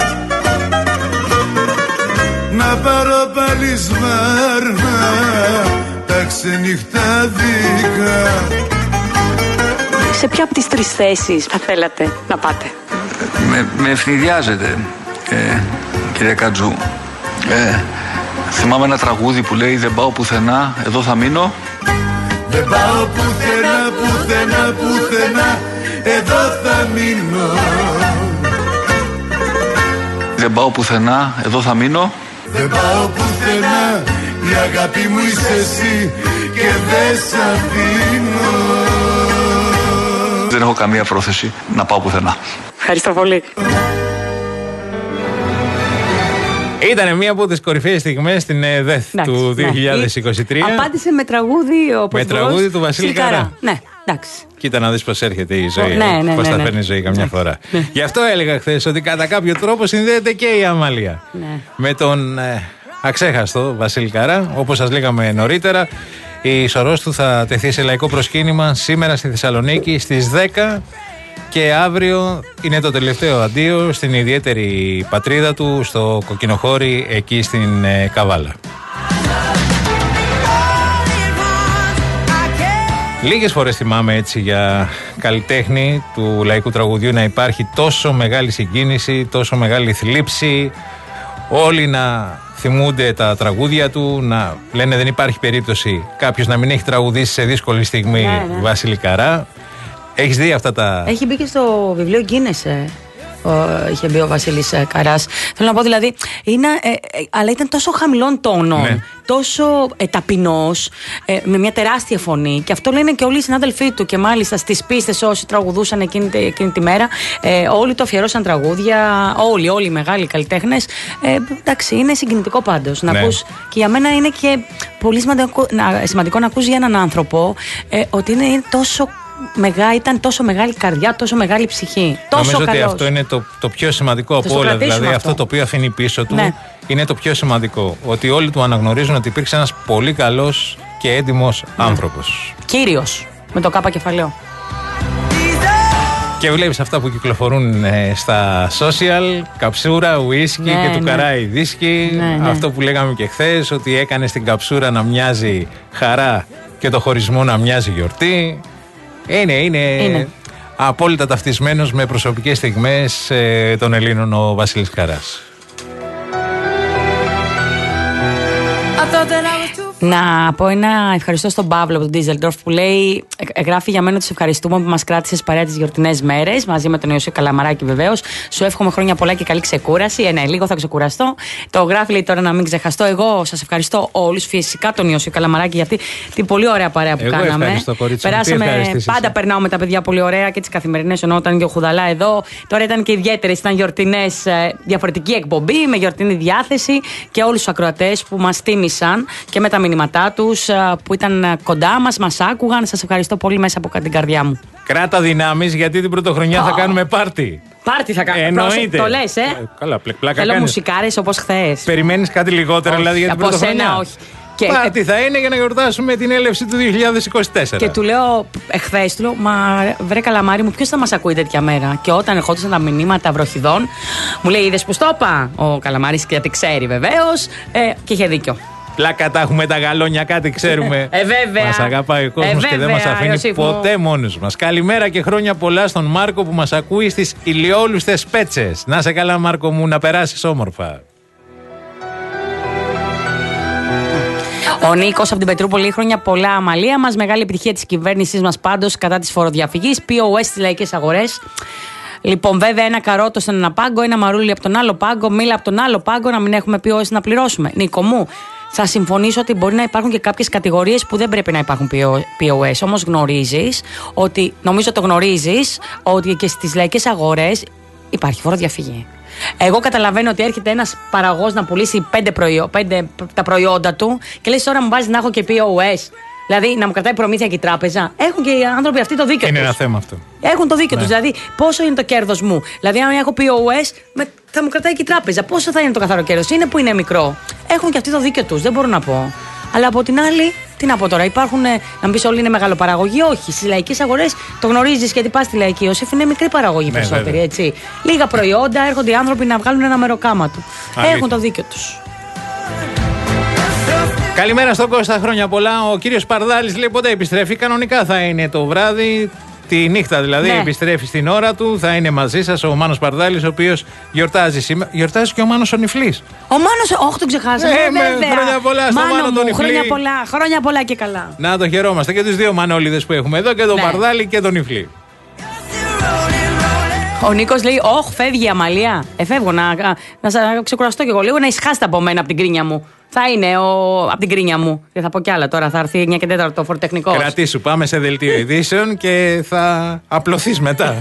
να πάρω πάλι σμάρνα τα ξενυχτάδικα. Σε ποια από τις τρεις θέσεις θα θέλατε να πάτε? Με, με ευνηδιάζετε, ε, κύριε Καντζού. Ε, θυμάμαι ένα τραγούδι που λέει «Δεν πάω πουθενά, εδώ θα μείνω». Δεν πάω πουθενά, πουθενά, πουθενά, εδώ θα μείνω. Δεν πάω πουθενά, εδώ θα μείνω. Δεν πάω πουθενά, η αγάπη μου είσαι εσύ και δεν σ' αφήνω. Δεν έχω καμία πρόθεση να πάω πουθενά. Ευχαριστώ πολύ. Ήτανε μία από τις κορυφαίες στιγμές στην ΕΔΕΘ του δύο χιλιάδες είκοσι τρία. Ναι. Απάντησε με τραγούδι ο Με τραγούδι του Βασίλη Καρά. Ναι, εντάξει. Κοίτα να δεις πώς έρχεται η ζωή. Ναι, ναι, πώς ναι, θα ναι. παίρνει η ζωή καμιά Ναι. φορά. Ναι. Γι' αυτό έλεγα χθες ότι κατά κάποιο τρόπο συνδέεται και η Αμαλία. Ναι. Με τον ε, αξέχαστο Βασίλη Καρά, όπως σας λέγαμε νωρίτερα. Η σωρός του θα τεθεί σε λαϊκό προσκύνημα σήμερα στη Θεσσαλονίκη στις δέκα. Και αύριο είναι το τελευταίο αντίο στην ιδιαίτερη πατρίδα του, στο Κοκκινοχώρι, εκεί στην ε, Καβάλα. Λίγες φορές θυμάμαι έτσι για καλλιτέχνη του λαϊκού τραγουδιού να υπάρχει τόσο μεγάλη συγκίνηση, τόσο μεγάλη θλίψη, όλοι να θυμούνται τα τραγούδια του, να λένε δεν υπάρχει περίπτωση κάποιος να μην έχει τραγουδήσει σε δύσκολη στιγμή Ναι, ναι. Βασίλη Καρά. Έχεις δει αυτά τα... Έχει μπει και στο βιβλίο Guinness, ε. Ο, είχε μπει ο Βασίλης ε, Καράς. Θέλω να πω δηλαδή, είναι, ε, ε, αλλά ήταν τόσο χαμηλών τόνων, Ναι. τόσο ε, ταπεινός, ε, με μια τεράστια φωνή. Και αυτό λένε και όλοι οι συνάδελφοί του. Και μάλιστα στις πίστες όσοι τραγουδούσαν εκείνη, εκείνη τη μέρα, ε, όλοι το αφιερώσαν τραγούδια. Όλοι, όλοι οι μεγάλοι καλλιτέχνες. Ε, εντάξει, είναι συγκινητικό πάντως. Να Ναι. ακούς, και για μένα είναι και πολύ σημαντικό να, σημαντικό να ακούς για έναν άνθρωπο ε, ότι είναι, είναι τόσο. Μεγά, ήταν τόσο μεγάλη καρδιά, τόσο μεγάλη ψυχή. Τόσο Νομίζω ότι καλός. αυτό είναι το, το πιο σημαντικό Θα από το όλα. κρατήσουμε Δηλαδή αυτό. αυτό το οποίο αφήνει πίσω του Ναι. είναι το πιο σημαντικό. Ότι όλοι του αναγνωρίζουν ότι υπήρξε ένας πολύ καλός και έντιμος Ναι. άνθρωπος. Κύριος, με το κάπα κεφαλαίο. Και βλέπεις αυτά που κυκλοφορούν ε, στα social, καψούρα, ουίσκι Ναι, και του ναι. καράει δίσκι. Ναι, ναι. Αυτό που λέγαμε και χθες, ότι έκανε στην καψούρα να μοιάζει χαρά και το χωρισμό να μοιάζει γιορτή. Είναι, είναι, Είναι. απόλυτα ταυτισμένος με προσωπικές στιγμές ε, των Ελλήνων ο Βασίλης Καράς. I thought that I was too Να πω ένα ευχαριστώ στον Παύλο από τον Ντίζελντορφ που λέει: ε, Γράφει για μένα, του ευχαριστούμε που μας κράτησες παρέα τις γιορτινές μέρες μαζί με τον Ιωσήφ Καλαμαράκη βεβαίως. Σου εύχομαι χρόνια πολλά και καλή ξεκούραση. Ε, ναι, λίγο θα ξεκουραστώ. Το γράφει, λέει τώρα να μην ξεχαστώ. Εγώ σας ευχαριστώ όλους. Φυσικά τον Ιωσήφ Καλαμαράκη για αυτή την πολύ ωραία παρέα που Εγώ κάναμε. Περάσαμε, πάντα περνάω με τα παιδιά πολύ ωραία και τις καθημερινές, ενώ ήταν και ο Χουδαλά εδώ. Τώρα ήταν και ιδιαίτερες, ήταν γιορτινές, διαφορετική εκπομπή με γιορτινή διάθεση και όλους τους ακροατές που μας τίμησαν και με τα μηνύματά τους που ήταν κοντά μας, μας άκουγαν. Σας ευχαριστώ πολύ μέσα από την καρδιά μου. Κράτα δυνάμεις γιατί την πρωτοχρονιά oh. θα κάνουμε πάρτι. Πάρτι θα κάνουμε. Εννοείται. Το λες, ε. ε καλά, πλάκα Θέλω κάνεις. μουσικάρες όπως χθες. Περιμένεις κάτι λιγότερο, δηλαδή για την από πρωτοχρονιά. Σένα, όχι. Και πάρτι θα είναι για να γιορτάσουμε την έλευση του δύο χιλιάδες είκοσι τέσσερα. Και του λέω, εχθές του λέω, μα βρε Καλαμάρη μου, ποιος θα μας ακούει τέτοια μέρα? Και όταν ερχόντουσαν τα μηνύματα βροχιδών, μου λέει, είδες που στο είπα? Ο Καλαμάρης, γιατί ξέρει βεβαίως, ε, και είχε δίκιο. Πλάκα τα έχουμε τα γαλόνια, κάτι ξέρουμε. Ε, βέβαια. Μας αγαπάει ο κόσμος ε, και δεν μας αφήνει Ιωσήφ ποτέ μόνος μας. Καλημέρα και χρόνια πολλά στον Μάρκο που μας ακούει στις ηλιόλουστες Πέτσες. Να σε καλά, Μάρκο μου, να περάσεις όμορφα. Ο Νίκος από την Πετρούπολη, χρόνια πολλά, Αμαλία μας. Μεγάλη επιτυχία της κυβέρνησής μας πάντως κατά της φοροδιαφυγής. πι ο ες στις λαϊκές αγορές. Λοιπόν, βέβαια, ένα καρότο στον ένα πάγκο, ένα μαρούλι από τον άλλο πάγκο, μήλα από τον άλλο πάγκο, να μην έχουμε πι ο ες να πληρώσουμε. Νίκο μου, θα συμφωνήσω ότι μπορεί να υπάρχουν και κάποιες κατηγορίες που δεν πρέπει να υπάρχουν πι ο ες. Όμως γνωρίζεις ότι, νομίζω το γνωρίζεις, ότι και στις λαϊκές αγορές υπάρχει φοροδιαφυγή. Εγώ καταλαβαίνω ότι έρχεται ένας παραγωγός να πουλήσει πέντε, προϊό, πέντε τα προϊόντα του και λέει τώρα μου βάζει να έχω και πι ο ες. Δηλαδή να μου κρατάει προμήθεια και η τράπεζα. Έχουν και οι άνθρωποι αυτοί το δίκιο τους. Είναι ένα θέμα αυτό. Έχουν το δίκιο ναι. τους. Δηλαδή, πόσο είναι το κέρδος μου? Δηλαδή, αν έχω πι ο ες, θα μου κρατάει και η τράπεζα. Πόσο θα είναι το καθαρό κέρδος? Είναι που είναι μικρό. Έχουν και αυτοί το δίκιο τους. Δεν μπορώ να πω. Αλλά από την άλλη, τι να πω τώρα, υπάρχουν, να μου πεις όλοι είναι μεγαλοπαραγωγή. Όχι. Στις λαϊκές αγορές το γνωρίζεις γιατί πας στη λαϊκή. Ιωσήφ είναι μικρή παραγωγή ναι, περισσότερη. Έτσι. Λίγα προϊόντα, έρχονται οι άνθρωποι να βγάλουν ένα μεροκάμα του. Αλήθεια. Έχουν το δίκιο τους. Καλημέρα στον Κώστα, χρόνια πολλά. Ο κύριος Παρδάλης λέει πότε επιστρέφει. Κανονικά θα είναι το βράδυ, τη νύχτα δηλαδή. Ναι. Επιστρέφει στην ώρα του. Θα είναι μαζί σας ο Μάνος Παρδάλης, ο οποίος γιορτάζει σήμερα. Γιορτάζει και ο Μάνος ο Νιφλής. Ο Μάνος, όχι τον ξεχάσαμε. Ε, με, χρόνια πολλά στο Μάνο, Μάνο τον Νιφλή. Χρόνια πολλά, χρόνια πολλά και καλά. Να το χαιρόμαστε και τους δύο Μανόλιδες που έχουμε εδώ, και τον ναι. Παρδάλη και τον Νιφλή. Ο Νίκος λέει: όχι, φεύγει η Αμαλία. Ε, φεύγω να, να, να ξεκουραστώ κι εγώ λίγο, να ησυχάσετε από μένα, από την κρίνια μου. Θα είναι ο, από την κρίνια μου. Δεν θα πω κι άλλα τώρα. Θα έρθει εννιά και τέσσερα το φορτεχνικό. Κρατήσου, πάμε σε δελτίο ειδήσεων και θα απλωθείς μετά.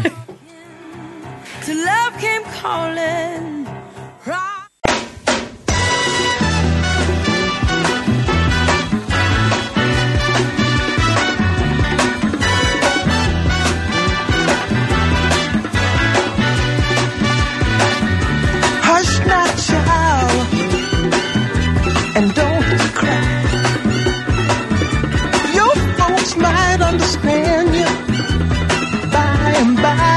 And don't cry. Your folks might understand you by and by.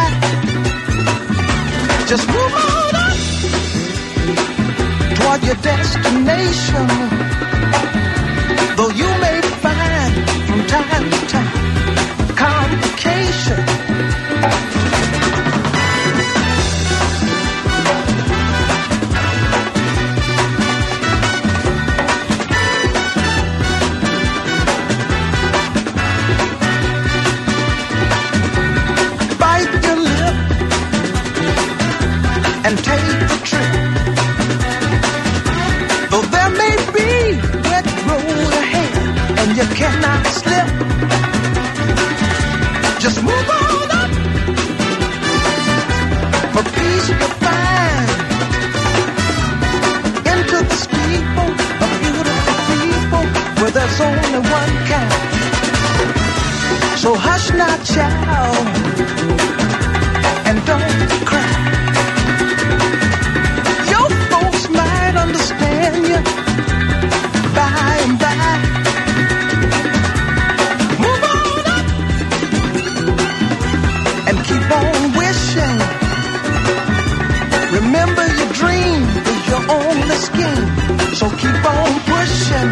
Just move on up toward your destination. Though you may find from time to time complication. And take the trip. Though there may be wet road ahead and you cannot slip, just move on up. For peace to find into the steeple of beautiful people where there's only one kind. So hush not, child, and don't cry. Understand you by and by. Move on up and keep on wishing. Remember your dream is your only scheme, so keep on pushing.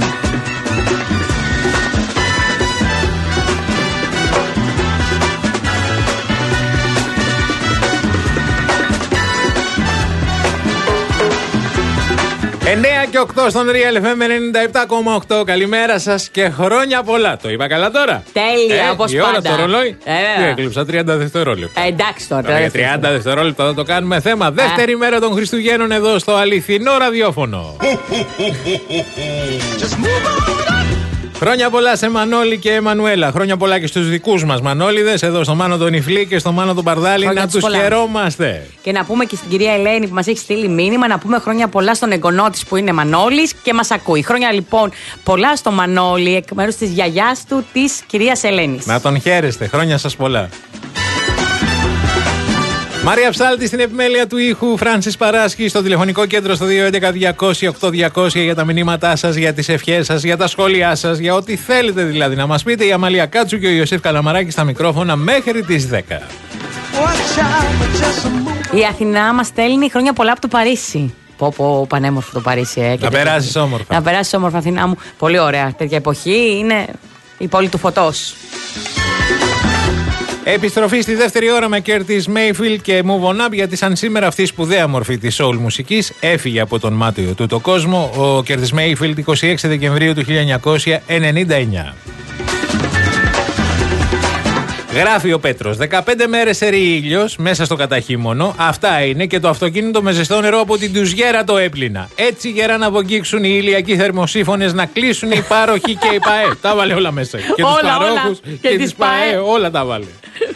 εννέα και οκτώ στον Real εφ εμ ενενήντα επτά κόμμα οκτώ. Καλημέρα σας και χρόνια πολλά. Το είπα καλά τώρα. Τέλεια, ε, όπως η πάντα. ώρα στο ρολόι. Ε, Τι έκλειψα, τριάντα δευτερόλεπτα. Ε, εντάξει τώρα. Τώρα για τριάντα δευτερόλεπτα θα το κάνουμε θέμα. Δεύτερη Α. μέρα των Χριστουγέννων εδώ στο αληθινό ραδιόφωνο. Χρόνια πολλά σε Μανώλη και Εμμανουέλα. Χρόνια πολλά και στους δικούς μας Μανώλιδες, εδώ στο Μάνο τον Ιφλή και στο Μάνο τον Παρδάλη. Χρόνια να τους τους πολλά. χαιρόμαστε. Και να πούμε και στην κυρία Ελένη που μας έχει στείλει μήνυμα, να πούμε χρόνια πολλά στον εγγονό της που είναι Μανώλης και μας ακούει. Χρόνια λοιπόν πολλά στο Μανώλη εκ μέρους της γιαγιάς του, της κυρίας Ελένης. Να τον χαίρεστε. Χρόνια σας πολλά. Μάρια Ψάλτη στην επιμέλεια του ήχου, Φράνσις Παράσκη στο τηλεφωνικό κέντρο στο δύο έντεκα διακόσια οκτώ διακόσια για τα μηνύματά σας, για τις ευχές σας, για τα σχόλιά σας, για ό,τι θέλετε δηλαδή να μας πείτε. Η Αμαλία Κάτσου και ο Ιωσήφ Καλαμαράκη στα μικρόφωνα μέχρι τις δέκα. Η Αθηνά μας στέλνει χρόνια πολλά από το Παρίσι. Πω πω, πανέμορφο το Παρίσι, ε. Να περάσεις όμορφα. Να περάσεις όμορφα, Αθηνά μου. Πολύ ωραία. Τέτοια εποχή είναι η πόλη του φωτός. Επιστροφή στη δεύτερη ώρα με Curtis Mayfield και Move On Up, γιατί σαν σήμερα αυτή η σπουδαία μορφή της soul μουσικής έφυγε από τον μάτιο του το κόσμο ο Curtis Mayfield εικοστή έκτη Δεκεμβρίου του χίλια εννιακόσια ενενήντα εννιά. Γράφει ο Πέτρος, δεκαπέντε μέρες ερεί ήλιος μέσα στο καταχύμωνο. Αυτά είναι και το αυτοκίνητο με ζεστό νερό από την τουζιέρα το έπλυνα. Έτσι γερά να βογγίξουν οι ηλιακοί θερμοσύφωνες, να κλείσουν οι πάροχοι και οι ΠΑΕ. Τα βάλε όλα μέσα. Και όλα, τους παρόχους όλα. και, Και τις τις ΠΑΕ, ΠΑΕ. όλα τα βάλε.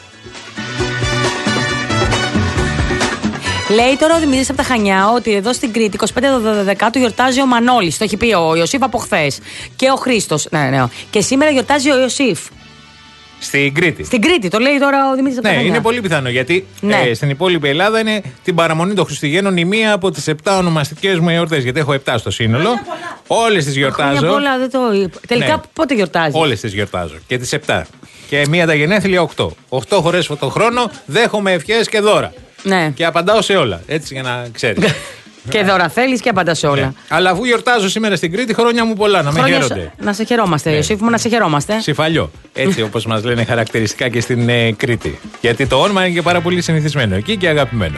Λέει τώρα ο Δημήτρης από τα Χανιά ότι εδώ στην Κρήτη εικοστή πέμπτη Δεκάτου γιορτάζει ο Μανώλης. Το έχει πει ο Ιωσήφ από χθες. Και ο Χρήστος. Ναι, ναι. Και σήμερα γιορτάζει ο Ιωσήφ. Στην Κρήτη. Στην Κρήτη, το λέει τώρα ο Δημήτρης από τα Ναι, Χανιά. είναι πολύ πιθανό γιατί Ναι. ε, στην υπόλοιπη Ελλάδα είναι την παραμονή των Χριστουγέννων η μία από τις επτά ονομαστικές μου εορτές. Γιατί έχω επτά στο σύνολο. Όλες τις γιορτάζω. Χρόνια πολλά, δεν το είπα. Τελικά Ναι. πότε γιορτάζει? Όλες τις γιορτάζω. Και τις επτά. Και μία τα γενέθλια οκτώ. οκτώ φορές το χρόνο δέχομαι ευχές και δώρα. Ναι. Και απαντάω σε όλα. Έτσι για να ξέρεις. Και δώρα θέλεις και απαντά σε όλα. Ναι. Αλλά αφού γιορτάζω σήμερα στην Κρήτη, χρόνια μου πολλά. Να με Χρόνια χαίρονται. σου- Να σε χαιρόμαστε, Ναι. Ιωσήφ μου, να σε χαιρόμαστε. Συφαλιό. Έτσι όπως μας λένε χαρακτηριστικά και στην ε, Κρήτη. Γιατί το όνομα είναι και πάρα πολύ συνηθισμένο εκεί και αγαπημένο.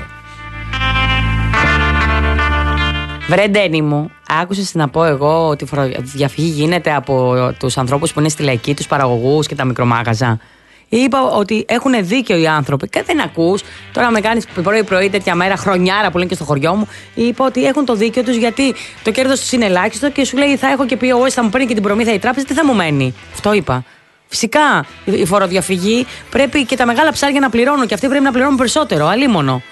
Βρε Ντένι μου, άκουσες να πω εγώ ότι η φοροδιαφυγή γίνεται από τους ανθρώπους που είναι στη λαϊκή, τους παραγωγούς και τα μικρομάγαζα. Είπα ότι έχουν δίκιο οι άνθρωποι. Και δεν ακούς. Τώρα με κάνεις πρωί-πρωί τέτοια μέρα, χρονιάρα που λένε και στο χωριό μου. Είπα ότι έχουν το δίκιο τους γιατί το κέρδος τους είναι ελάχιστο και σου λέει θα έχω και πει ο θα μου παίρνει και την προμήθεια η τράπεζα, τι θα μου μένει. Αυτό είπα. Φυσικά η φοροδιαφυγή πρέπει και τα μεγάλα ψάρια να πληρώνουν και αυτοί πρέπει να πληρώνουν περισσότερο. Αλίμονο.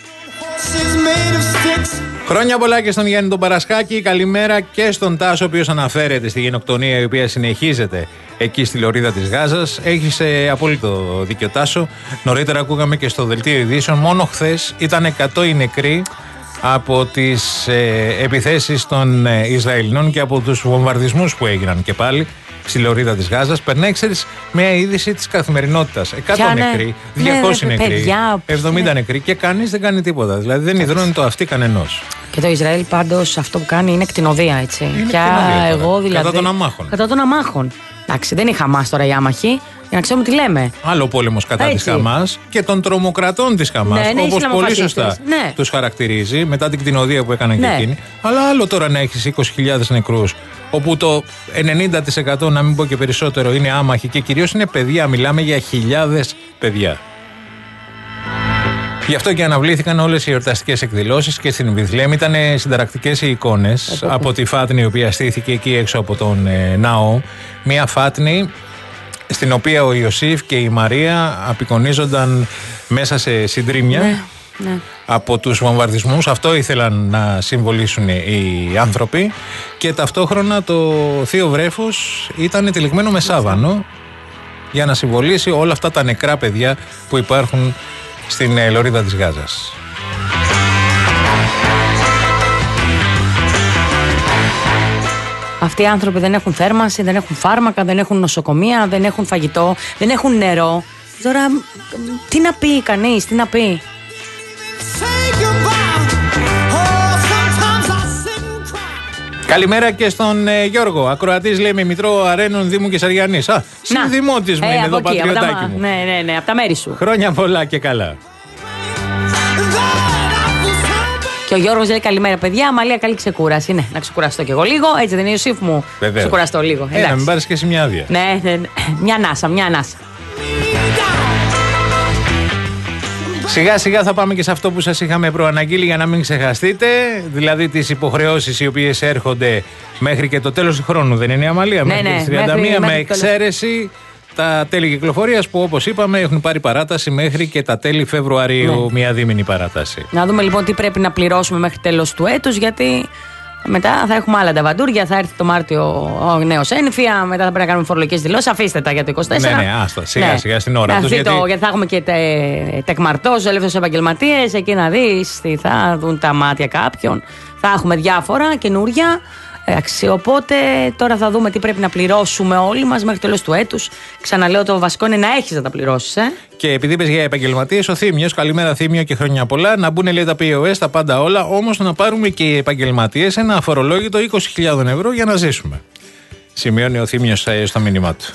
Χρόνια πολλά και στον Γιάννη τον Παρασκάκη. Καλημέρα και στον Τάσο, ο οποίος αναφέρεται στη γενοκτονία η οποία συνεχίζεται εκεί στη λωρίδα της Γάζας. Έχεις ε, απόλυτο δίκιο, Τάσο. Νωρίτερα ακούγαμε και στο δελτίο ειδήσεων. Μόνο χθες ήταν εκατό οι νεκροί από τις ε, επιθέσεις των ε, Ισραηλινών και από τους βομβαρδισμούς που έγιναν και πάλι στη λωρίδα της Γάζας. Περνάει, ξέρεις, μια είδηση της καθημερινότητας. εκατό Ποια, ναι. νεκροί, διακόσιοι Ναι, ρε, νεκροί, παιδιά, εβδομήντα νεκροί και κανείς δεν κάνει τίποτα. Δηλαδή δεν υδρώνει το αυτί κανενός. Και το Ισραήλ πάντως αυτό που κάνει είναι κτηνοδία, έτσι. Είναι Πια κτηνοδία τώρα. εγώ δηλαδή. Κατά των αμάχων. Κατά των αμάχων. Εντάξει, δεν είναι Χαμάς τώρα η άμαχοι, για να ξέρουμε τι λέμε. Άλλο πόλεμος κατά της Έτσι. Χαμάς και των τρομοκρατών της Χαμάς. Ναι, ναι, όπως πολύ Ισλαμοφασίστες. σωστά Ναι. τους χαρακτηρίζει μετά την κτηνοδία που έκαναν Ναι. και εκείνοι. Αλλά άλλο τώρα να έχεις είκοσι χιλιάδες νεκρούς, όπου το ενενήντα τοις εκατό, να μην πω και περισσότερο, είναι άμαχοι και κυρίως είναι παιδιά. Μιλάμε για χιλιάδες παιδιά. Γι' αυτό και αναβλήθηκαν όλες οι εορταστικές εκδηλώσεις και στην Βιθλέμ ήταν συνταρακτικές οι εικόνες από τη φάτνη η οποία στήθηκε εκεί έξω από τον ε, ναό. Μια φάτνη στην οποία ο Ιωσήφ και η Μαρία απεικονίζονταν μέσα σε συντρίμμια Ναι, ναι. από τους βομβαρδισμούς. Αυτό ήθελαν να συμβολήσουν οι άνθρωποι και ταυτόχρονα το θείο βρέφος ήταν τυλιγμένο με σάβανο για να συμβολήσει όλα αυτά τα νεκρά παιδιά που υπάρχουν στην ε, λωρίδα της Γάζας. Αυτοί οι άνθρωποι δεν έχουν θέρμανση, δεν έχουν φάρμακα, δεν έχουν νοσοκομεία, δεν έχουν φαγητό, δεν έχουν νερό. Τώρα, μ, τι να πει κανείς, τι να πει. Καλημέρα και στον ε, Γιώργο. Ακροατής λέει με μητρό Αρένων Δήμου και Σαριανής. Α, συνδημότης μου Ε, είναι από εδώ, εκεί, από τα πατριωτάκι μα- μου. Ναι, ναι, ναι, από τα μέρη σου. Χρόνια πολλά και καλά. Και ο Γιώργος λέει καλημέρα, παιδιά. Αμαλία, καλή ξεκούραση. Ναι, να ξεκουραστώ κι εγώ λίγο. Έτσι δεν είναι, Ιωσήφ μου? Βεβαίως. Ξεκουραστώ λίγο. Ε, να μην πάρεις και εσύ μια άδεια. Ναι, ναι, ναι. Μια ανάσα, μια ανάσα. Σιγά σιγά θα πάμε και σε αυτό που σας είχαμε προαναγγείλει για να μην ξεχαστείτε. Δηλαδή τις υποχρεώσεις οι οποίες έρχονται μέχρι και το τέλος του χρόνου. Δεν είναι η Αμαλία? Ναι, μέχρι ναι, τις τριάντα μία, μέχρι, με μέχρι εξαίρεση τα τέλη κυκλοφορίας που όπως είπαμε έχουν πάρει παράταση μέχρι και τα τέλη Φεβρουαρίου. Ναι. Μια δίμηνη παράταση. Να δούμε λοιπόν τι πρέπει να πληρώσουμε μέχρι τέλος του έτους, γιατί μετά θα έχουμε άλλα ταβαντούρια. Θα έρθει το Μάρτιο ο νέος ένφια. Μετά θα πρέπει να κάνουμε φορολογικές δηλώσεις. Αφήστε τα για το είκοσι τέσσερα. Ναι, ναι, άστα. Σιγά ναι. σιγά στην ώρα τους. Γιατί... γιατί θα έχουμε και τε... τεκμαρτός, ελεύθερους επαγγελματίες. Εκεί να δεις τι θα δουν τα μάτια κάποιων. Θα έχουμε διάφορα καινούρια. Εντάξει, οπότε τώρα θα δούμε τι πρέπει να πληρώσουμε όλοι μας μέχρι τέλος του έτους. Ξαναλέω, το βασικό είναι να έχεις να τα πληρώσεις. Ε? Και επειδή είπες για επαγγελματίες, ο Θήμιος, καλημέρα Θήμιο και χρόνια πολλά. Να μπουν, λέει, τα πι ο ες, τα πάντα όλα. Όμως να πάρουμε και οι επαγγελματίες ένα αφορολόγητο είκοσι χιλιάδες ευρώ για να ζήσουμε. Σημειώνει ο Θήμιος στο μήνυμά του.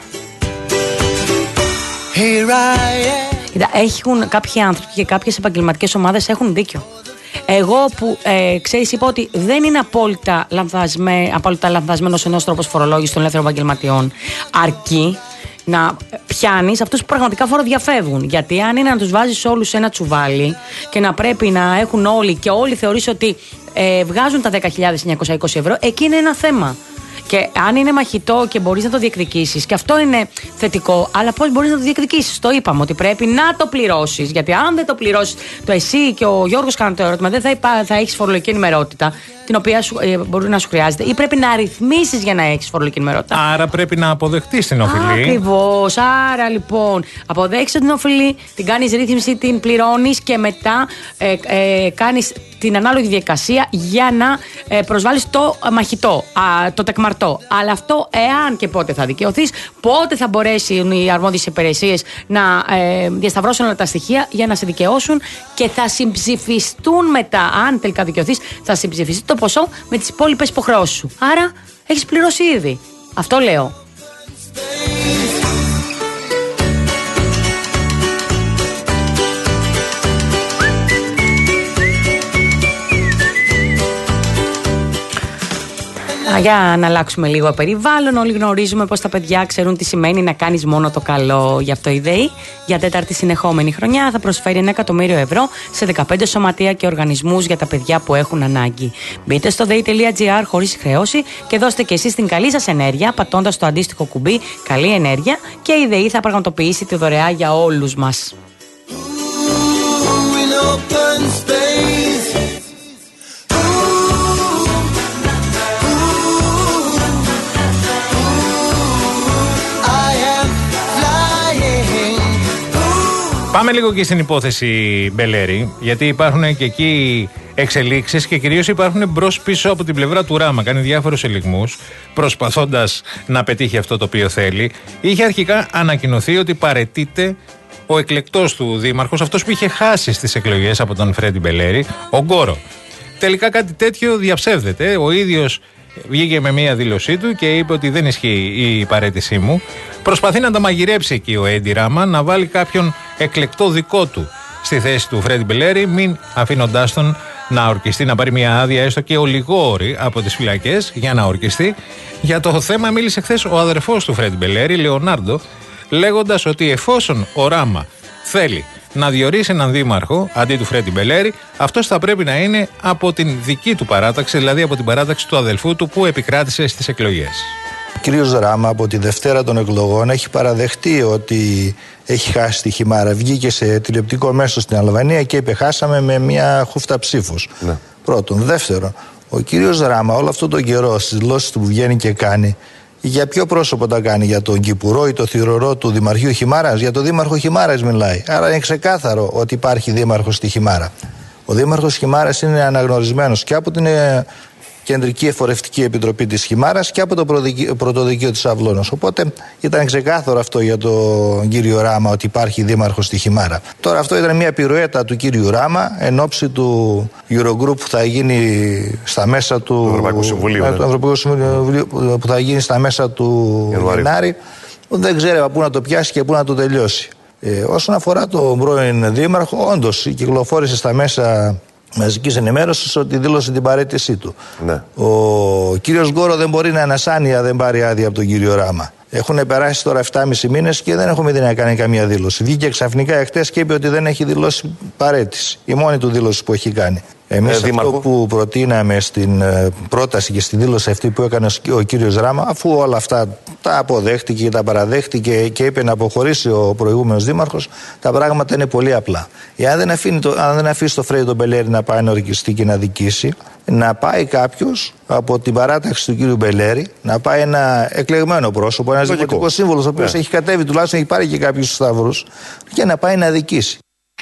Κοίτα, έχουν κάποιοι άνθρωποι και κάποιες επαγγελματικές ομάδες έχουν δίκιο. Εγώ που ε, ξέρεις, είπα ότι δεν είναι απόλυτα, λανθασμέ, απόλυτα λανθασμένος ενός τρόπος φορολόγησης των ελεύθερων επαγγελματιών, αρκεί να πιάνεις αυτούς που πραγματικά φοροδιαφεύγουν. Γιατί αν είναι να τους βάζεις όλους σε ένα τσουβάλι και να πρέπει να έχουν όλοι και όλοι θεωρείς ότι ε, βγάζουν τα δέκα χιλιάδες εννιακόσια είκοσι ευρώ, εκεί είναι ένα θέμα. Και αν είναι μαχητό και μπορείς να το διεκδικήσεις, και αυτό είναι θετικό, αλλά πώς μπορείς να το διεκδικήσεις? Το είπαμε ότι πρέπει να το πληρώσεις. Γιατί αν δεν το πληρώσεις, το εσύ και ο Γιώργος κάνουν το ερώτημα, δεν θα, υπά, θα έχεις φορολογική ενημερότητα, την οποία σου, ε, μπορεί να σου χρειάζεται, ή πρέπει να αριθμίσεις για να έχεις φορολογική ενημερότητα. Άρα πρέπει να αποδεχτείς την οφειλή. Ακριβώς. Άρα λοιπόν, αποδέχεσαι την οφειλή, την κάνεις ρύθμιση, την πληρώνεις και μετά ε, ε, κάνεις την ανάλογη διαδικασία για να ε, προσβάλλεις το μαχητό, α, το τεκμαρτό. Αλλά αυτό εάν και πότε θα δικαιωθείς, πότε θα μπορέσουν οι αρμόδιες υπηρεσίες να ε, διασταυρώσουν όλα τα στοιχεία για να σε δικαιώσουν και θα συμψηφιστούν μετά, αν τελικά δικαιωθείς, θα συμψηφιστεί το ποσό με τις υπόλοιπες υποχρεώσεις σου. Άρα έχεις πληρώσει ήδη. Αυτό λέω. Για να αλλάξουμε λίγο περιβάλλον, όλοι γνωρίζουμε πως τα παιδιά ξέρουν τι σημαίνει να κάνεις μόνο το καλό. Γι' αυτό η ΔΕΗ για τέταρτη συνεχόμενη χρονιά θα προσφέρει ένα εκατομμύριο ευρώ σε δεκαπέντε σωματεία και οργανισμούς για τα παιδιά που έχουν ανάγκη. Μπείτε στο δέη τελεία τζι άρ χωρίς χρέωση και δώστε και εσείς την καλή σας ενέργεια πατώντας το αντίστοιχο κουμπί Καλή Ενέργεια και η ΔΕΗ θα πραγματοποιήσει τη δωρεά για όλους μας. Πάμε λίγο και στην υπόθεση Μπελέρη, γιατί υπάρχουν και εκεί εξελίξεις και κυρίως υπάρχουν μπρος πίσω από την πλευρά του Ράμα. Κάνει διάφορους ελιγμούς προσπαθώντας να πετύχει αυτό το οποίο θέλει. Είχε αρχικά ανακοινωθεί ότι παραιτείται ο εκλεκτός του δήμαρχος, αυτός που είχε χάσει στις εκλογές από τον Φρέντι Μπελέρη, ο Γκόρο. Τελικά κάτι τέτοιο διαψεύδεται. Ο ίδιος βγήκε με μία δήλωσή του και είπε ότι δεν ισχύει η παραίτησή μου. Προσπαθεί να τα μαγειρέψει εκεί ο Έντι Ράμα, να βάλει κάποιον εκλεκτό δικό του στη θέση του Φρέντι Μπελέρη, μην αφήνοντάς τον να ορκιστεί, να πάρει μια άδεια έστω και ολιγόρη από τις φυλακές για να ορκιστεί. Για το θέμα μίλησε χθες ο αδερφός του Φρέντι Μπελέρη, Λεωνάρντο, λέγοντας ότι εφόσον ο Ράμα θέλει να διορίσει έναν δήμαρχο αντί του Φρέντι Μπελέρη, αυτός θα πρέπει να είναι από την δική του παράταξη, δηλαδή από την παράταξη του αδελφού του που επικράτησε στις εκλογές. Ο κύριος Ράμα από τη Δευτέρα των εκλογών έχει παραδεχτεί ότι έχει χάσει τη Χιμάρα. Βγήκε σε τηλεοπτικό μέσο στην Αλβανία και είπε χάσαμε με μια χούφτα ψήφους. Ναι. Πρώτον. Δεύτερον, ο κύριος Ράμα όλο αυτόν τον καιρό στις δηλώσεις του που βγαίνει και κάνει, για ποιο πρόσωπο τα κάνει, για τον Κυπουρό ή το θηρορό του Δημαρχείου Χιμάρας? Για τον Δήμαρχο Χιμάρας μιλάει. Άρα είναι ξεκάθαρο ότι υπάρχει δήμαρχος στη Χιμάρα. Ο Δήμαρχος Χιμάρας είναι αναγνωρισμένος και από την Κεντρική Εφορευτική Επιτροπή της Χιμάρας και από το Πρωτοδικείο της Αυλώνος. Οπότε ήταν ξεκάθαρο αυτό για τον κύριο Ράμα ότι υπάρχει δήμαρχος στη Χιμάρα. Τώρα αυτό ήταν μια πυρουέτα του κύριου Ράμα εν ώψη του Eurogroup που θα γίνει στα μέσα του Ευρωπαϊκού Συμβουλίου, ναι. Ευρωπαϊκού Συμβουλίου που θα γίνει στα μέσα του Γενάρη. Δεν ξέρει πού να το πιάσει και πού να το τελειώσει. Ε, όσον αφορά τον πρώην δήμαρχο, όντως κυκλοφόρησε στα μέσα μαζικής ενημέρωσης ότι δήλωσε την παραίτησή του. Ναι. Ο κύριος Γκόρο δεν μπορεί να ανασάνει αν δεν πάρει άδεια από τον κύριο Ράμα. Έχουν περάσει τώρα επτάμισι μήνες και δεν έχουμε δει να κάνει καμία δήλωση. Βγήκε ξαφνικά εχθές και είπε ότι δεν έχει δηλώσει παραίτηση. Η μόνη του δήλωση που έχει κάνει. Εμείς ε, αυτό που προτείναμε στην ε, πρόταση και στη δήλωση αυτή που έκανε ο, ο κύριος Ράμα, αφού όλα αυτά τα αποδέχτηκε και τα παραδέχτηκε και είπε να αποχωρήσει ο προηγούμενος δήμαρχος, τα πράγματα είναι πολύ απλά. Εάν δεν, αφήνει το, αν δεν αφήσει το Φρέι τον Μπελέρη να πάει να ορκιστεί και να δικήσει, να πάει κάποιος από την παράταξη του κύριου Μπελέρη, να πάει ένα εκλεγμένο πρόσωπο, ένας δημοτικός σύμβολος, ο οποίος yeah. έχει κατέβει, τουλάχιστον έχει πάρει και κάποιους σταυρούς, και να πάει να δικήσει.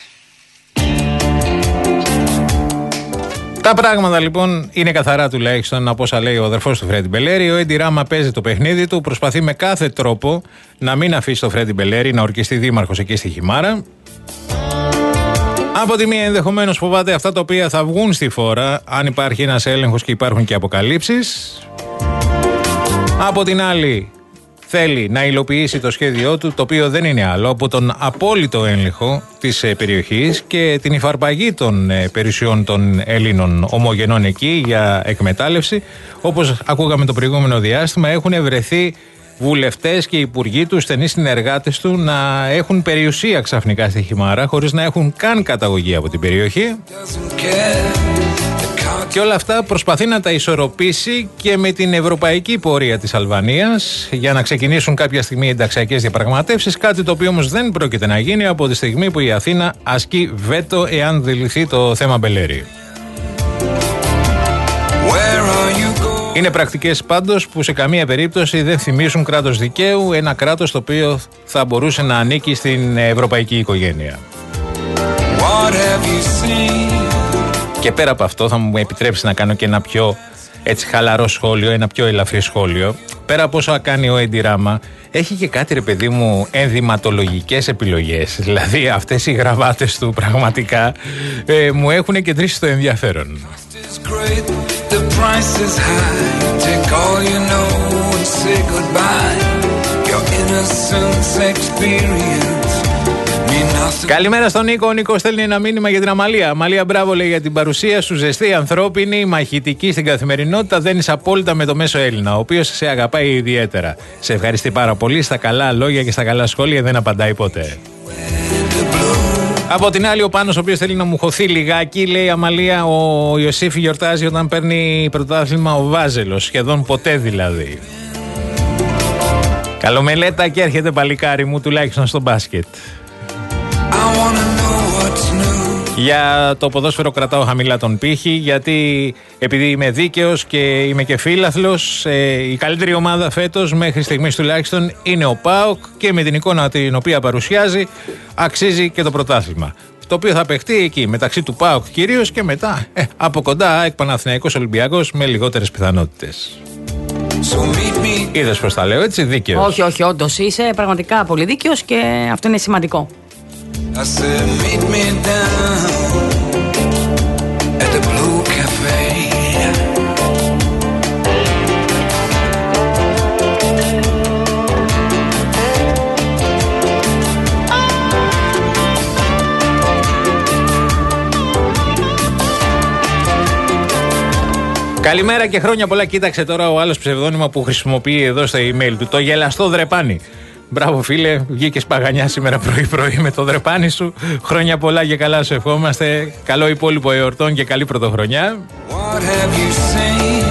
Τα πράγματα λοιπόν είναι καθαρά, τουλάχιστον από όσα λέει ο αδερφός του Φρέντι Μπελέρη. Ο Έντι Ράμα παίζει το παιχνίδι του, προσπαθεί με κάθε τρόπο να μην αφήσει το Φρέντι Μπελέρη να ορκιστεί δήμαρχος εκεί στη Χιμάρα. Από τη μία, ενδεχομένως φοβάται αυτά τα οποία θα βγουν στη φόρα, αν υπάρχει ένας έλεγχος και υπάρχουν και αποκαλύψεις. Από την άλλη, θέλει να υλοποιήσει το σχέδιό του, το οποίο δεν είναι άλλο από τον απόλυτο έλεγχο της περιοχής και την υφαρπαγή των περιουσιών των Ελλήνων ομογενών εκεί για εκμετάλλευση. Όπως ακούγαμε το προηγούμενο διάστημα, έχουν βρεθεί βουλευτές και υπουργοί του, στενοί συνεργάτες του, να έχουν περιουσία ξαφνικά στη Χιμάρα χωρίς να έχουν καν καταγωγή από την περιοχή. Και όλα αυτά προσπαθεί να τα ισορροπήσει και με την ευρωπαϊκή πορεία της Αλβανίας για να ξεκινήσουν κάποια στιγμή ενταξιακές διαπραγματεύσεις, κάτι το οποίο όμως δεν πρόκειται να γίνει από τη στιγμή που η Αθήνα ασκεί βέτο εάν δηληθεί το θέμα Μπελέρη. Είναι πρακτικές πάντως που σε καμία περίπτωση δεν θυμίζουν κράτος δικαίου, ένα κράτος το οποίο θα μπορούσε να ανήκει στην ευρωπαϊκή οικογένεια. Και πέρα από αυτό θα μου επιτρέψει να κάνω και ένα πιο έτσι χαλαρό σχόλιο, ένα πιο ελαφρύ σχόλιο. Πέρα από όσα κάνει ο Έντι Ράμα, έχει και κάτι, ρε παιδί μου, ενδυματολογικές επιλογές. Δηλαδή αυτές οι γραβάτες του πραγματικά ε, μου έχουν κεντρήσει το ενδιαφέρον. Καλημέρα στον Νίκο. Ο Νίκος στέλνει ένα μήνυμα για την Αμαλία. Αμαλία, μπράβο, λέει, για την παρουσία σου. Ζεστή, ανθρώπινη, μαχητική στην καθημερινότητα. Δένεις απόλυτα με το μέσο Έλληνα, ο οποίος σε αγαπάει ιδιαίτερα. Σε ευχαριστεί πάρα πολύ στα καλά λόγια και στα καλά σχόλια. Δεν απαντάει ποτέ. Από την άλλη, ο Πάνος, ο οποίος θέλει να μου χωθεί λιγάκι, λέει Αμαλία, ο Ιωσήφ γιορτάζει όταν παίρνει πρωτάθλημα ο Βάζελος. Σχεδόν ποτέ δηλαδή. Καλομελέτα και έρχεται, παλικάρι μου, τουλάχιστον στο μπάσκετ. Για το ποδόσφαιρο κρατάω χαμηλά τον πύχη, γιατί επειδή είμαι δίκαιος και είμαι και φίλαθλος, ε, η καλύτερη ομάδα φέτος μέχρι στιγμής τουλάχιστον είναι ο ΠΑΟΚ και με την εικόνα την οποία παρουσιάζει αξίζει και το πρωτάθλημα. Το οποίο θα παιχτεί εκεί μεταξύ του ΠΑΟΚ κυρίως και μετά ε, από κοντά ΑΕΚ Παναθηναϊκός Ολυμπιακός με λιγότερες πιθανότητες. Είδες πως τα λέω έτσι, δίκαιος? Όχι, όχι, όντως είσαι πραγματικά πολύ δίκαιος και αυτό είναι σημαντικό. I said, meet me down at the Blue Cafe. Καλημέρα και χρόνια πολλά. Κοίταξε τώρα ο άλλος ψευδόνυμο που χρησιμοποιεί εδώ στο email του. Το γελαστό δρεπάνι. Μπράβο φίλε, βγήκες παγανιά σήμερα πρωί-πρωί με το δρεπάνι σου. Χρόνια πολλά και καλά σου ευχόμαστε. Καλό υπόλοιπο εορτών και καλή πρωτοχρονιά. What have you seen?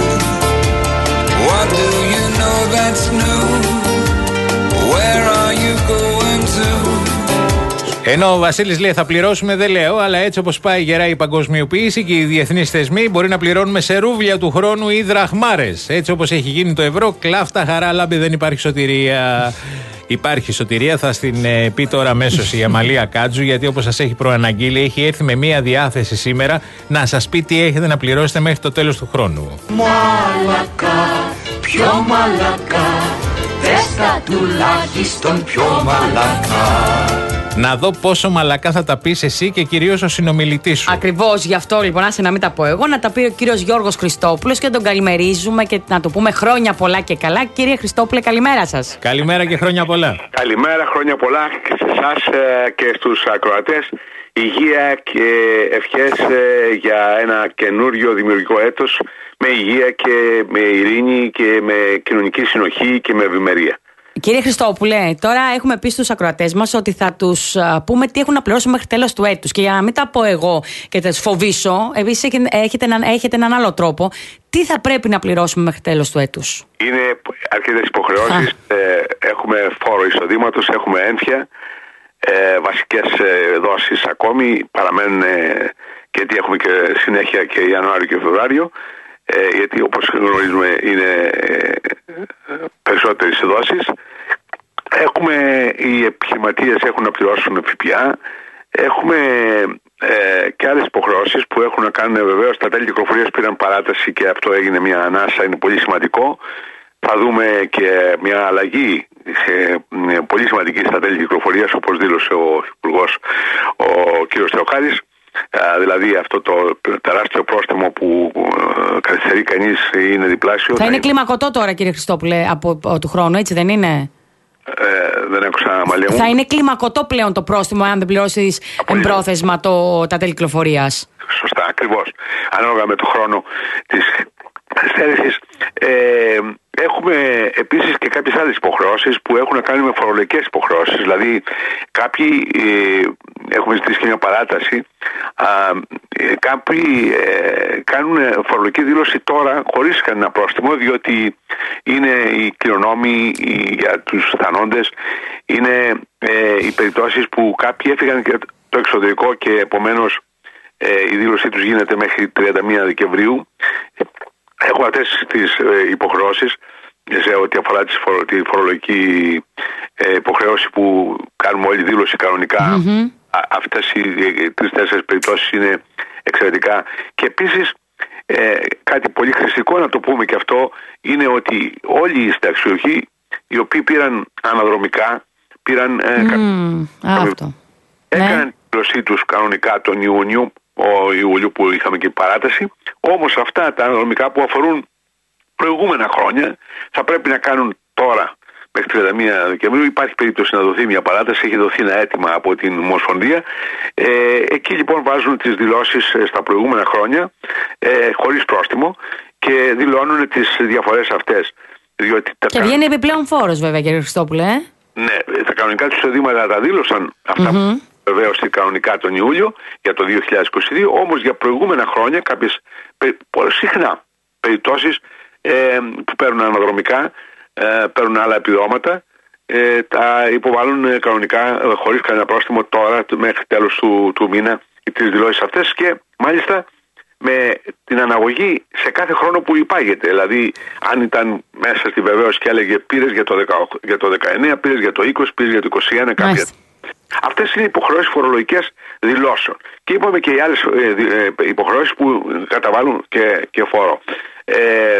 What do you know that's new? Where are you going to? Ενώ ο Βασίλης λέει θα πληρώσουμε, δεν λέω, αλλά έτσι όπως πάει γερά η παγκοσμιοποίηση και οι διεθνείς θεσμοί, μπορεί να πληρώνουμε σε ρούβλια του χρόνου ή δραχμάρες. Έτσι όπως έχει γίνει το ευρώ, κλάφτα, χαρά, λάμπη, δεν υπάρχει σωτηρία. Υπάρχει σωτηρία, θα στην ε, πει τώρα αμέσως η Αμαλία Κάτζου, γιατί όπως σας έχει προαναγγείλει, έχει έρθει με μία διάθεση σήμερα να σας πει τι έχετε να πληρώσετε μέχρι το τέλος του χρόνου. Μαλακά, πιο μαλακά, πες τα τουλάχιστον πιο μαλακά. Να δω πόσο μαλακά θα τα πεις εσύ και κυρίως ο συνομιλητής σου. Ακριβώς, γι' αυτό λοιπόν, άσε να μην τα πω εγώ, να τα πει ο κύριος Γιώργος Χριστόπουλος και τον καλημερίζουμε και να του πούμε χρόνια πολλά και καλά. Κύριε Χριστόπουλε, καλημέρα σας. Καλημέρα και χρόνια πολλά. Καλημέρα, χρόνια πολλά και σε εσάς και στους ακροατές. Υγεία και ευχές για ένα καινούριο δημιουργικό έτος με υγεία και με ειρήνη και με κοινωνική συνοχή και με ευημερία. Κύριε Χριστόπουλε, τώρα έχουμε πει στους ακροατές μας ότι θα τους πούμε τι έχουν να πληρώσουν μέχρι τέλος του έτους. Και για να μην τα πω εγώ και τα φοβήσω, επίσης έχετε έναν, έχετε έναν άλλο τρόπο. Τι θα πρέπει να πληρώσουμε μέχρι τέλος του έτους? Είναι αρκετές υποχρεώσεις. Ε, έχουμε φόρο εισοδήματος, έχουμε ένφια, ε, βασικές ε, δόσεις ακόμη. Παραμένουν ε, και γιατί έχουμε και συνέχεια και Ιανουάριο και Φεβρουάριο. Ε, γιατί όπως γνωρίζουμε είναι ε, περισσότερες δόσεις. Έχουμε, οι επιχειρηματίες έχουν να πληρώσουν ΦΠΑ. Έχουμε ε, και άλλες υποχρεώσεις που έχουν να κάνουν. Βεβαίως τα τέλη κυκλοφορίας πήραν παράταση και αυτό έγινε μια ανάσα, είναι πολύ σημαντικό. Θα δούμε και μια αλλαγή σε, πολύ σημαντική στα τέλη κυκλοφορίας, όπως δήλωσε ο Υπουργός ο κ. Θεοχάρης. Uh, δηλαδή αυτό το τεράστιο πρόστιμο που uh, καθυστερεί κανείς είναι διπλάσιο. Θα είναι κλιμακωτό τώρα, κύριε Χριστόπουλε, από, από του χρόνου, έτσι δεν είναι? Uh, δεν άκουσα, Μαλία μου. Θα είναι κλιμακωτό πλέον το πρόστιμο αν δεν πληρώσεις εμπρόθεσμα το, τα τέλη κυκλοφορίας. Σωστά, ακριβώς. Ανάλογα με το χρόνο της στέρησης. Ε, έχουμε επίσης και κάποιες άλλες υποχρεώσεις που έχουν να κάνουν με φορολογικές υποχρεώσεις. Δηλαδή κάποιοι ε, έχουμε ζητήσει και μια παράταση. Α, ε, κάποιοι ε, κάνουν φορολογική δήλωση τώρα χωρίς κανένα πρόστιμο, διότι είναι οι κληρονόμοι για τους θανόντες, είναι ε, οι περιπτώσεις που κάποιοι έφυγαν και το εξωτερικό και επομένως ε, η δήλωσή τους γίνεται μέχρι τριάντα μία Δεκεμβρίου. Έχουμε αυτές τις ε, υποχρεώσεις σε ό,τι αφορά τη φορολογική ε, υποχρέωση που κάνουμε όλη δήλωση κανονικά. Mm-hmm. Α, αυτές οι τρεις-τέσσερις περιπτώσεις είναι εξαιρετικά. Και επίσης ε, κάτι πολύ χρηστικό να το πούμε και αυτό είναι ότι όλοι οι συνταξιούχοι οι οποίοι πήραν αναδρομικά, πήραν ε, mm, κα... αυτό. έκαναν ναι. τη δήλωσή τους κανονικά τον Ιούνιο, ο Ιούλιο που είχαμε και παράταση. Όμως αυτά τα αναδρομικά που αφορούν προηγούμενα χρόνια θα πρέπει να κάνουν τώρα μέχρι τριάντα μία Δεκεμβρίου. Υπάρχει περίπτωση να δοθεί μια παράταση, έχει δοθεί ένα αίτημα από την Ομοσπονδία. Ε, εκεί λοιπόν βάζουν τις δηλώσεις στα προηγούμενα χρόνια ε, χωρίς πρόστιμο και δηλώνουν τις διαφορές αυτές. Διότι τα και βγαίνει επιπλέον φόρος βέβαια, κύριε Χριστόπουλε. Ε? Ναι, τα κανονικά τους εισοδήματα τα δήλωσαν αυτά. Mm-hmm. Βεβαίως κανονικά τον Ιούλιο για το δύο χιλιάδες είκοσι δύο, όμως για προηγούμενα χρόνια κάποιες συχνά περιπτώσεις ε, που παίρνουν αναδρομικά, ε, παίρνουν άλλα επιδόματα, ε, τα υποβάλλουν ε, κανονικά ε, χωρίς κανένα πρόστιμο τώρα μέχρι τέλος του, του μήνα τις δηλώσεις αυτές και μάλιστα με την αναγωγή σε κάθε χρόνο που υπάγεται. Δηλαδή αν ήταν μέσα στη βεβαίωση και έλεγε πήρες για το, δεκαοκτώ, για το δεκαεννέα, πήρες για το είκοσι, πήρες για το είκοσι ένα, κάποια. Αυτές είναι υποχρεώσεις φορολογικές δηλώσεων. Και είπαμε και οι άλλες ε, ε, υποχρεώσεις που καταβάλουν και, και φόρο. Ε,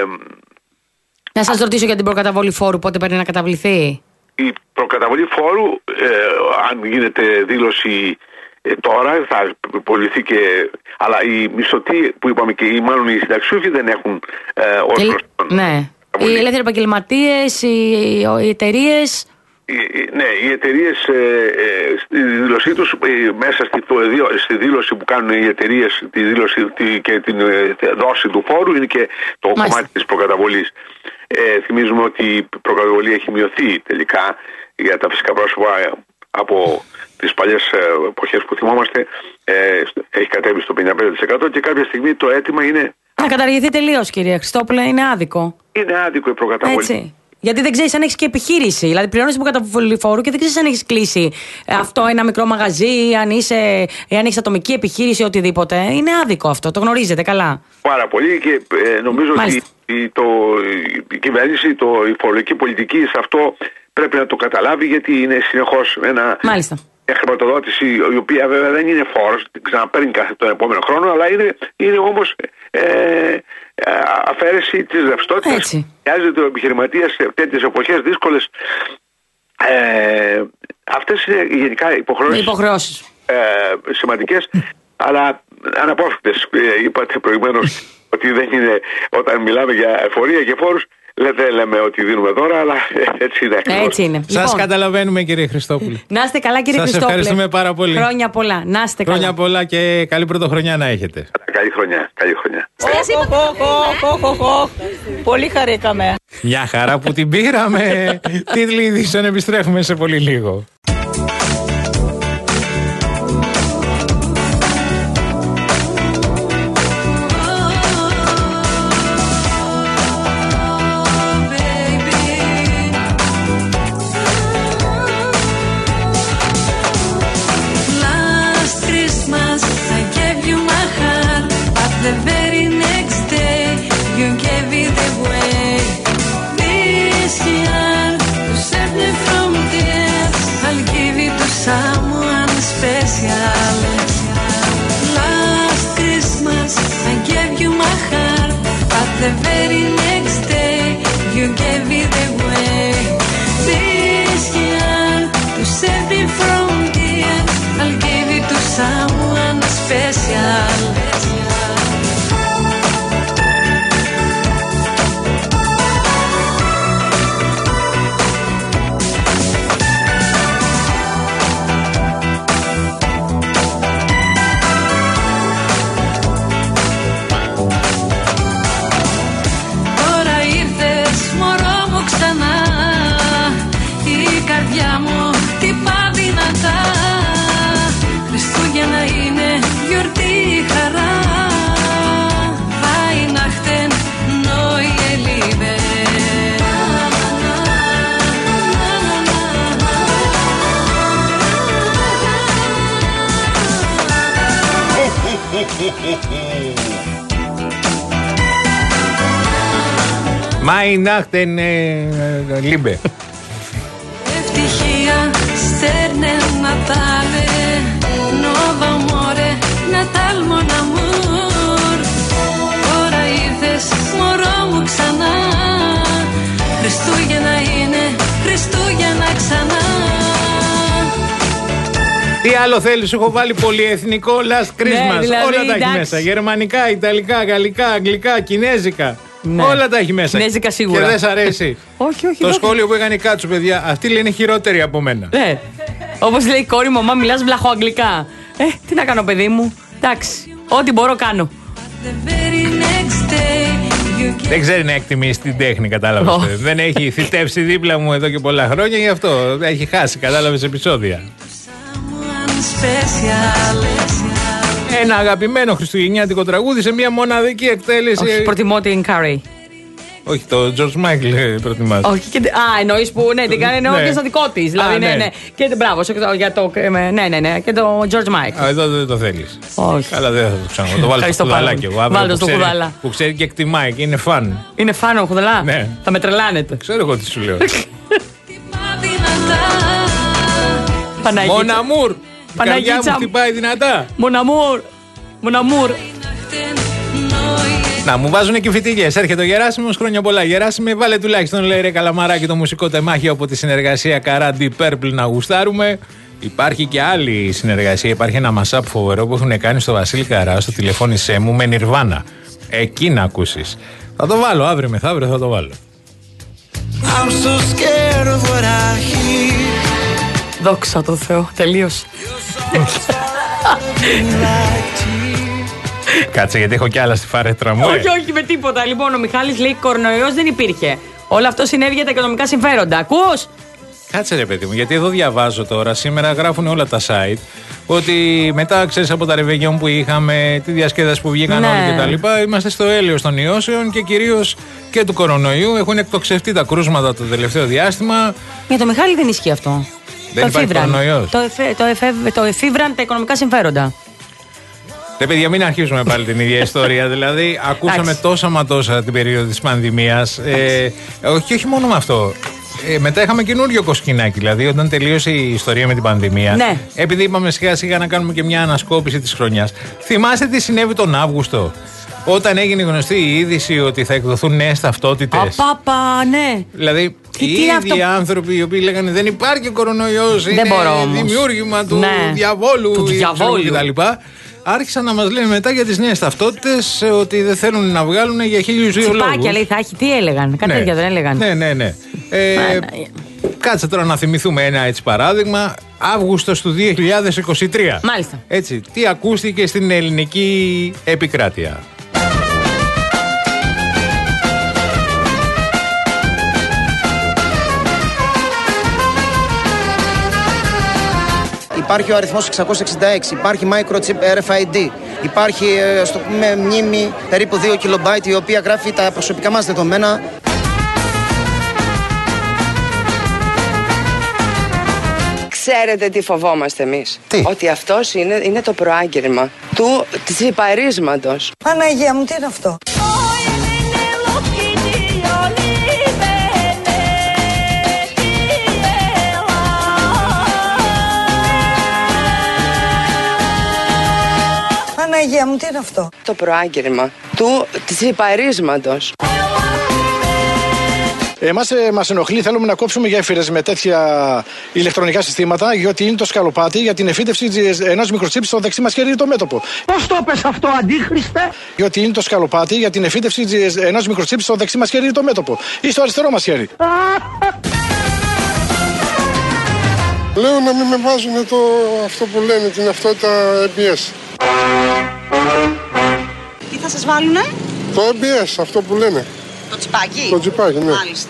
να σας ρωτήσω για την προκαταβολή φόρου, πότε πρέπει να καταβληθεί? Η προκαταβολή φόρου, ε, αν γίνεται δήλωση ε, τώρα, θα υποβληθεί και. Αλλά οι μισθωτοί που είπαμε και οι, μάλλον οι συνταξιούχοι δεν έχουν ε, ως προς τον. Ναι. Οι ελεύθεροι επαγγελματίες, οι, οι εταιρείες. Ναι, οι εταιρείες ε, ε, στη δήλωσή τους ε, μέσα στη, στη δήλωση που κάνουν οι εταιρείες τη δήλωση τη, και την ε, δόση του φόρου είναι και το Μάλιστα. κομμάτι της προκαταβολής. Ε, θυμίζουμε ότι η προκαταβολή έχει μειωθεί τελικά για τα φυσικά πρόσωπα από τις παλιές εποχές που θυμόμαστε, ε, έχει κατέβει στο πενήντα πέντε τοις εκατό και κάποια στιγμή το αίτημα είναι... Να καταργηθεί τελείως, κύριε Χριστόπουλε, είναι άδικο. Είναι άδικο η προκαταβολή. Έτσι. Γιατί δεν ξέρεις αν έχεις και επιχείρηση. Δηλαδή, πληρώνεις την προκαταβολή φόρου και δεν ξέρεις αν έχεις κλείσει αυτό ένα μικρό μαγαζί, αν, είσαι, αν έχεις ατομική επιχείρηση, οτιδήποτε. Είναι άδικο αυτό. Το γνωρίζετε καλά. Πάρα πολύ και ε, νομίζω Μάλιστα. ότι η, το, η κυβέρνηση, το, η φορολογική πολιτική σε αυτό πρέπει να το καταλάβει, γιατί είναι συνεχώς ένα. Μάλιστα. Μια χρηματοδότηση η οποία βέβαια δεν είναι φόρος, την ξαναπαίρνει κάθε τον επόμενο χρόνο, αλλά είναι, είναι όμως ε, αφαίρεση της ρευστότητας. Χρειάζεται ο επιχειρηματίας σε τέτοιες εποχές δύσκολες Ε, αυτές είναι γενικά υποχρεώσεις, υποχρεώσεις. Ε, σημαντικές, αλλά αναπόφευκτες. Ε, είπατε προηγουμένως ότι δεν είναι, όταν μιλάμε για εφορία και φόρους, λέτε, λέμε ότι δίνουμε δώρα, αλλά έτσι είναι ακριβώς. Έτσι είναι. Σας Λοιπόν, καταλαβαίνουμε, κύριε Χριστόπουλε. να είστε καλά, κύριε Σας Χριστόπουλε. ευχαριστούμε πάρα πολύ. Χρόνια πολλά. Να είστε καλά. Χρόνια πολλά και καλή πρωτοχρονιά να έχετε. Καλή χρονιά. Καλή χρονιά. Πολύ χαρήκαμε. Μια χαρά που την πήραμε. Τίτλοι ειδήσεων, επιστρέφουμε σε πολύ λίγο. Someone special. Last Christmas I gave you my heart, but the very next day you gave it away. This year, to save me from tears, I'll give it to someone special. Χριστούγεννα είναι γιορτή χαρά. Weihnachten, neue Liebe. Weihnachten, Liebe. Ευτυχία, στέρνε Natale, Nuovo amore, Natal mon amour. Τώρα ήρθες μωρό μου ξανά. Χριστούγεννα είναι, Χριστούγεννα ξανά. Τι άλλο θέλεις, σου έχω βάλει πολυεθνικό Last Christmas. Ναι, δηλαδή, όλα τα έχει εντάξει. μέσα. Γερμανικά, Ιταλικά, Γαλλικά, Αγγλικά, Κινέζικα. Ναι. Όλα τα έχει μέσα. Κινέζικα σίγουρα. Και δεν σ' αρέσει. Όχι, όχι. Το όχι. σχόλιο που έκανε η Κάτσου, παιδιά, αυτή λένε χειρότερη από μένα. Ναι. Όπως λέει η κόρη μου, μαμά, μιλάς βλαχοαγγλικά. Ε, τι να κάνω, παιδί μου. Εντάξει. Ό,τι μπορώ κάνω. Δεν ξέρει να εκτιμήσει την τέχνη, κατάλαβες. Oh. Δεν έχει θητεύσει δίπλα μου εδώ και πολλά χρόνια, γι' αυτό έχει χάσει, κατάλαβες, επεισόδια. Ένα αγαπημένο χριστουγεννιάτικο τραγούδι σε μια μοναδική εκτέλεση. Όχι, προτιμώ την Carey. Όχι, το George Michael προτιμάς. Όχι, και, α, εννοείς που ναι, την κάνει εννοώ Ναι. και στο δικό της. Δηλαδή, Α, ναι, ναι. ναι. Και μπράβο, σε- για το. Ναι, ναι, ναι. Και το George Michael. Α, εδώ δεν το θέλεις. Όχι. Καλά, δεν θα το ξανά. Το βάλω στο Ευχαριστώ πάρα κουδαλάκι πολύ. εγώ. αύριο Βάλτε που στο ξέρει- κουδάλα. Που ξέρει και εκτιμάει και είναι φαν. Είναι φάνο, χουδελά. Ναι. Θα με τρελάνετε. Ξέρω εγώ τι σου λέω. Παναγίτσα. Mon amour. Η καρδιά Παναγίτσα. μου χτυπάει δυνατά. Mon amour. Mon amour. Να, μου βάζουν και φυτίλιες. Έρχεται ο Γεράσιμος, χρόνια πολλά. Γεράσιμε, βάλε τουλάχιστον, λέει, ρε Καλαμαράκι, το μουσικό τεμάχιο από τη συνεργασία Καράντι Purple να γουστάρουμε. Υπάρχει και άλλη συνεργασία. Υπάρχει ένα mashup φοβερό που έχουν κάνει στο Βασίλη Καρά, στο τηλεφώνησέ μου, με Νιρβάνα. Εκεί να ακούσεις. Θα το βάλω αύριο μεθαύριο, θα το βάλω. I'm so scared of what I hear. Δόξα τω Θεώ. Τελείωσε. Κάτσε, γιατί έχω κι άλλα στη φάρετρα μου. ε. Όχι, όχι με τίποτα. Λοιπόν, ο Μιχάλης λέει κορονοϊός δεν υπήρχε. Όλο αυτό συνέβη για τα οικονομικά συμφέροντα. Ακούς? Κάτσε ρε παιδί μου, γιατί εδώ διαβάζω τώρα, σήμερα γράφουν όλα τα site, ότι μετά, ξέρεις, από τα ρεβεγιόν που είχαμε, τη διασκέδαση που βγήκαν Ναι. όλοι και τα λοιπά, είμαστε στο έλεος των ιώσεων και κυρίως και του κορονοϊού. Έχουν εκτοξευτεί τα κρούσματα το τελευταίο διάστημα. Για το Μιχάλη δεν ισχύει αυτό. Δεν το υπάρχει εφήβραν. κορονοϊός. Το, εφε, το, εφε, το εφήβραν τα οικονομικά συμφέροντα. Ρε παιδιά, μην αρχίσουμε πάλι την ίδια ιστορία. Δηλαδή, ακούσαμε Εντάξει. τόσα μα τόσα την περίοδο της πανδημίας. Ε, όχι, όχι μόνο με αυτό. Ε, μετά είχαμε καινούριο κοσκινάκι. Δηλαδή, όταν τελείωσε η ιστορία με την πανδημία, Ναι. επειδή είπαμε σιγά σιγά να κάνουμε και μια ανασκόπηση της χρονιάς, θυμάστε τι συνέβη τον Αύγουστο, όταν έγινε γνωστή η είδηση ότι θα εκδοθούν νέες ταυτότητες. Απάπα, ναι. Δηλαδή, οι ίδιοι αυτό... άνθρωποι οι οποίοι λέγανε δεν υπάρχει κορονοϊός, είναι δημιούργημα του ναι. διαβόλου, του διαβόλου. κτλ. Άρχισαν να μας λένε μετά για τις νέες ταυτότητες ότι δεν θέλουν να βγάλουν για χίλιους δύο λόγους. Τσιπάκια λέει θα έχει, τι έλεγαν, κάτι ναι. τέτοια δεν έλεγαν. Ναι, ναι, ναι. Ε, κάτσε τώρα να θυμηθούμε ένα έτσι παράδειγμα. Αύγουστος του δύο χιλιάδες είκοσι τρία. Μάλιστα. Έτσι, τι ακούστηκε στην ελληνική επικράτεια. Υπάρχει ο αριθμός εξακόσια εξήντα έξι, υπάρχει microchip αρ εφ άι ντι, υπάρχει στο πούμε, μνήμη περίπου δύο κιλομπάιτ η οποία γράφει τα προσωπικά μας δεδομένα. Ξέρετε τι φοβόμαστε εμείς? Τι? Ότι αυτός είναι, είναι το προάγγελμα του τσιπαρίσματος. Παναγία μου, τι είναι αυτό? Παναγία μου, τι είναι αυτό? Το προάγγελμα του τσιπαρίσματος. Εμάς ε, μας ενοχλεί, θέλουμε να κόψουμε γέφυρες με τέτοια ηλεκτρονικά συστήματα, γιατί είναι το σκαλοπάτι για την εφύτευση ενός μικροτσίπ στο δεξί μας χέρι το μέτωπο. Πώς το πες αυτό, αντίχριστε? Γιατί είναι το σκαλοπάτι για την εφύτευση ενός μικροτσίπ στο δεξί μας χέρι το μέτωπο ή στο αριστερό μας χέρι. Λέω να μην με βάζουν το, αυτό που λένε, την ταυτότητα έι μπι ες. Τι θα σας βάλουνε? Το έι μπι ες, αυτό που λένε. Το τσιπάκι? Το τσιπάκι, ναι. Μάλιστα.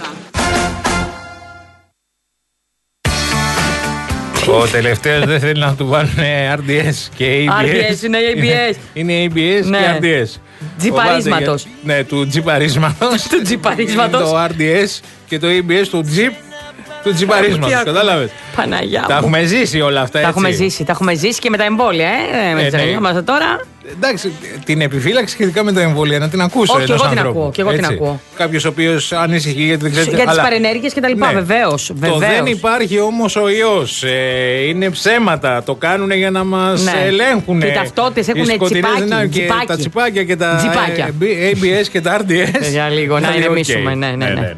Ο τελευταίος δεν θέλει να του βάλουν αρ ντι ες και έι μπι ες. αρ ντι ες είναι έι μπι ες. Είναι έι μπι ες ναι. και αρ ντι ες. Τζιπαρίσματος. Ναι, του τζιπαρίσματος. Του τζιπαρίσματος. Το αρ ντι ες και το έι μπι ες του τζιπ του τζιπαρίσματος. Κατάλαβες. Παναγιά μου. Τα έχουμε ζήσει όλα αυτά, τα έτσι. έχουμε ζήσει, τα έχουμε ζήσει και με τα εμβόλια, ε. Με τις ναι. τώρα. Εντάξει, την επιφύλαξη σχετικά με τα εμβόλια να την ακούσω. Όχι, εγώ την ακούω. Και εγώ την ακούω. Κάποιος ο οποίος ανησυχεί γιατί δεν ξέρει. Για τις παρενέργειες και τα λοιπά, ναι. Βεβαίως. Το δεν υπάρχει όμως ο ιός. Ε, είναι ψέματα. Το κάνουν για να μας ναι. ελέγχουν. Και οι ταυτότητες έχουν τσιπάκι. Και τα τσιπάκια και τα Τζιπάκια. έι μπι ες και τα αρ ντι ες. Για λίγο, να ηρεμήσουμε. Ναι, ναι, ναι.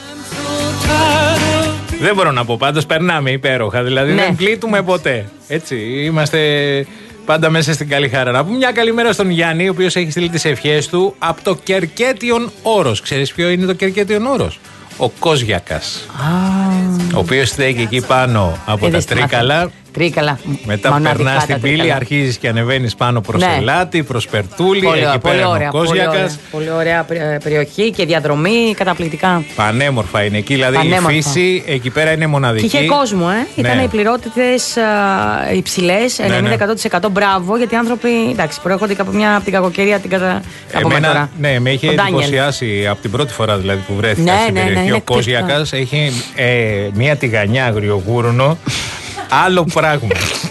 Δεν μπορώ να πω, πάντως περνάμε υπέροχα. Δηλαδή ναι. δεν πλήττουμε ποτέ. Έτσι, είμαστε πάντα μέσα στην καλή χαρά. Να πούμε μια καλημέρα στον Γιάννη, ο οποίος έχει στείλει τις ευχές του από το Κερκέτιον Όρος. Ξέρεις ποιο είναι το Κερκέτιον Όρος? Ο Κόζιακας. Ah. Ο οποίος στέκει εκεί πάνω από τα Τρίκαλα. Τρίκαλα. Μετά περνά στην πύλη, αρχίζεις και ανεβαίνεις πάνω προς ναι. Ελάτη, προς Περτούλη. Πολύ, εκεί πολύ πέρα ωραία, ο Κόζιακας. Πολύ ωραία, πολύ ωραία περιοχή και διαδρομή καταπληκτικά. Πανέμορφα είναι εκεί, δηλαδή πανέμορφα. Η φύση εκεί πέρα είναι μοναδική. Και είχε κόσμο, ε. Ναι. Ήταν οι πληρότητες υψηλές, ενενήντα τοις εκατό, ναι, ναι. Μπράβο, γιατί οι άνθρωποι εντάξει, προέρχονται από, μια, από την κακοκαιρία την κατα... Εμένα, ναι, με είχε εντυπωσιάσει από την πρώτη φορά δηλαδή που βρέθηκα ναι, στην ναι, περιοχή. Ναι, ο Κόζιακας έχει ε, μια τηγανιά αγριογούρουνο. Άλλο πράγμα.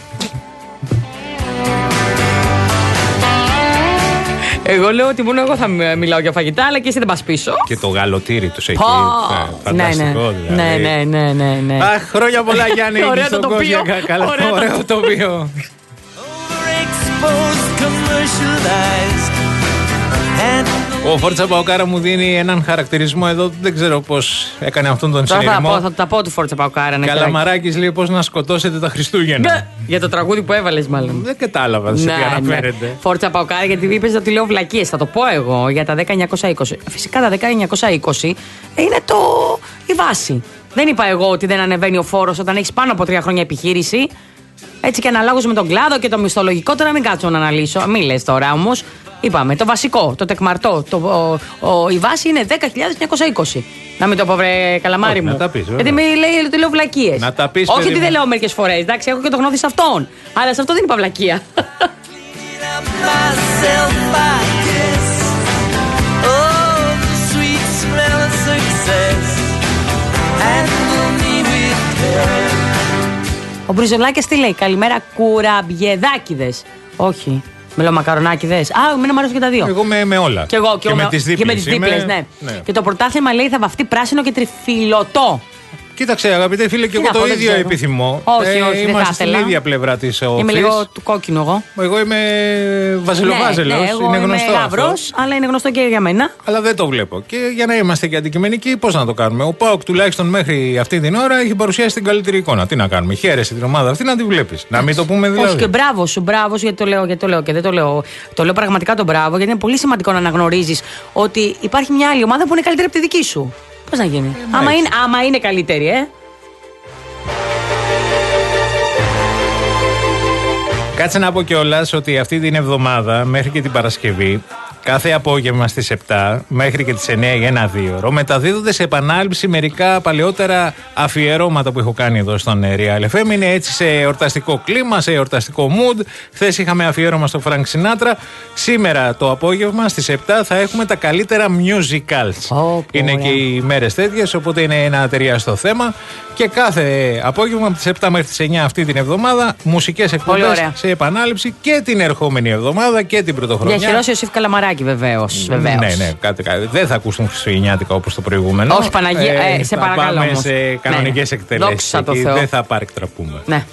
Εγώ λέω ότι μόνο εγώ θα μιλάω για φαγητά, αλλά και εσύ δεν πας πίσω. Και το γαλοτήρι τους εκεί. Oh, φανταστικό δηλαδή. Ναι, ναι, ναι, ναι, ναι. Αχ, χρόνια πολλά Γιάννη. Ωραίο το τοπίο. Καλά, ωραίο τοπίο. Ο Φόρτσα Παοκάρα μου δίνει έναν χαρακτηρισμό εδώ. Δεν ξέρω πώς έκανε αυτόν τον συνειρμό. Θα, θα τα πω του Φόρτσα Παοκάρα. Καλαμαράκης λέει πώς να σκοτώσετε τα Χριστούγεννα. Ναι. Για το τραγούδι που έβαλες, μάλλον. Δεν κατάλαβα σε τι αναφέρεται. Ναι. Φόρτσα Παοκάρα, γιατί είπες ότι λέω βλακίες. Θα το πω εγώ για τα δέκα εννιακόσια είκοσι. Φυσικά τα δέκα εννιακόσια είκοσι είναι το... η βάση. Δεν είπα εγώ ότι δεν ανεβαίνει ο φόρος όταν έχεις πάνω από τρία χρόνια επιχείρηση. Έτσι και αναλόγως με τον κλάδο και το μισθολογικό. Τώρα μην κάτσω να αναλύσω. Μην λες τώρα όμως. Είπαμε το βασικό, το τεκμαρτό. Το, ο, ο, η βάση είναι δέκα χιλιάδες εννιακόσια είκοσι. Να μην το πω, βρε καλαμάρι όχι, μου. Να τα πεις, γιατί με λέει ότι λέω βλακίες. Να τα πεις, όχι ότι μου. δεν λέω μερικές φορές. Εντάξει, έχω και το γνώδι σε αυτόν. Αλλά σε αυτό δεν είπα βλακία. Ο Μπριζολάκης τι λέει? Καλημέρα κουραμπιεδάκιδες. Όχι. Μελομακαρονάκιδες. Α, εμένα μου αρέσουν και τα δύο. Εγώ με, με όλα. Και εγώ και, και με, με τις δίπλες. Και με τις δίπλες, ναι. ναι. Και το πρωτάθλημα λέει θα βαφτεί πράσινο και τριφυλωτό. Κοίταξε, αγαπητέ φίλε, και εγώ το ίδιο ξέρω. επιθυμώ. Όχι, όχι, δεν είμαστε θα στην ήθελα. ίδια πλευρά τη οφής. Είμαι λίγο του κόκκινου εγώ. Εγώ είμαι βαζελοβάζελος. Ναι, ναι, εγώ είναι είμαι γνωστό. λαύρος, αλλά είναι γνωστό και για μένα. Αλλά δεν το βλέπω. Και για να είμαστε και αντικειμενικοί, πώς να το κάνουμε. Ο ΠΑΟΚ τουλάχιστον μέχρι αυτή την ώρα έχει παρουσιάσει την καλύτερη εικόνα. Τι να κάνουμε. Χαίρεσαι την ομάδα αυτή να τη βλέπει. Να μην το πούμε δηλαδή. Όχι, και μπράβο σου, μπράβο σου, γιατί το λέω, γιατί το λέω και δεν το λέω. Το λέω πραγματικά το μπράβο, γιατί είναι πολύ σημαντικό να αναγνωρίζεις ότι υπάρχει μια άλλη ομάδα που είναι καλύτερη από τη δική σου. Πώς να γίνει. Ε, άμα, είναι, άμα είναι καλύτερη, ε. Κάτσε να πω κιόλας ότι αυτή την εβδομάδα μέχρι και την Παρασκευή, κάθε απόγευμα στις επτά μέχρι και τις εννιά για ένα δύο ώρο, μεταδίδονται σε επανάληψη μερικά παλαιότερα αφιερώματα που έχω κάνει εδώ στον Real εφ εμ. Είναι έτσι σε εορταστικό κλίμα, σε εορταστικό mood. Χθες είχαμε αφιέρωμα στο Frank Sinatra. Σήμερα το απόγευμα στις επτά θα έχουμε τα καλύτερα musicals. Oh, είναι και οι μέρες τέτοιες, οπότε είναι ένα αταιριαστό θέμα. Και κάθε απόγευμα από τις επτά μέχρι τις εννιά αυτή την εβδομάδα μουσικές εκπομπές σε επανάληψη και την ερχόμενη εβδομάδα και την πρωτοχρονιά. Διαχειρώσει ο Σιφ Καλαμαράκη, βεβαίως. Βεβαίως. Ναι, ναι, κάτι, κάτι. Δεν θα ακούσουν χριστουγεννιάτικα όπως το προηγούμενο. Όχι, Παναγία, ε, ε, σε θα παρακαλώ. Πάμε όμως. σε κανονικές ναι. εκτελέσεις. Εκεί δεν θα παρεκτραπούμε. Ναι.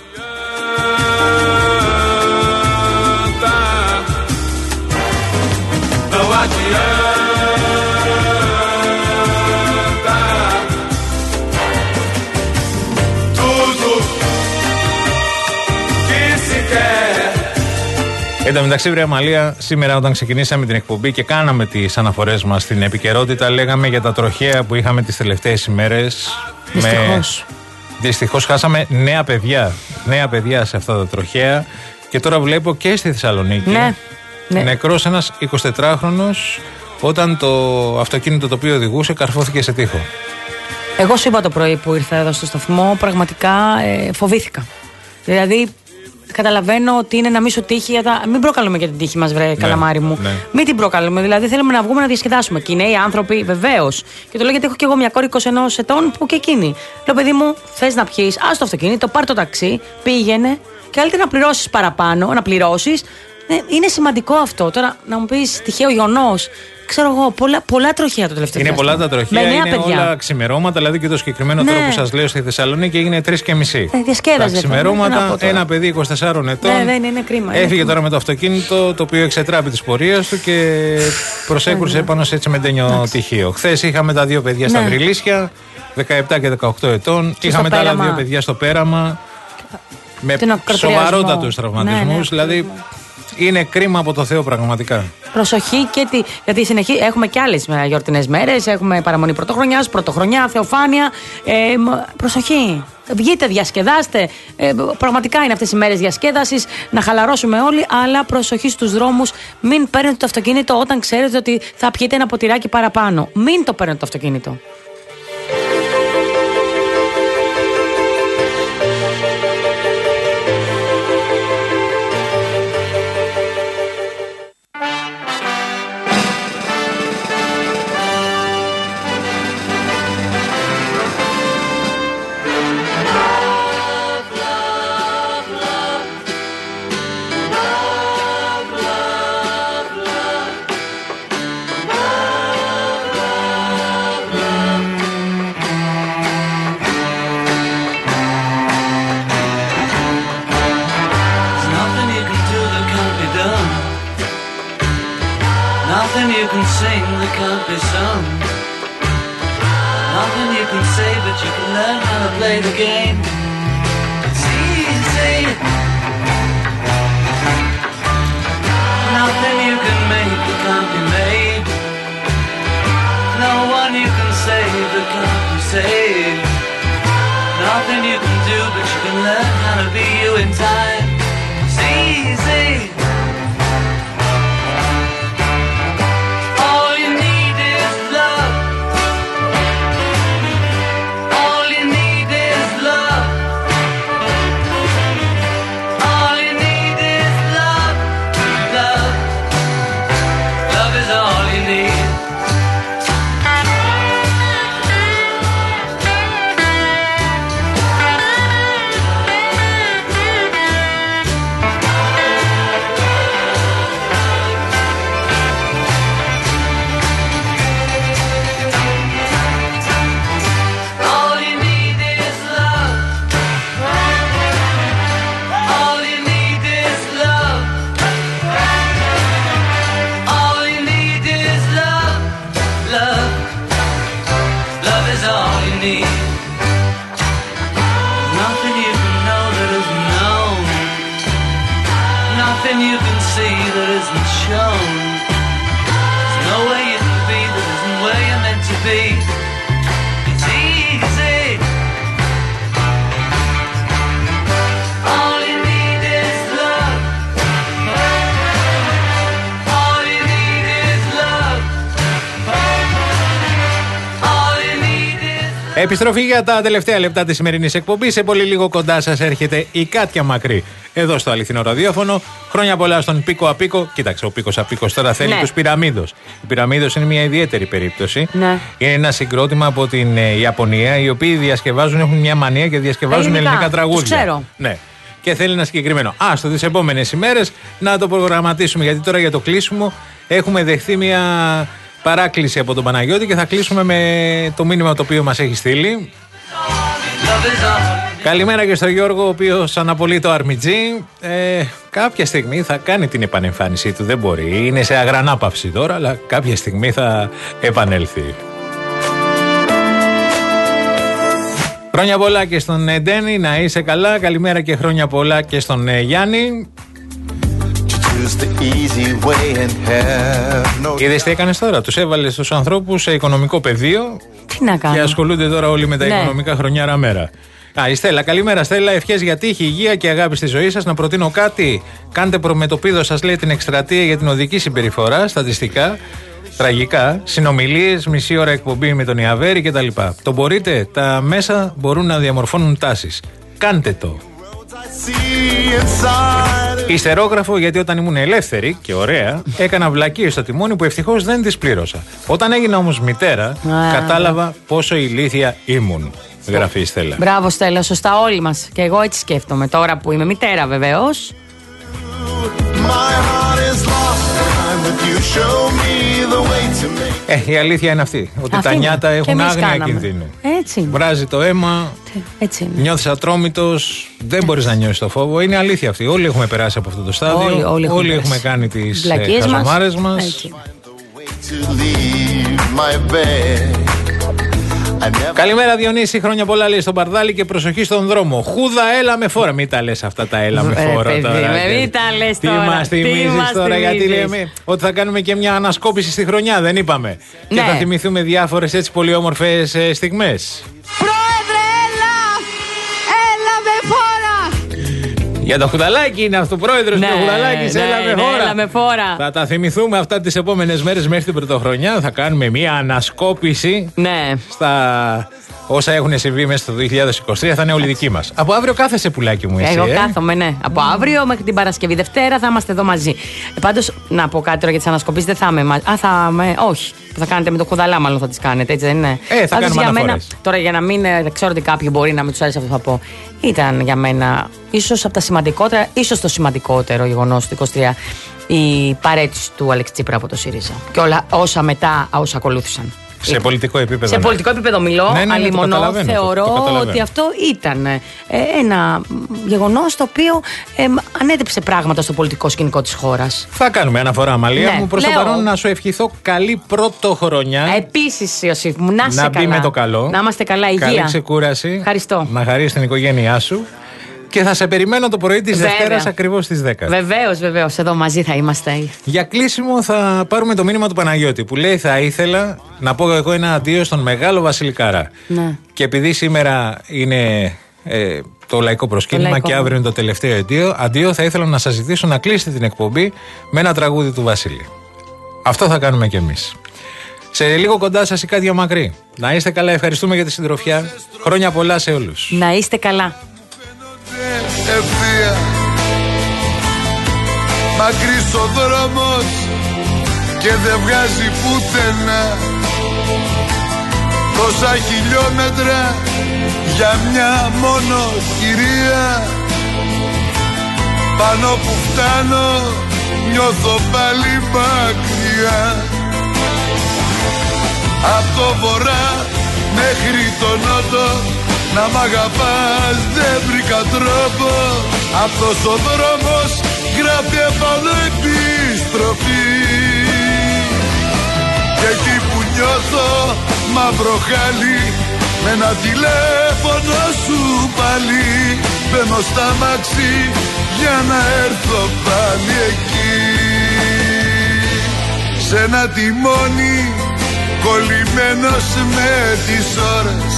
Εν τω μεταξύ, βρε Αμαλία, σήμερα όταν ξεκινήσαμε την εκπομπή και κάναμε τις αναφορές μας στην επικαιρότητα, λέγαμε για τα τροχαία που είχαμε τις τελευταίες ημέρες. Δυστυχώς. Με... Δυστυχώς χάσαμε νέα παιδιά. Νέα παιδιά σε αυτά τα τροχαία. Και τώρα βλέπω και στη Θεσσαλονίκη. Ναι. ναι. Νεκρός ένας εικοσιτετράχρονος όταν το αυτοκίνητο το οποίο οδηγούσε καρφώθηκε σε τοίχο. Εγώ σου είπα το πρωί που ήρθα εδώ στο σταθμό, πραγματικά ε, φοβήθηκα. Δηλαδή, καταλαβαίνω ότι είναι να μην σου τύχει, για τα... μην προκαλούμε για την τύχη μας, βρε, ναι, καλαμάρι μου. Ναι. Μην την προκαλούμε. Δηλαδή, θέλουμε να βγούμε να διασκεδάσουμε. Και οι νέοι άνθρωποι, βεβαίως. Και το λέω γιατί έχω και εγώ μια κόρη είκοσι ένα ετών που και εκείνη. Λέω, παιδί μου, θες να πιείς, ας το αυτοκίνητο, πάρ το ταξί, πήγαινε. Και καλύτερα να πληρώσεις παραπάνω, να πληρώσεις. Είναι σημαντικό αυτό. Τώρα να μου πεις τυχαίο γεγονός. Ξέρω εγώ, πολλά, πολλά τροχαία το τελευταίο. Είναι διάστημα. πολλά τα τροχαία, με νέα είναι παιδιά. όλα ξημερώματα. Δηλαδή και το συγκεκριμένο ναι. τώρα που σας λέω στη Θεσσαλονίκη έγινε τρεις και μισή. Ε, διασκέδαζε. Τα ξημερώματα, ένα παιδί είκοσι τεσσάρων ετών. Ναι, δεν είναι κρίμα. Έφυγε είναι τώρα κρίμα. με το αυτοκίνητο το οποίο εξετράπη της πορείας του και προσέκρουσε ναι. πάνω σε έτσι μεντένιο τυχείο. Χθες είχαμε τα δύο παιδιά ναι. στα Βρυλίσια, δεκαεπτά και δεκαοκτώ ετών. Και είχαμε τα άλλα δύο παιδιά στο πέραμα. Με σοβαρότατους τραυματισμούς. Ναι, ναι, δηλαδή είναι κρίμα από το Θεό πραγματικά. Προσοχή και τη, γιατί συνεχί, έχουμε και άλλες γιορτινές μέρες. Έχουμε παραμονή πρωτοχρονιάς, πρωτοχρονιά, Θεοφάνεια. Ε, προσοχή. Βγείτε, διασκεδάστε. Ε, πραγματικά είναι αυτές οι μέρες διασκέδασης. Να χαλαρώσουμε όλοι, αλλά προσοχή στους δρόμους. Μην παίρνετε το αυτοκίνητο όταν ξέρετε ότι θα πιείτε ένα ποτηράκι παραπάνω. Μην το παίρνετε το αυτοκίνητο. Nothing you can sing that can't be sung. Nothing you can say, but you can learn how to play the game. It's easy. Nothing you can make that can't be made. No one you can save that can't be saved. Nothing you can do, but you can learn how to be you in time. It's easy. that isn't shown. There's nowhere you can be that isn't where you're meant to be. It's easy. All you need is love. All you need is love. All you need is. Επιστροφή για τα τελευταία λεπτά της σημερινής εκπομπής. Σε πολύ λίγο κοντά σας έρχεται η Κάτια Μακρύ εδώ στο αληθινό ραδιόφωνο. Χρόνια πολλά στον Πίκο Απίκο. Κοίταξε, ο Πίκος Απίκος τώρα θέλει ναι. τους Πυραμίδος. Η Πυραμίδος είναι μια ιδιαίτερη περίπτωση. Ναι. Είναι ένα συγκρότημα από την ε, Ιαπωνία, οι οποίοι διασκευάζουν, έχουν μια μανία και διασκευάζουν ελληνικά, ελληνικά τραγούδια. Τους ξέρω. Ναι. Και θέλει ένα συγκεκριμένο. Άστο τις επόμενες ημέρες να το προγραμματίσουμε, γιατί τώρα για το κλείσιμο έχουμε δεχθεί μια παράκληση από τον Παναγιώτη και θα κλείσουμε με το μήνυμα το οποίο μας έχει στείλει. Καλημέρα και στον Γιώργο, ο οποίος αναπολύει το Αρμιτζή. Ε, κάποια στιγμή θα κάνει την επανεμφάνισή του, δεν μπορεί. Είναι σε αγρανάπαυση τώρα, αλλά κάποια στιγμή θα επανέλθει. Χρόνια πολλά και στον Ντένι, να είσαι καλά. Καλημέρα και χρόνια πολλά και στον Γιάννη. Είδες τι έκανες τώρα, τους έβαλες τους ανθρώπους σε οικονομικό πεδίο. Τι να κάνω. Και ασχολούνται τώρα όλοι με τα ναι. οικονομικά χρονιάρα μέρα. Α, η Στέλλα, καλημέρα Στέλλα, ευχές για τύχη, υγεία και αγάπη στη ζωή σας. Να προτείνω κάτι, κάντε προμετωπίδο σας λέει την εκστρατεία για την οδική συμπεριφορά, στατιστικά, τραγικά, συνομιλίες, μισή ώρα εκπομπή με τον Ιαβέρη κτλ. Το μπορείτε, τα μέσα μπορούν να διαμορφώνουν τάσεις. Κάντε το. Ιστερόγραφο, γιατί όταν ήμουν ελεύθερη και ωραία έκανα βλακίες στο τιμόνι που ευτυχώς δεν τις πλήρωσα. Όταν έγινα όμως μητέρα κατάλαβα πόσο ηλίθια ήμουν. Γραφή η Στέλλα. Μπράβο Στέλλα, σωστά όλοι μας. Και εγώ έτσι σκέφτομαι τώρα που είμαι μητέρα βεβαίως. Ε, η αλήθεια είναι αυτή. Ότι αυτή τα είναι. Νιάτα έχουν άγνοια κάναμε. Κινδύνου. Έτσι. Βράζει το αίμα. Έτσι. Νιώθεις ατρόμητος. Δεν μπορείς να νιώσεις το φόβο. Είναι αλήθεια αυτή. Όλοι έχουμε περάσει από αυτό το στάδιο. Όλοι, όλοι έχουμε, όλοι έχουμε κάνει τις χαζομάρες μας. μας. Καλημέρα Διονύση, χρόνια πολλά λέει στον Παρδάλη και προσοχή στον δρόμο. Χούδα, έλα με φόρα. Μην τα λες αυτά τα έλα με φόρα ε, τώρα. Μην τα λες τώρα. Τι μας θυμίζεις τώρα, γιατί λέμε ότι θα κάνουμε και μια ανασκόπηση στη χρονιά, δεν είπαμε. Ναι. Και θα θυμηθούμε διάφορες έτσι πολύ όμορφες ε, στιγμές. Πρόεδρε, έλα! Έλα με φόρα! Για το Χουδαλάκι είναι αυτό, πρόεδρος, ναι, του Χουδαλάκης, ναι, έλα, ναι, με φόρα. έλα με φόρα. Θα τα θυμηθούμε αυτά τις επόμενες μέρες μέχρι την πρωτοχρονιά. Θα κάνουμε μια ανασκόπηση ναι. στα όσα έχουν συμβεί μέσα στο δύο χιλιάδες είκοσι τρία. Θα είναι όλοι δικοί μας. Από αύριο κάθεσαι πουλάκι μου εσύ. Εγώ ε? κάθομαι, ναι. Από αύριο μέχρι την Παρασκευή. Δευτέρα θα είμαστε εδώ μαζί. Ε, πάντως, να πω κάτι τώρα για τις ανασκοπήσεις, δεν θα είμαι μαζί. Α, θα είμαι. Όχι. Θα κάνετε με το Χουδαλά, μάλλον θα τις κάνετε, έτσι δεν είναι? Ε, θα πάντως, κάνουμε για αναφορές. μένα, τώρα για να μην ε, ξέρω ότι κάποιοι μπορεί να μην τους άρεσε αυτό που θα πω. Ήταν για μένα ίσως από τα σημαντικότερα, ίσως το σημαντικότερο γεγονός του είκοσι τρία, η παρέτηση του Αλέξη Τσίπρα από το ΣΥΡΙΖΑ. Και όλα όσα μετά, όσα ακολούθησαν. Σε ήταν. πολιτικό επίπεδο. Σε ναι. πολιτικό επίπεδο μιλώ, ναι, ναι, ναι, αλλημονώ, θεωρώ το, το ότι αυτό ήταν ε, ένα γεγονός το οποίο ε, ανέτρεψε πράγματα στο πολιτικό σκηνικό της χώρας. Θα κάνουμε αναφορά, Αμαλία ναι, μου. Προς το παρόν να σου ευχηθώ καλή πρωτοχρονιά. Επίσης, Ιωσήφ μου, να είσαι να καλά. μπει με το καλό. Να είμαστε καλά, υγεία. Καλή ξεκούραση. Ευχαριστώ. Να χαρείς την οικογένειά σου. Και θα σε περιμένω το πρωί της Δευτέρας ακριβώς στις δέκα. Βεβαίως, βεβαίως. Εδώ μαζί θα είμαστε. Για κλείσιμο θα πάρουμε το μήνυμα του Παναγιώτη που λέει: θα ήθελα να πω εγώ ένα αντίο στον μεγάλο Βασιλικάρα. Ναι. Και επειδή σήμερα είναι ε, το λαϊκό προσκύνημα λαϊκό. Και αύριο είναι το τελευταίο αντίο, αντίο, θα ήθελα να σας ζητήσω να κλείσετε την εκπομπή με ένα τραγούδι του Βασίλη. Αυτό θα κάνουμε κι εμείς. Σε λίγο κοντά σας η Κάτια Μακρύ. Να είστε καλά, ευχαριστούμε για τη συντροφιά. Χρόνια πολλά σε όλους. Να είστε καλά. Ευθεία μακρύς ο δρόμος και δεν βγάζει πουθενά. Τόσα χιλιόμετρα για μια μόνο κυρία. Πάνω που φτάνω νιώθω πάλι μακριά. Απ' το βορρά μέχρι το νότο να μ' αγαπάς δεν βρήκα τρόπο. Αυτός ο δρόμος γράφει επάνω επιστροφή. Και εκεί που νιώθω μαύρο χάλι, με ένα τηλέφωνο σου πάλι, μπαίνω στα μάξι για να έρθω πάλι εκεί. σε ένα τιμόνι κολλημένος με τις ώρες.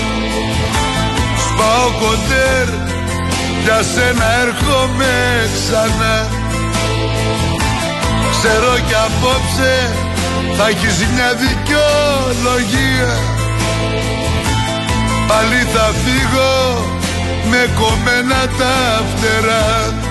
Σπάω κοντέρ, για σένα έρχομαι ξανά. Ξέρω κι απόψε θα έχεις μια δικαιολογία. Πάλι θα φύγω με κομμένα τα φτερά.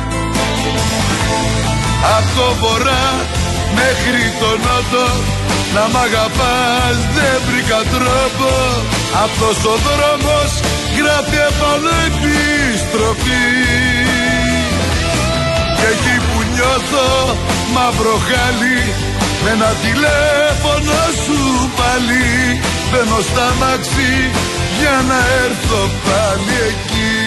Απ' το βορρά μέχρι το νότο να μ' αγαπάς δεν βρήκα τρόπο. Αυτός ο δρόμος γράφει επάνω επιστροφή. Και εκεί που νιώθω μαύρο χάλι, με ένα τηλέφωνο σου πάλι μπαίνω στα μάξι για να έρθω πάλι εκεί.